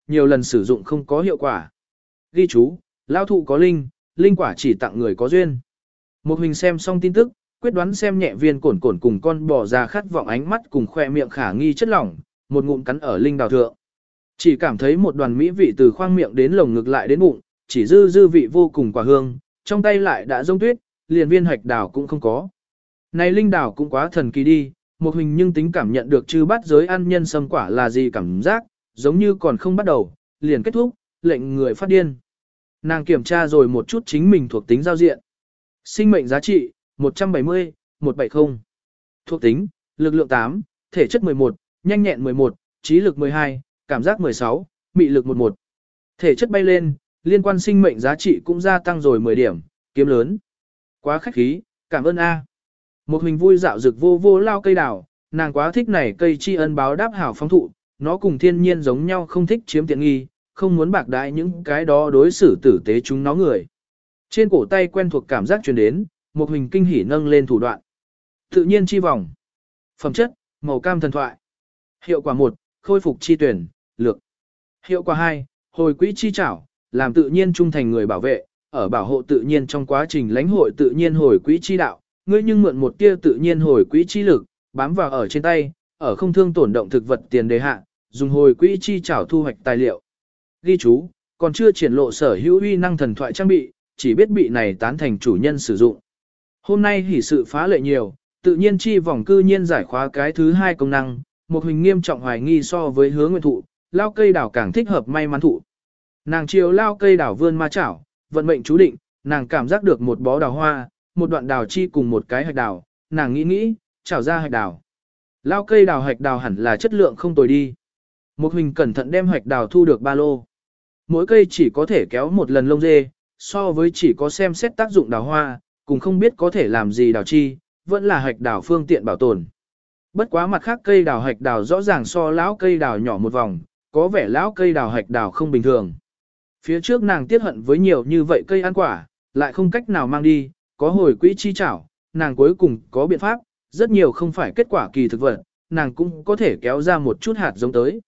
nhiều lần sử dụng không có hiệu quả. Ghi chú, lao thụ có linh, linh quả chỉ tặng người có duyên. Một hình xem xong tin tức, quyết đoán xem nhẹ viên cổn cổn cùng con bò ra khát vọng ánh mắt cùng khoe miệng khả nghi chất lỏng, một ngụm cắn ở linh đào thượng. Chỉ cảm thấy một đoàn mỹ vị từ khoang miệng đến lồng ngực lại đến bụng, chỉ dư dư vị vô cùng quả hương, trong tay lại đã rông tuyết, liền viên hạch đào cũng không có. Này linh đào cũng quá thần kỳ đi, một hình nhưng tính cảm nhận được chư bắt giới ăn nhân sâm quả là gì cảm giác, giống như còn không bắt đầu, liền kết thúc, lệnh người phát điên. Nàng kiểm tra rồi một chút chính mình thuộc tính giao diện. Sinh mệnh giá trị, một trăm bảy mươi, một trăm bảy mươi. Thuộc tính, lực lượng tám, thể chất mười một, nhanh nhẹn mười một, trí lực mười hai, cảm giác mười sáu, mị lực mười một. Thể chất bay lên, liên quan sinh mệnh giá trị cũng gia tăng rồi mười điểm, kiếm lớn. Quá khách khí, cảm ơn A. Một hình vui dạo rực vô vô lao cây đào, nàng quá thích này cây tri ân báo đáp hảo phóng thụ, nó cùng thiên nhiên giống nhau không thích chiếm tiện nghi, không muốn bạc đãi những cái đó đối xử tử tế chúng nó người. Trên cổ tay quen thuộc cảm giác truyền đến, một hình kinh hỉ nâng lên thủ đoạn. Tự nhiên chi vòng. Phẩm chất, màu cam thần thoại. Hiệu quả một, khôi phục chi tuyển, lược. Hiệu quả hai, hồi quỹ chi trảo, làm tự nhiên trung thành người bảo vệ, ở bảo hộ tự nhiên trong quá trình lãnh hội tự nhiên hồi quỹ chi đạo, ngươi nhưng mượn một tia tự nhiên hồi quỹ chi lực, bám vào ở trên tay, ở không thương tổn động thực vật tiền đề hạ, dùng hồi quỹ chi trảo thu hoạch tài liệu. Ghi chú, còn chưa triển lộ sở hữu uy năng thần thoại trang bị, chỉ biết bị này tán thành chủ nhân sử dụng. Hôm nay hỉ sự phá lệ nhiều, tự nhiên chi vòng cư nhiên giải khóa cái thứ hai công năng, một hình nghiêm trọng hoài nghi so với hứa nguyên thụ, lao cây đảo càng thích hợp may mắn thụ. Nàng chiều lao cây đảo vươn ma chảo, vận mệnh chú định, nàng cảm giác được một bó đào hoa, một đoạn đào chi cùng một cái hạch đào, nàng nghĩ nghĩ, chảo ra hạch đào. Lao cây đào hạch đào hẳn là chất lượng không tồi đi. Một hình cẩn thận đem hạch đào thu được ba lô. Mỗi cây chỉ có thể kéo một lần lông dê, so với chỉ có xem xét tác dụng đào hoa, cùng không biết có thể làm gì đào chi, vẫn là hạch đào phương tiện bảo tồn. Bất quá mặt khác cây đào hạch đào rõ ràng so lão cây đào nhỏ một vòng, có vẻ lão cây đào hạch đào không bình thường. Phía trước nàng tiếc hận với nhiều như vậy cây ăn quả, lại không cách nào mang đi, có hồi quỹ chi chảo, nàng cuối cùng có biện pháp, rất nhiều không phải kết quả kỳ thực vật, nàng cũng có thể kéo ra một chút hạt giống tới.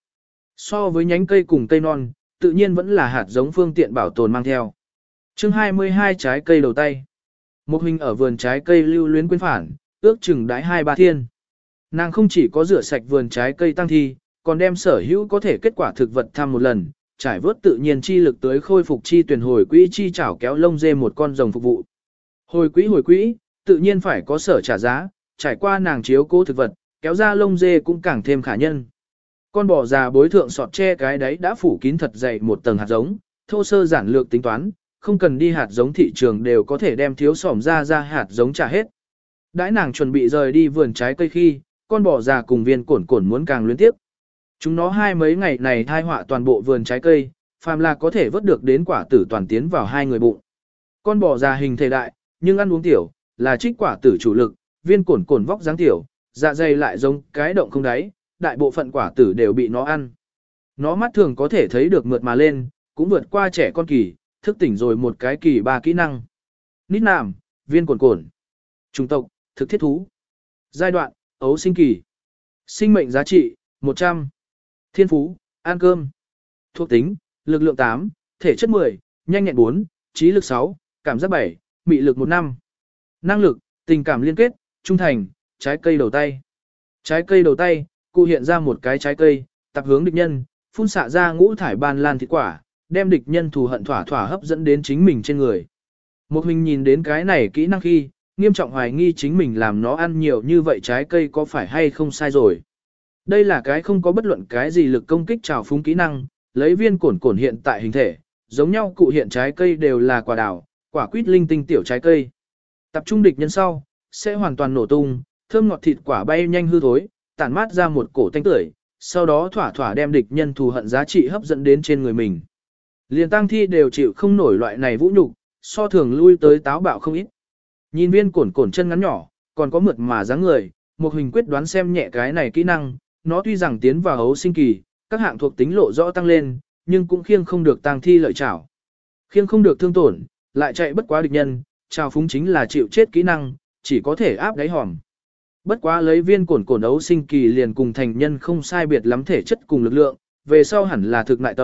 So với nhánh cây cùng cây non, tự nhiên vẫn là hạt giống phương tiện bảo tồn mang theo. Chương hai mươi hai trái cây đầu tay. Một hình ở vườn trái cây lưu luyến quên phản, ước chừng đãi hai ba thiên. Nàng không chỉ có rửa sạch vườn trái cây tăng thi, còn đem sở hữu có thể kết quả thực vật thăm một lần, trải vớt tự nhiên chi lực tới khôi phục chi tuyển hồi quỹ chi chảo kéo lông dê một con rồng phục vụ. Hồi quỹ hồi quỹ, tự nhiên phải có sở trả giá, trải qua nàng chiếu cố thực vật, kéo ra lông dê cũng càng thêm khả nhân. Con bò già bối thượng sọt che cái đấy đã phủ kín thật dày một tầng hạt giống, thô sơ giản lược tính toán, không cần đi hạt giống thị trường đều có thể đem thiếu sỏm ra ra hạt giống trả hết. Đãi nàng chuẩn bị rời đi vườn trái cây khi, con bò già cùng viên cổn cổn muốn càng luyến tiếp. Chúng nó hai mấy ngày này thai họa toàn bộ vườn trái cây, phàm là có thể vớt được đến quả tử toàn tiến vào hai người bụng. Con bò già hình thể đại, nhưng ăn uống tiểu, là trích quả tử chủ lực, viên cổn cổn vóc dáng tiểu, dạ dày lại giống cái động không đáy, đại bộ phận quả tử đều bị nó ăn. Nó mắt thường có thể thấy được mượt mà lên, cũng vượt qua trẻ con kỳ, thức tỉnh rồi một cái kỳ ba kỹ năng. Nít nàm, viên cổn cổn. Chủng tộc, thực thiết thú. Giai đoạn, ấu sinh kỳ. Sinh mệnh giá trị, một trăm. Thiên phú, ăn cơm. Thuộc tính, lực lượng tám, thể chất mười, nhanh nhẹn bốn, trí lực sáu, cảm giác bảy, mị lực một năm. Năng lực, tình cảm liên kết, trung thành, trái cây đầu tay. Trái cây đầu tay, cụ hiện ra một cái trái cây, tập hướng địch nhân, phun xạ ra ngũ thải ban lan thịt quả, đem địch nhân thù hận thỏa thỏa hấp dẫn đến chính mình trên người. Một mình nhìn đến cái này kỹ năng khi, nghiêm trọng hoài nghi chính mình làm nó ăn nhiều như vậy trái cây có phải hay không sai rồi. Đây là cái không có bất luận cái gì lực công kích trào phúng kỹ năng, lấy viên cổn cổn hiện tại hình thể, giống nhau cụ hiện trái cây đều là quả đào, quả quýt linh tinh tiểu trái cây. Tập trung địch nhân sau, sẽ hoàn toàn nổ tung, thơm ngọt thịt quả bay nhanh hư thối, tản mát ra một cổ tanh tưởi, sau đó thỏa thỏa đem địch nhân thù hận giá trị hấp dẫn đến trên người mình. Liền tăng thi đều chịu không nổi loại này vũ nhục, so thường lui tới táo bạo không ít. Nhìn viên cổn cổn chân ngắn nhỏ, còn có mượt mà dáng người, một hình quyết đoán xem nhẹ cái này kỹ năng, nó tuy rằng tiến vào hấu sinh kỳ, các hạng thuộc tính lộ rõ tăng lên, nhưng cũng khiêng không được tăng thi lợi chảo. Khiêng không được thương tổn, lại chạy bất quá địch nhân, trào phúng chính là chịu chết kỹ năng, chỉ có thể áp đáy hòm. Bất quá lấy viên cổn cổn ấu sinh kỳ liền cùng thành nhân không sai biệt lắm thể chất cùng lực lượng, về sau hẳn là thực nại tấu,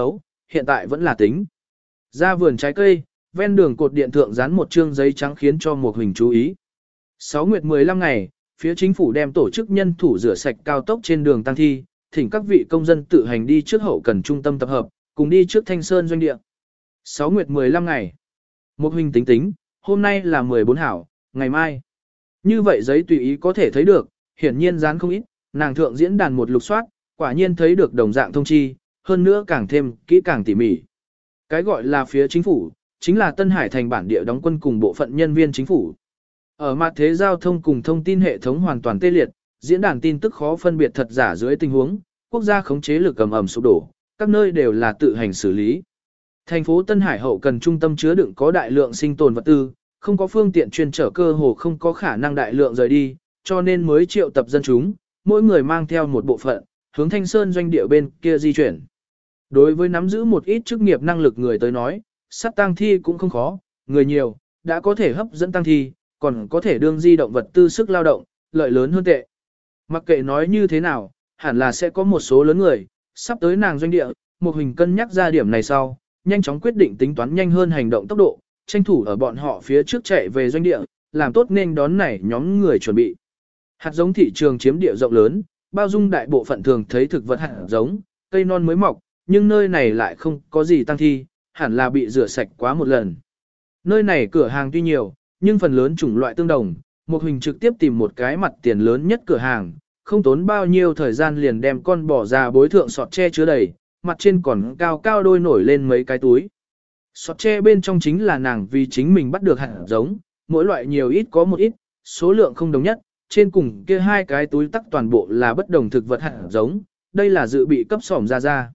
hiện tại vẫn là tính. Ra vườn trái cây, ven đường cột điện thượng dán một trương giấy trắng khiến cho một hình chú ý. sáu nguyệt mười lăm ngày, phía chính phủ đem tổ chức nhân thủ rửa sạch cao tốc trên đường tăng thi, thỉnh các vị công dân tự hành đi trước hậu cần trung tâm tập hợp, cùng đi trước Thanh Sơn doanh địa. sáu nguyệt mười lăm ngày. Một hình tính tính, hôm nay là mười bốn hảo, ngày mai. Như vậy giấy tùy ý có thể thấy được, hiển nhiên dán không ít, nàng thượng diễn đàn một lục soát, quả nhiên thấy được đồng dạng thông chi, hơn nữa càng thêm kỹ càng tỉ mỉ. Cái gọi là phía chính phủ, chính là Tân Hải thành bản địa đóng quân cùng bộ phận nhân viên chính phủ. Ở mặt thế giao thông cùng thông tin hệ thống hoàn toàn tê liệt, diễn đàn tin tức khó phân biệt thật giả dưới tình huống, quốc gia khống chế lực ầm ầm sụp đổ, các nơi đều là tự hành xử lý. Thành phố Tân Hải hậu cần trung tâm chứa đựng có đại lượng sinh tồn vật tư, không có phương tiện chuyên chở cơ hồ không có khả năng đại lượng rời đi, cho nên mới triệu tập dân chúng, mỗi người mang theo một bộ phận, hướng Thanh Sơn doanh địa bên kia di chuyển. Đối với nắm giữ một ít chức nghiệp năng lực người tới nói, sát tang thi cũng không khó, người nhiều, đã có thể hấp dẫn tang thi, còn có thể đương di động vật tư sức lao động, lợi lớn hơn tệ. Mặc kệ nói như thế nào, hẳn là sẽ có một số lớn người, sắp tới nàng doanh địa, một hình cân nhắc ra điểm này sau, nhanh chóng quyết định tính toán nhanh hơn hành động tốc độ, tranh thủ ở bọn họ phía trước chạy về doanh địa, làm tốt nên đón này nhóm người chuẩn bị. Hạt giống thị trường chiếm địa rộng lớn, bao dung đại bộ phận thường thấy thực vật hạt giống, cây non mới mọc, nhưng nơi này lại không có gì tăng thi, hẳn là bị rửa sạch quá một lần. Nơi này cửa hàng tuy nhiều, nhưng phần lớn chủng loại tương đồng, một hình trực tiếp tìm một cái mặt tiền lớn nhất cửa hàng, không tốn bao nhiêu thời gian liền đem con bò ra bối thượng sọt tre chứa đầy, mặt trên còn cao cao đôi nổi lên mấy cái túi. Sọt tre bên trong chính là nàng vì chính mình bắt được hạt giống, mỗi loại nhiều ít có một ít, số lượng không đồng nhất, trên cùng kia hai cái túi tắc toàn bộ là bất đồng thực vật hạt giống, đây là dự bị cấp sỏm ra ra.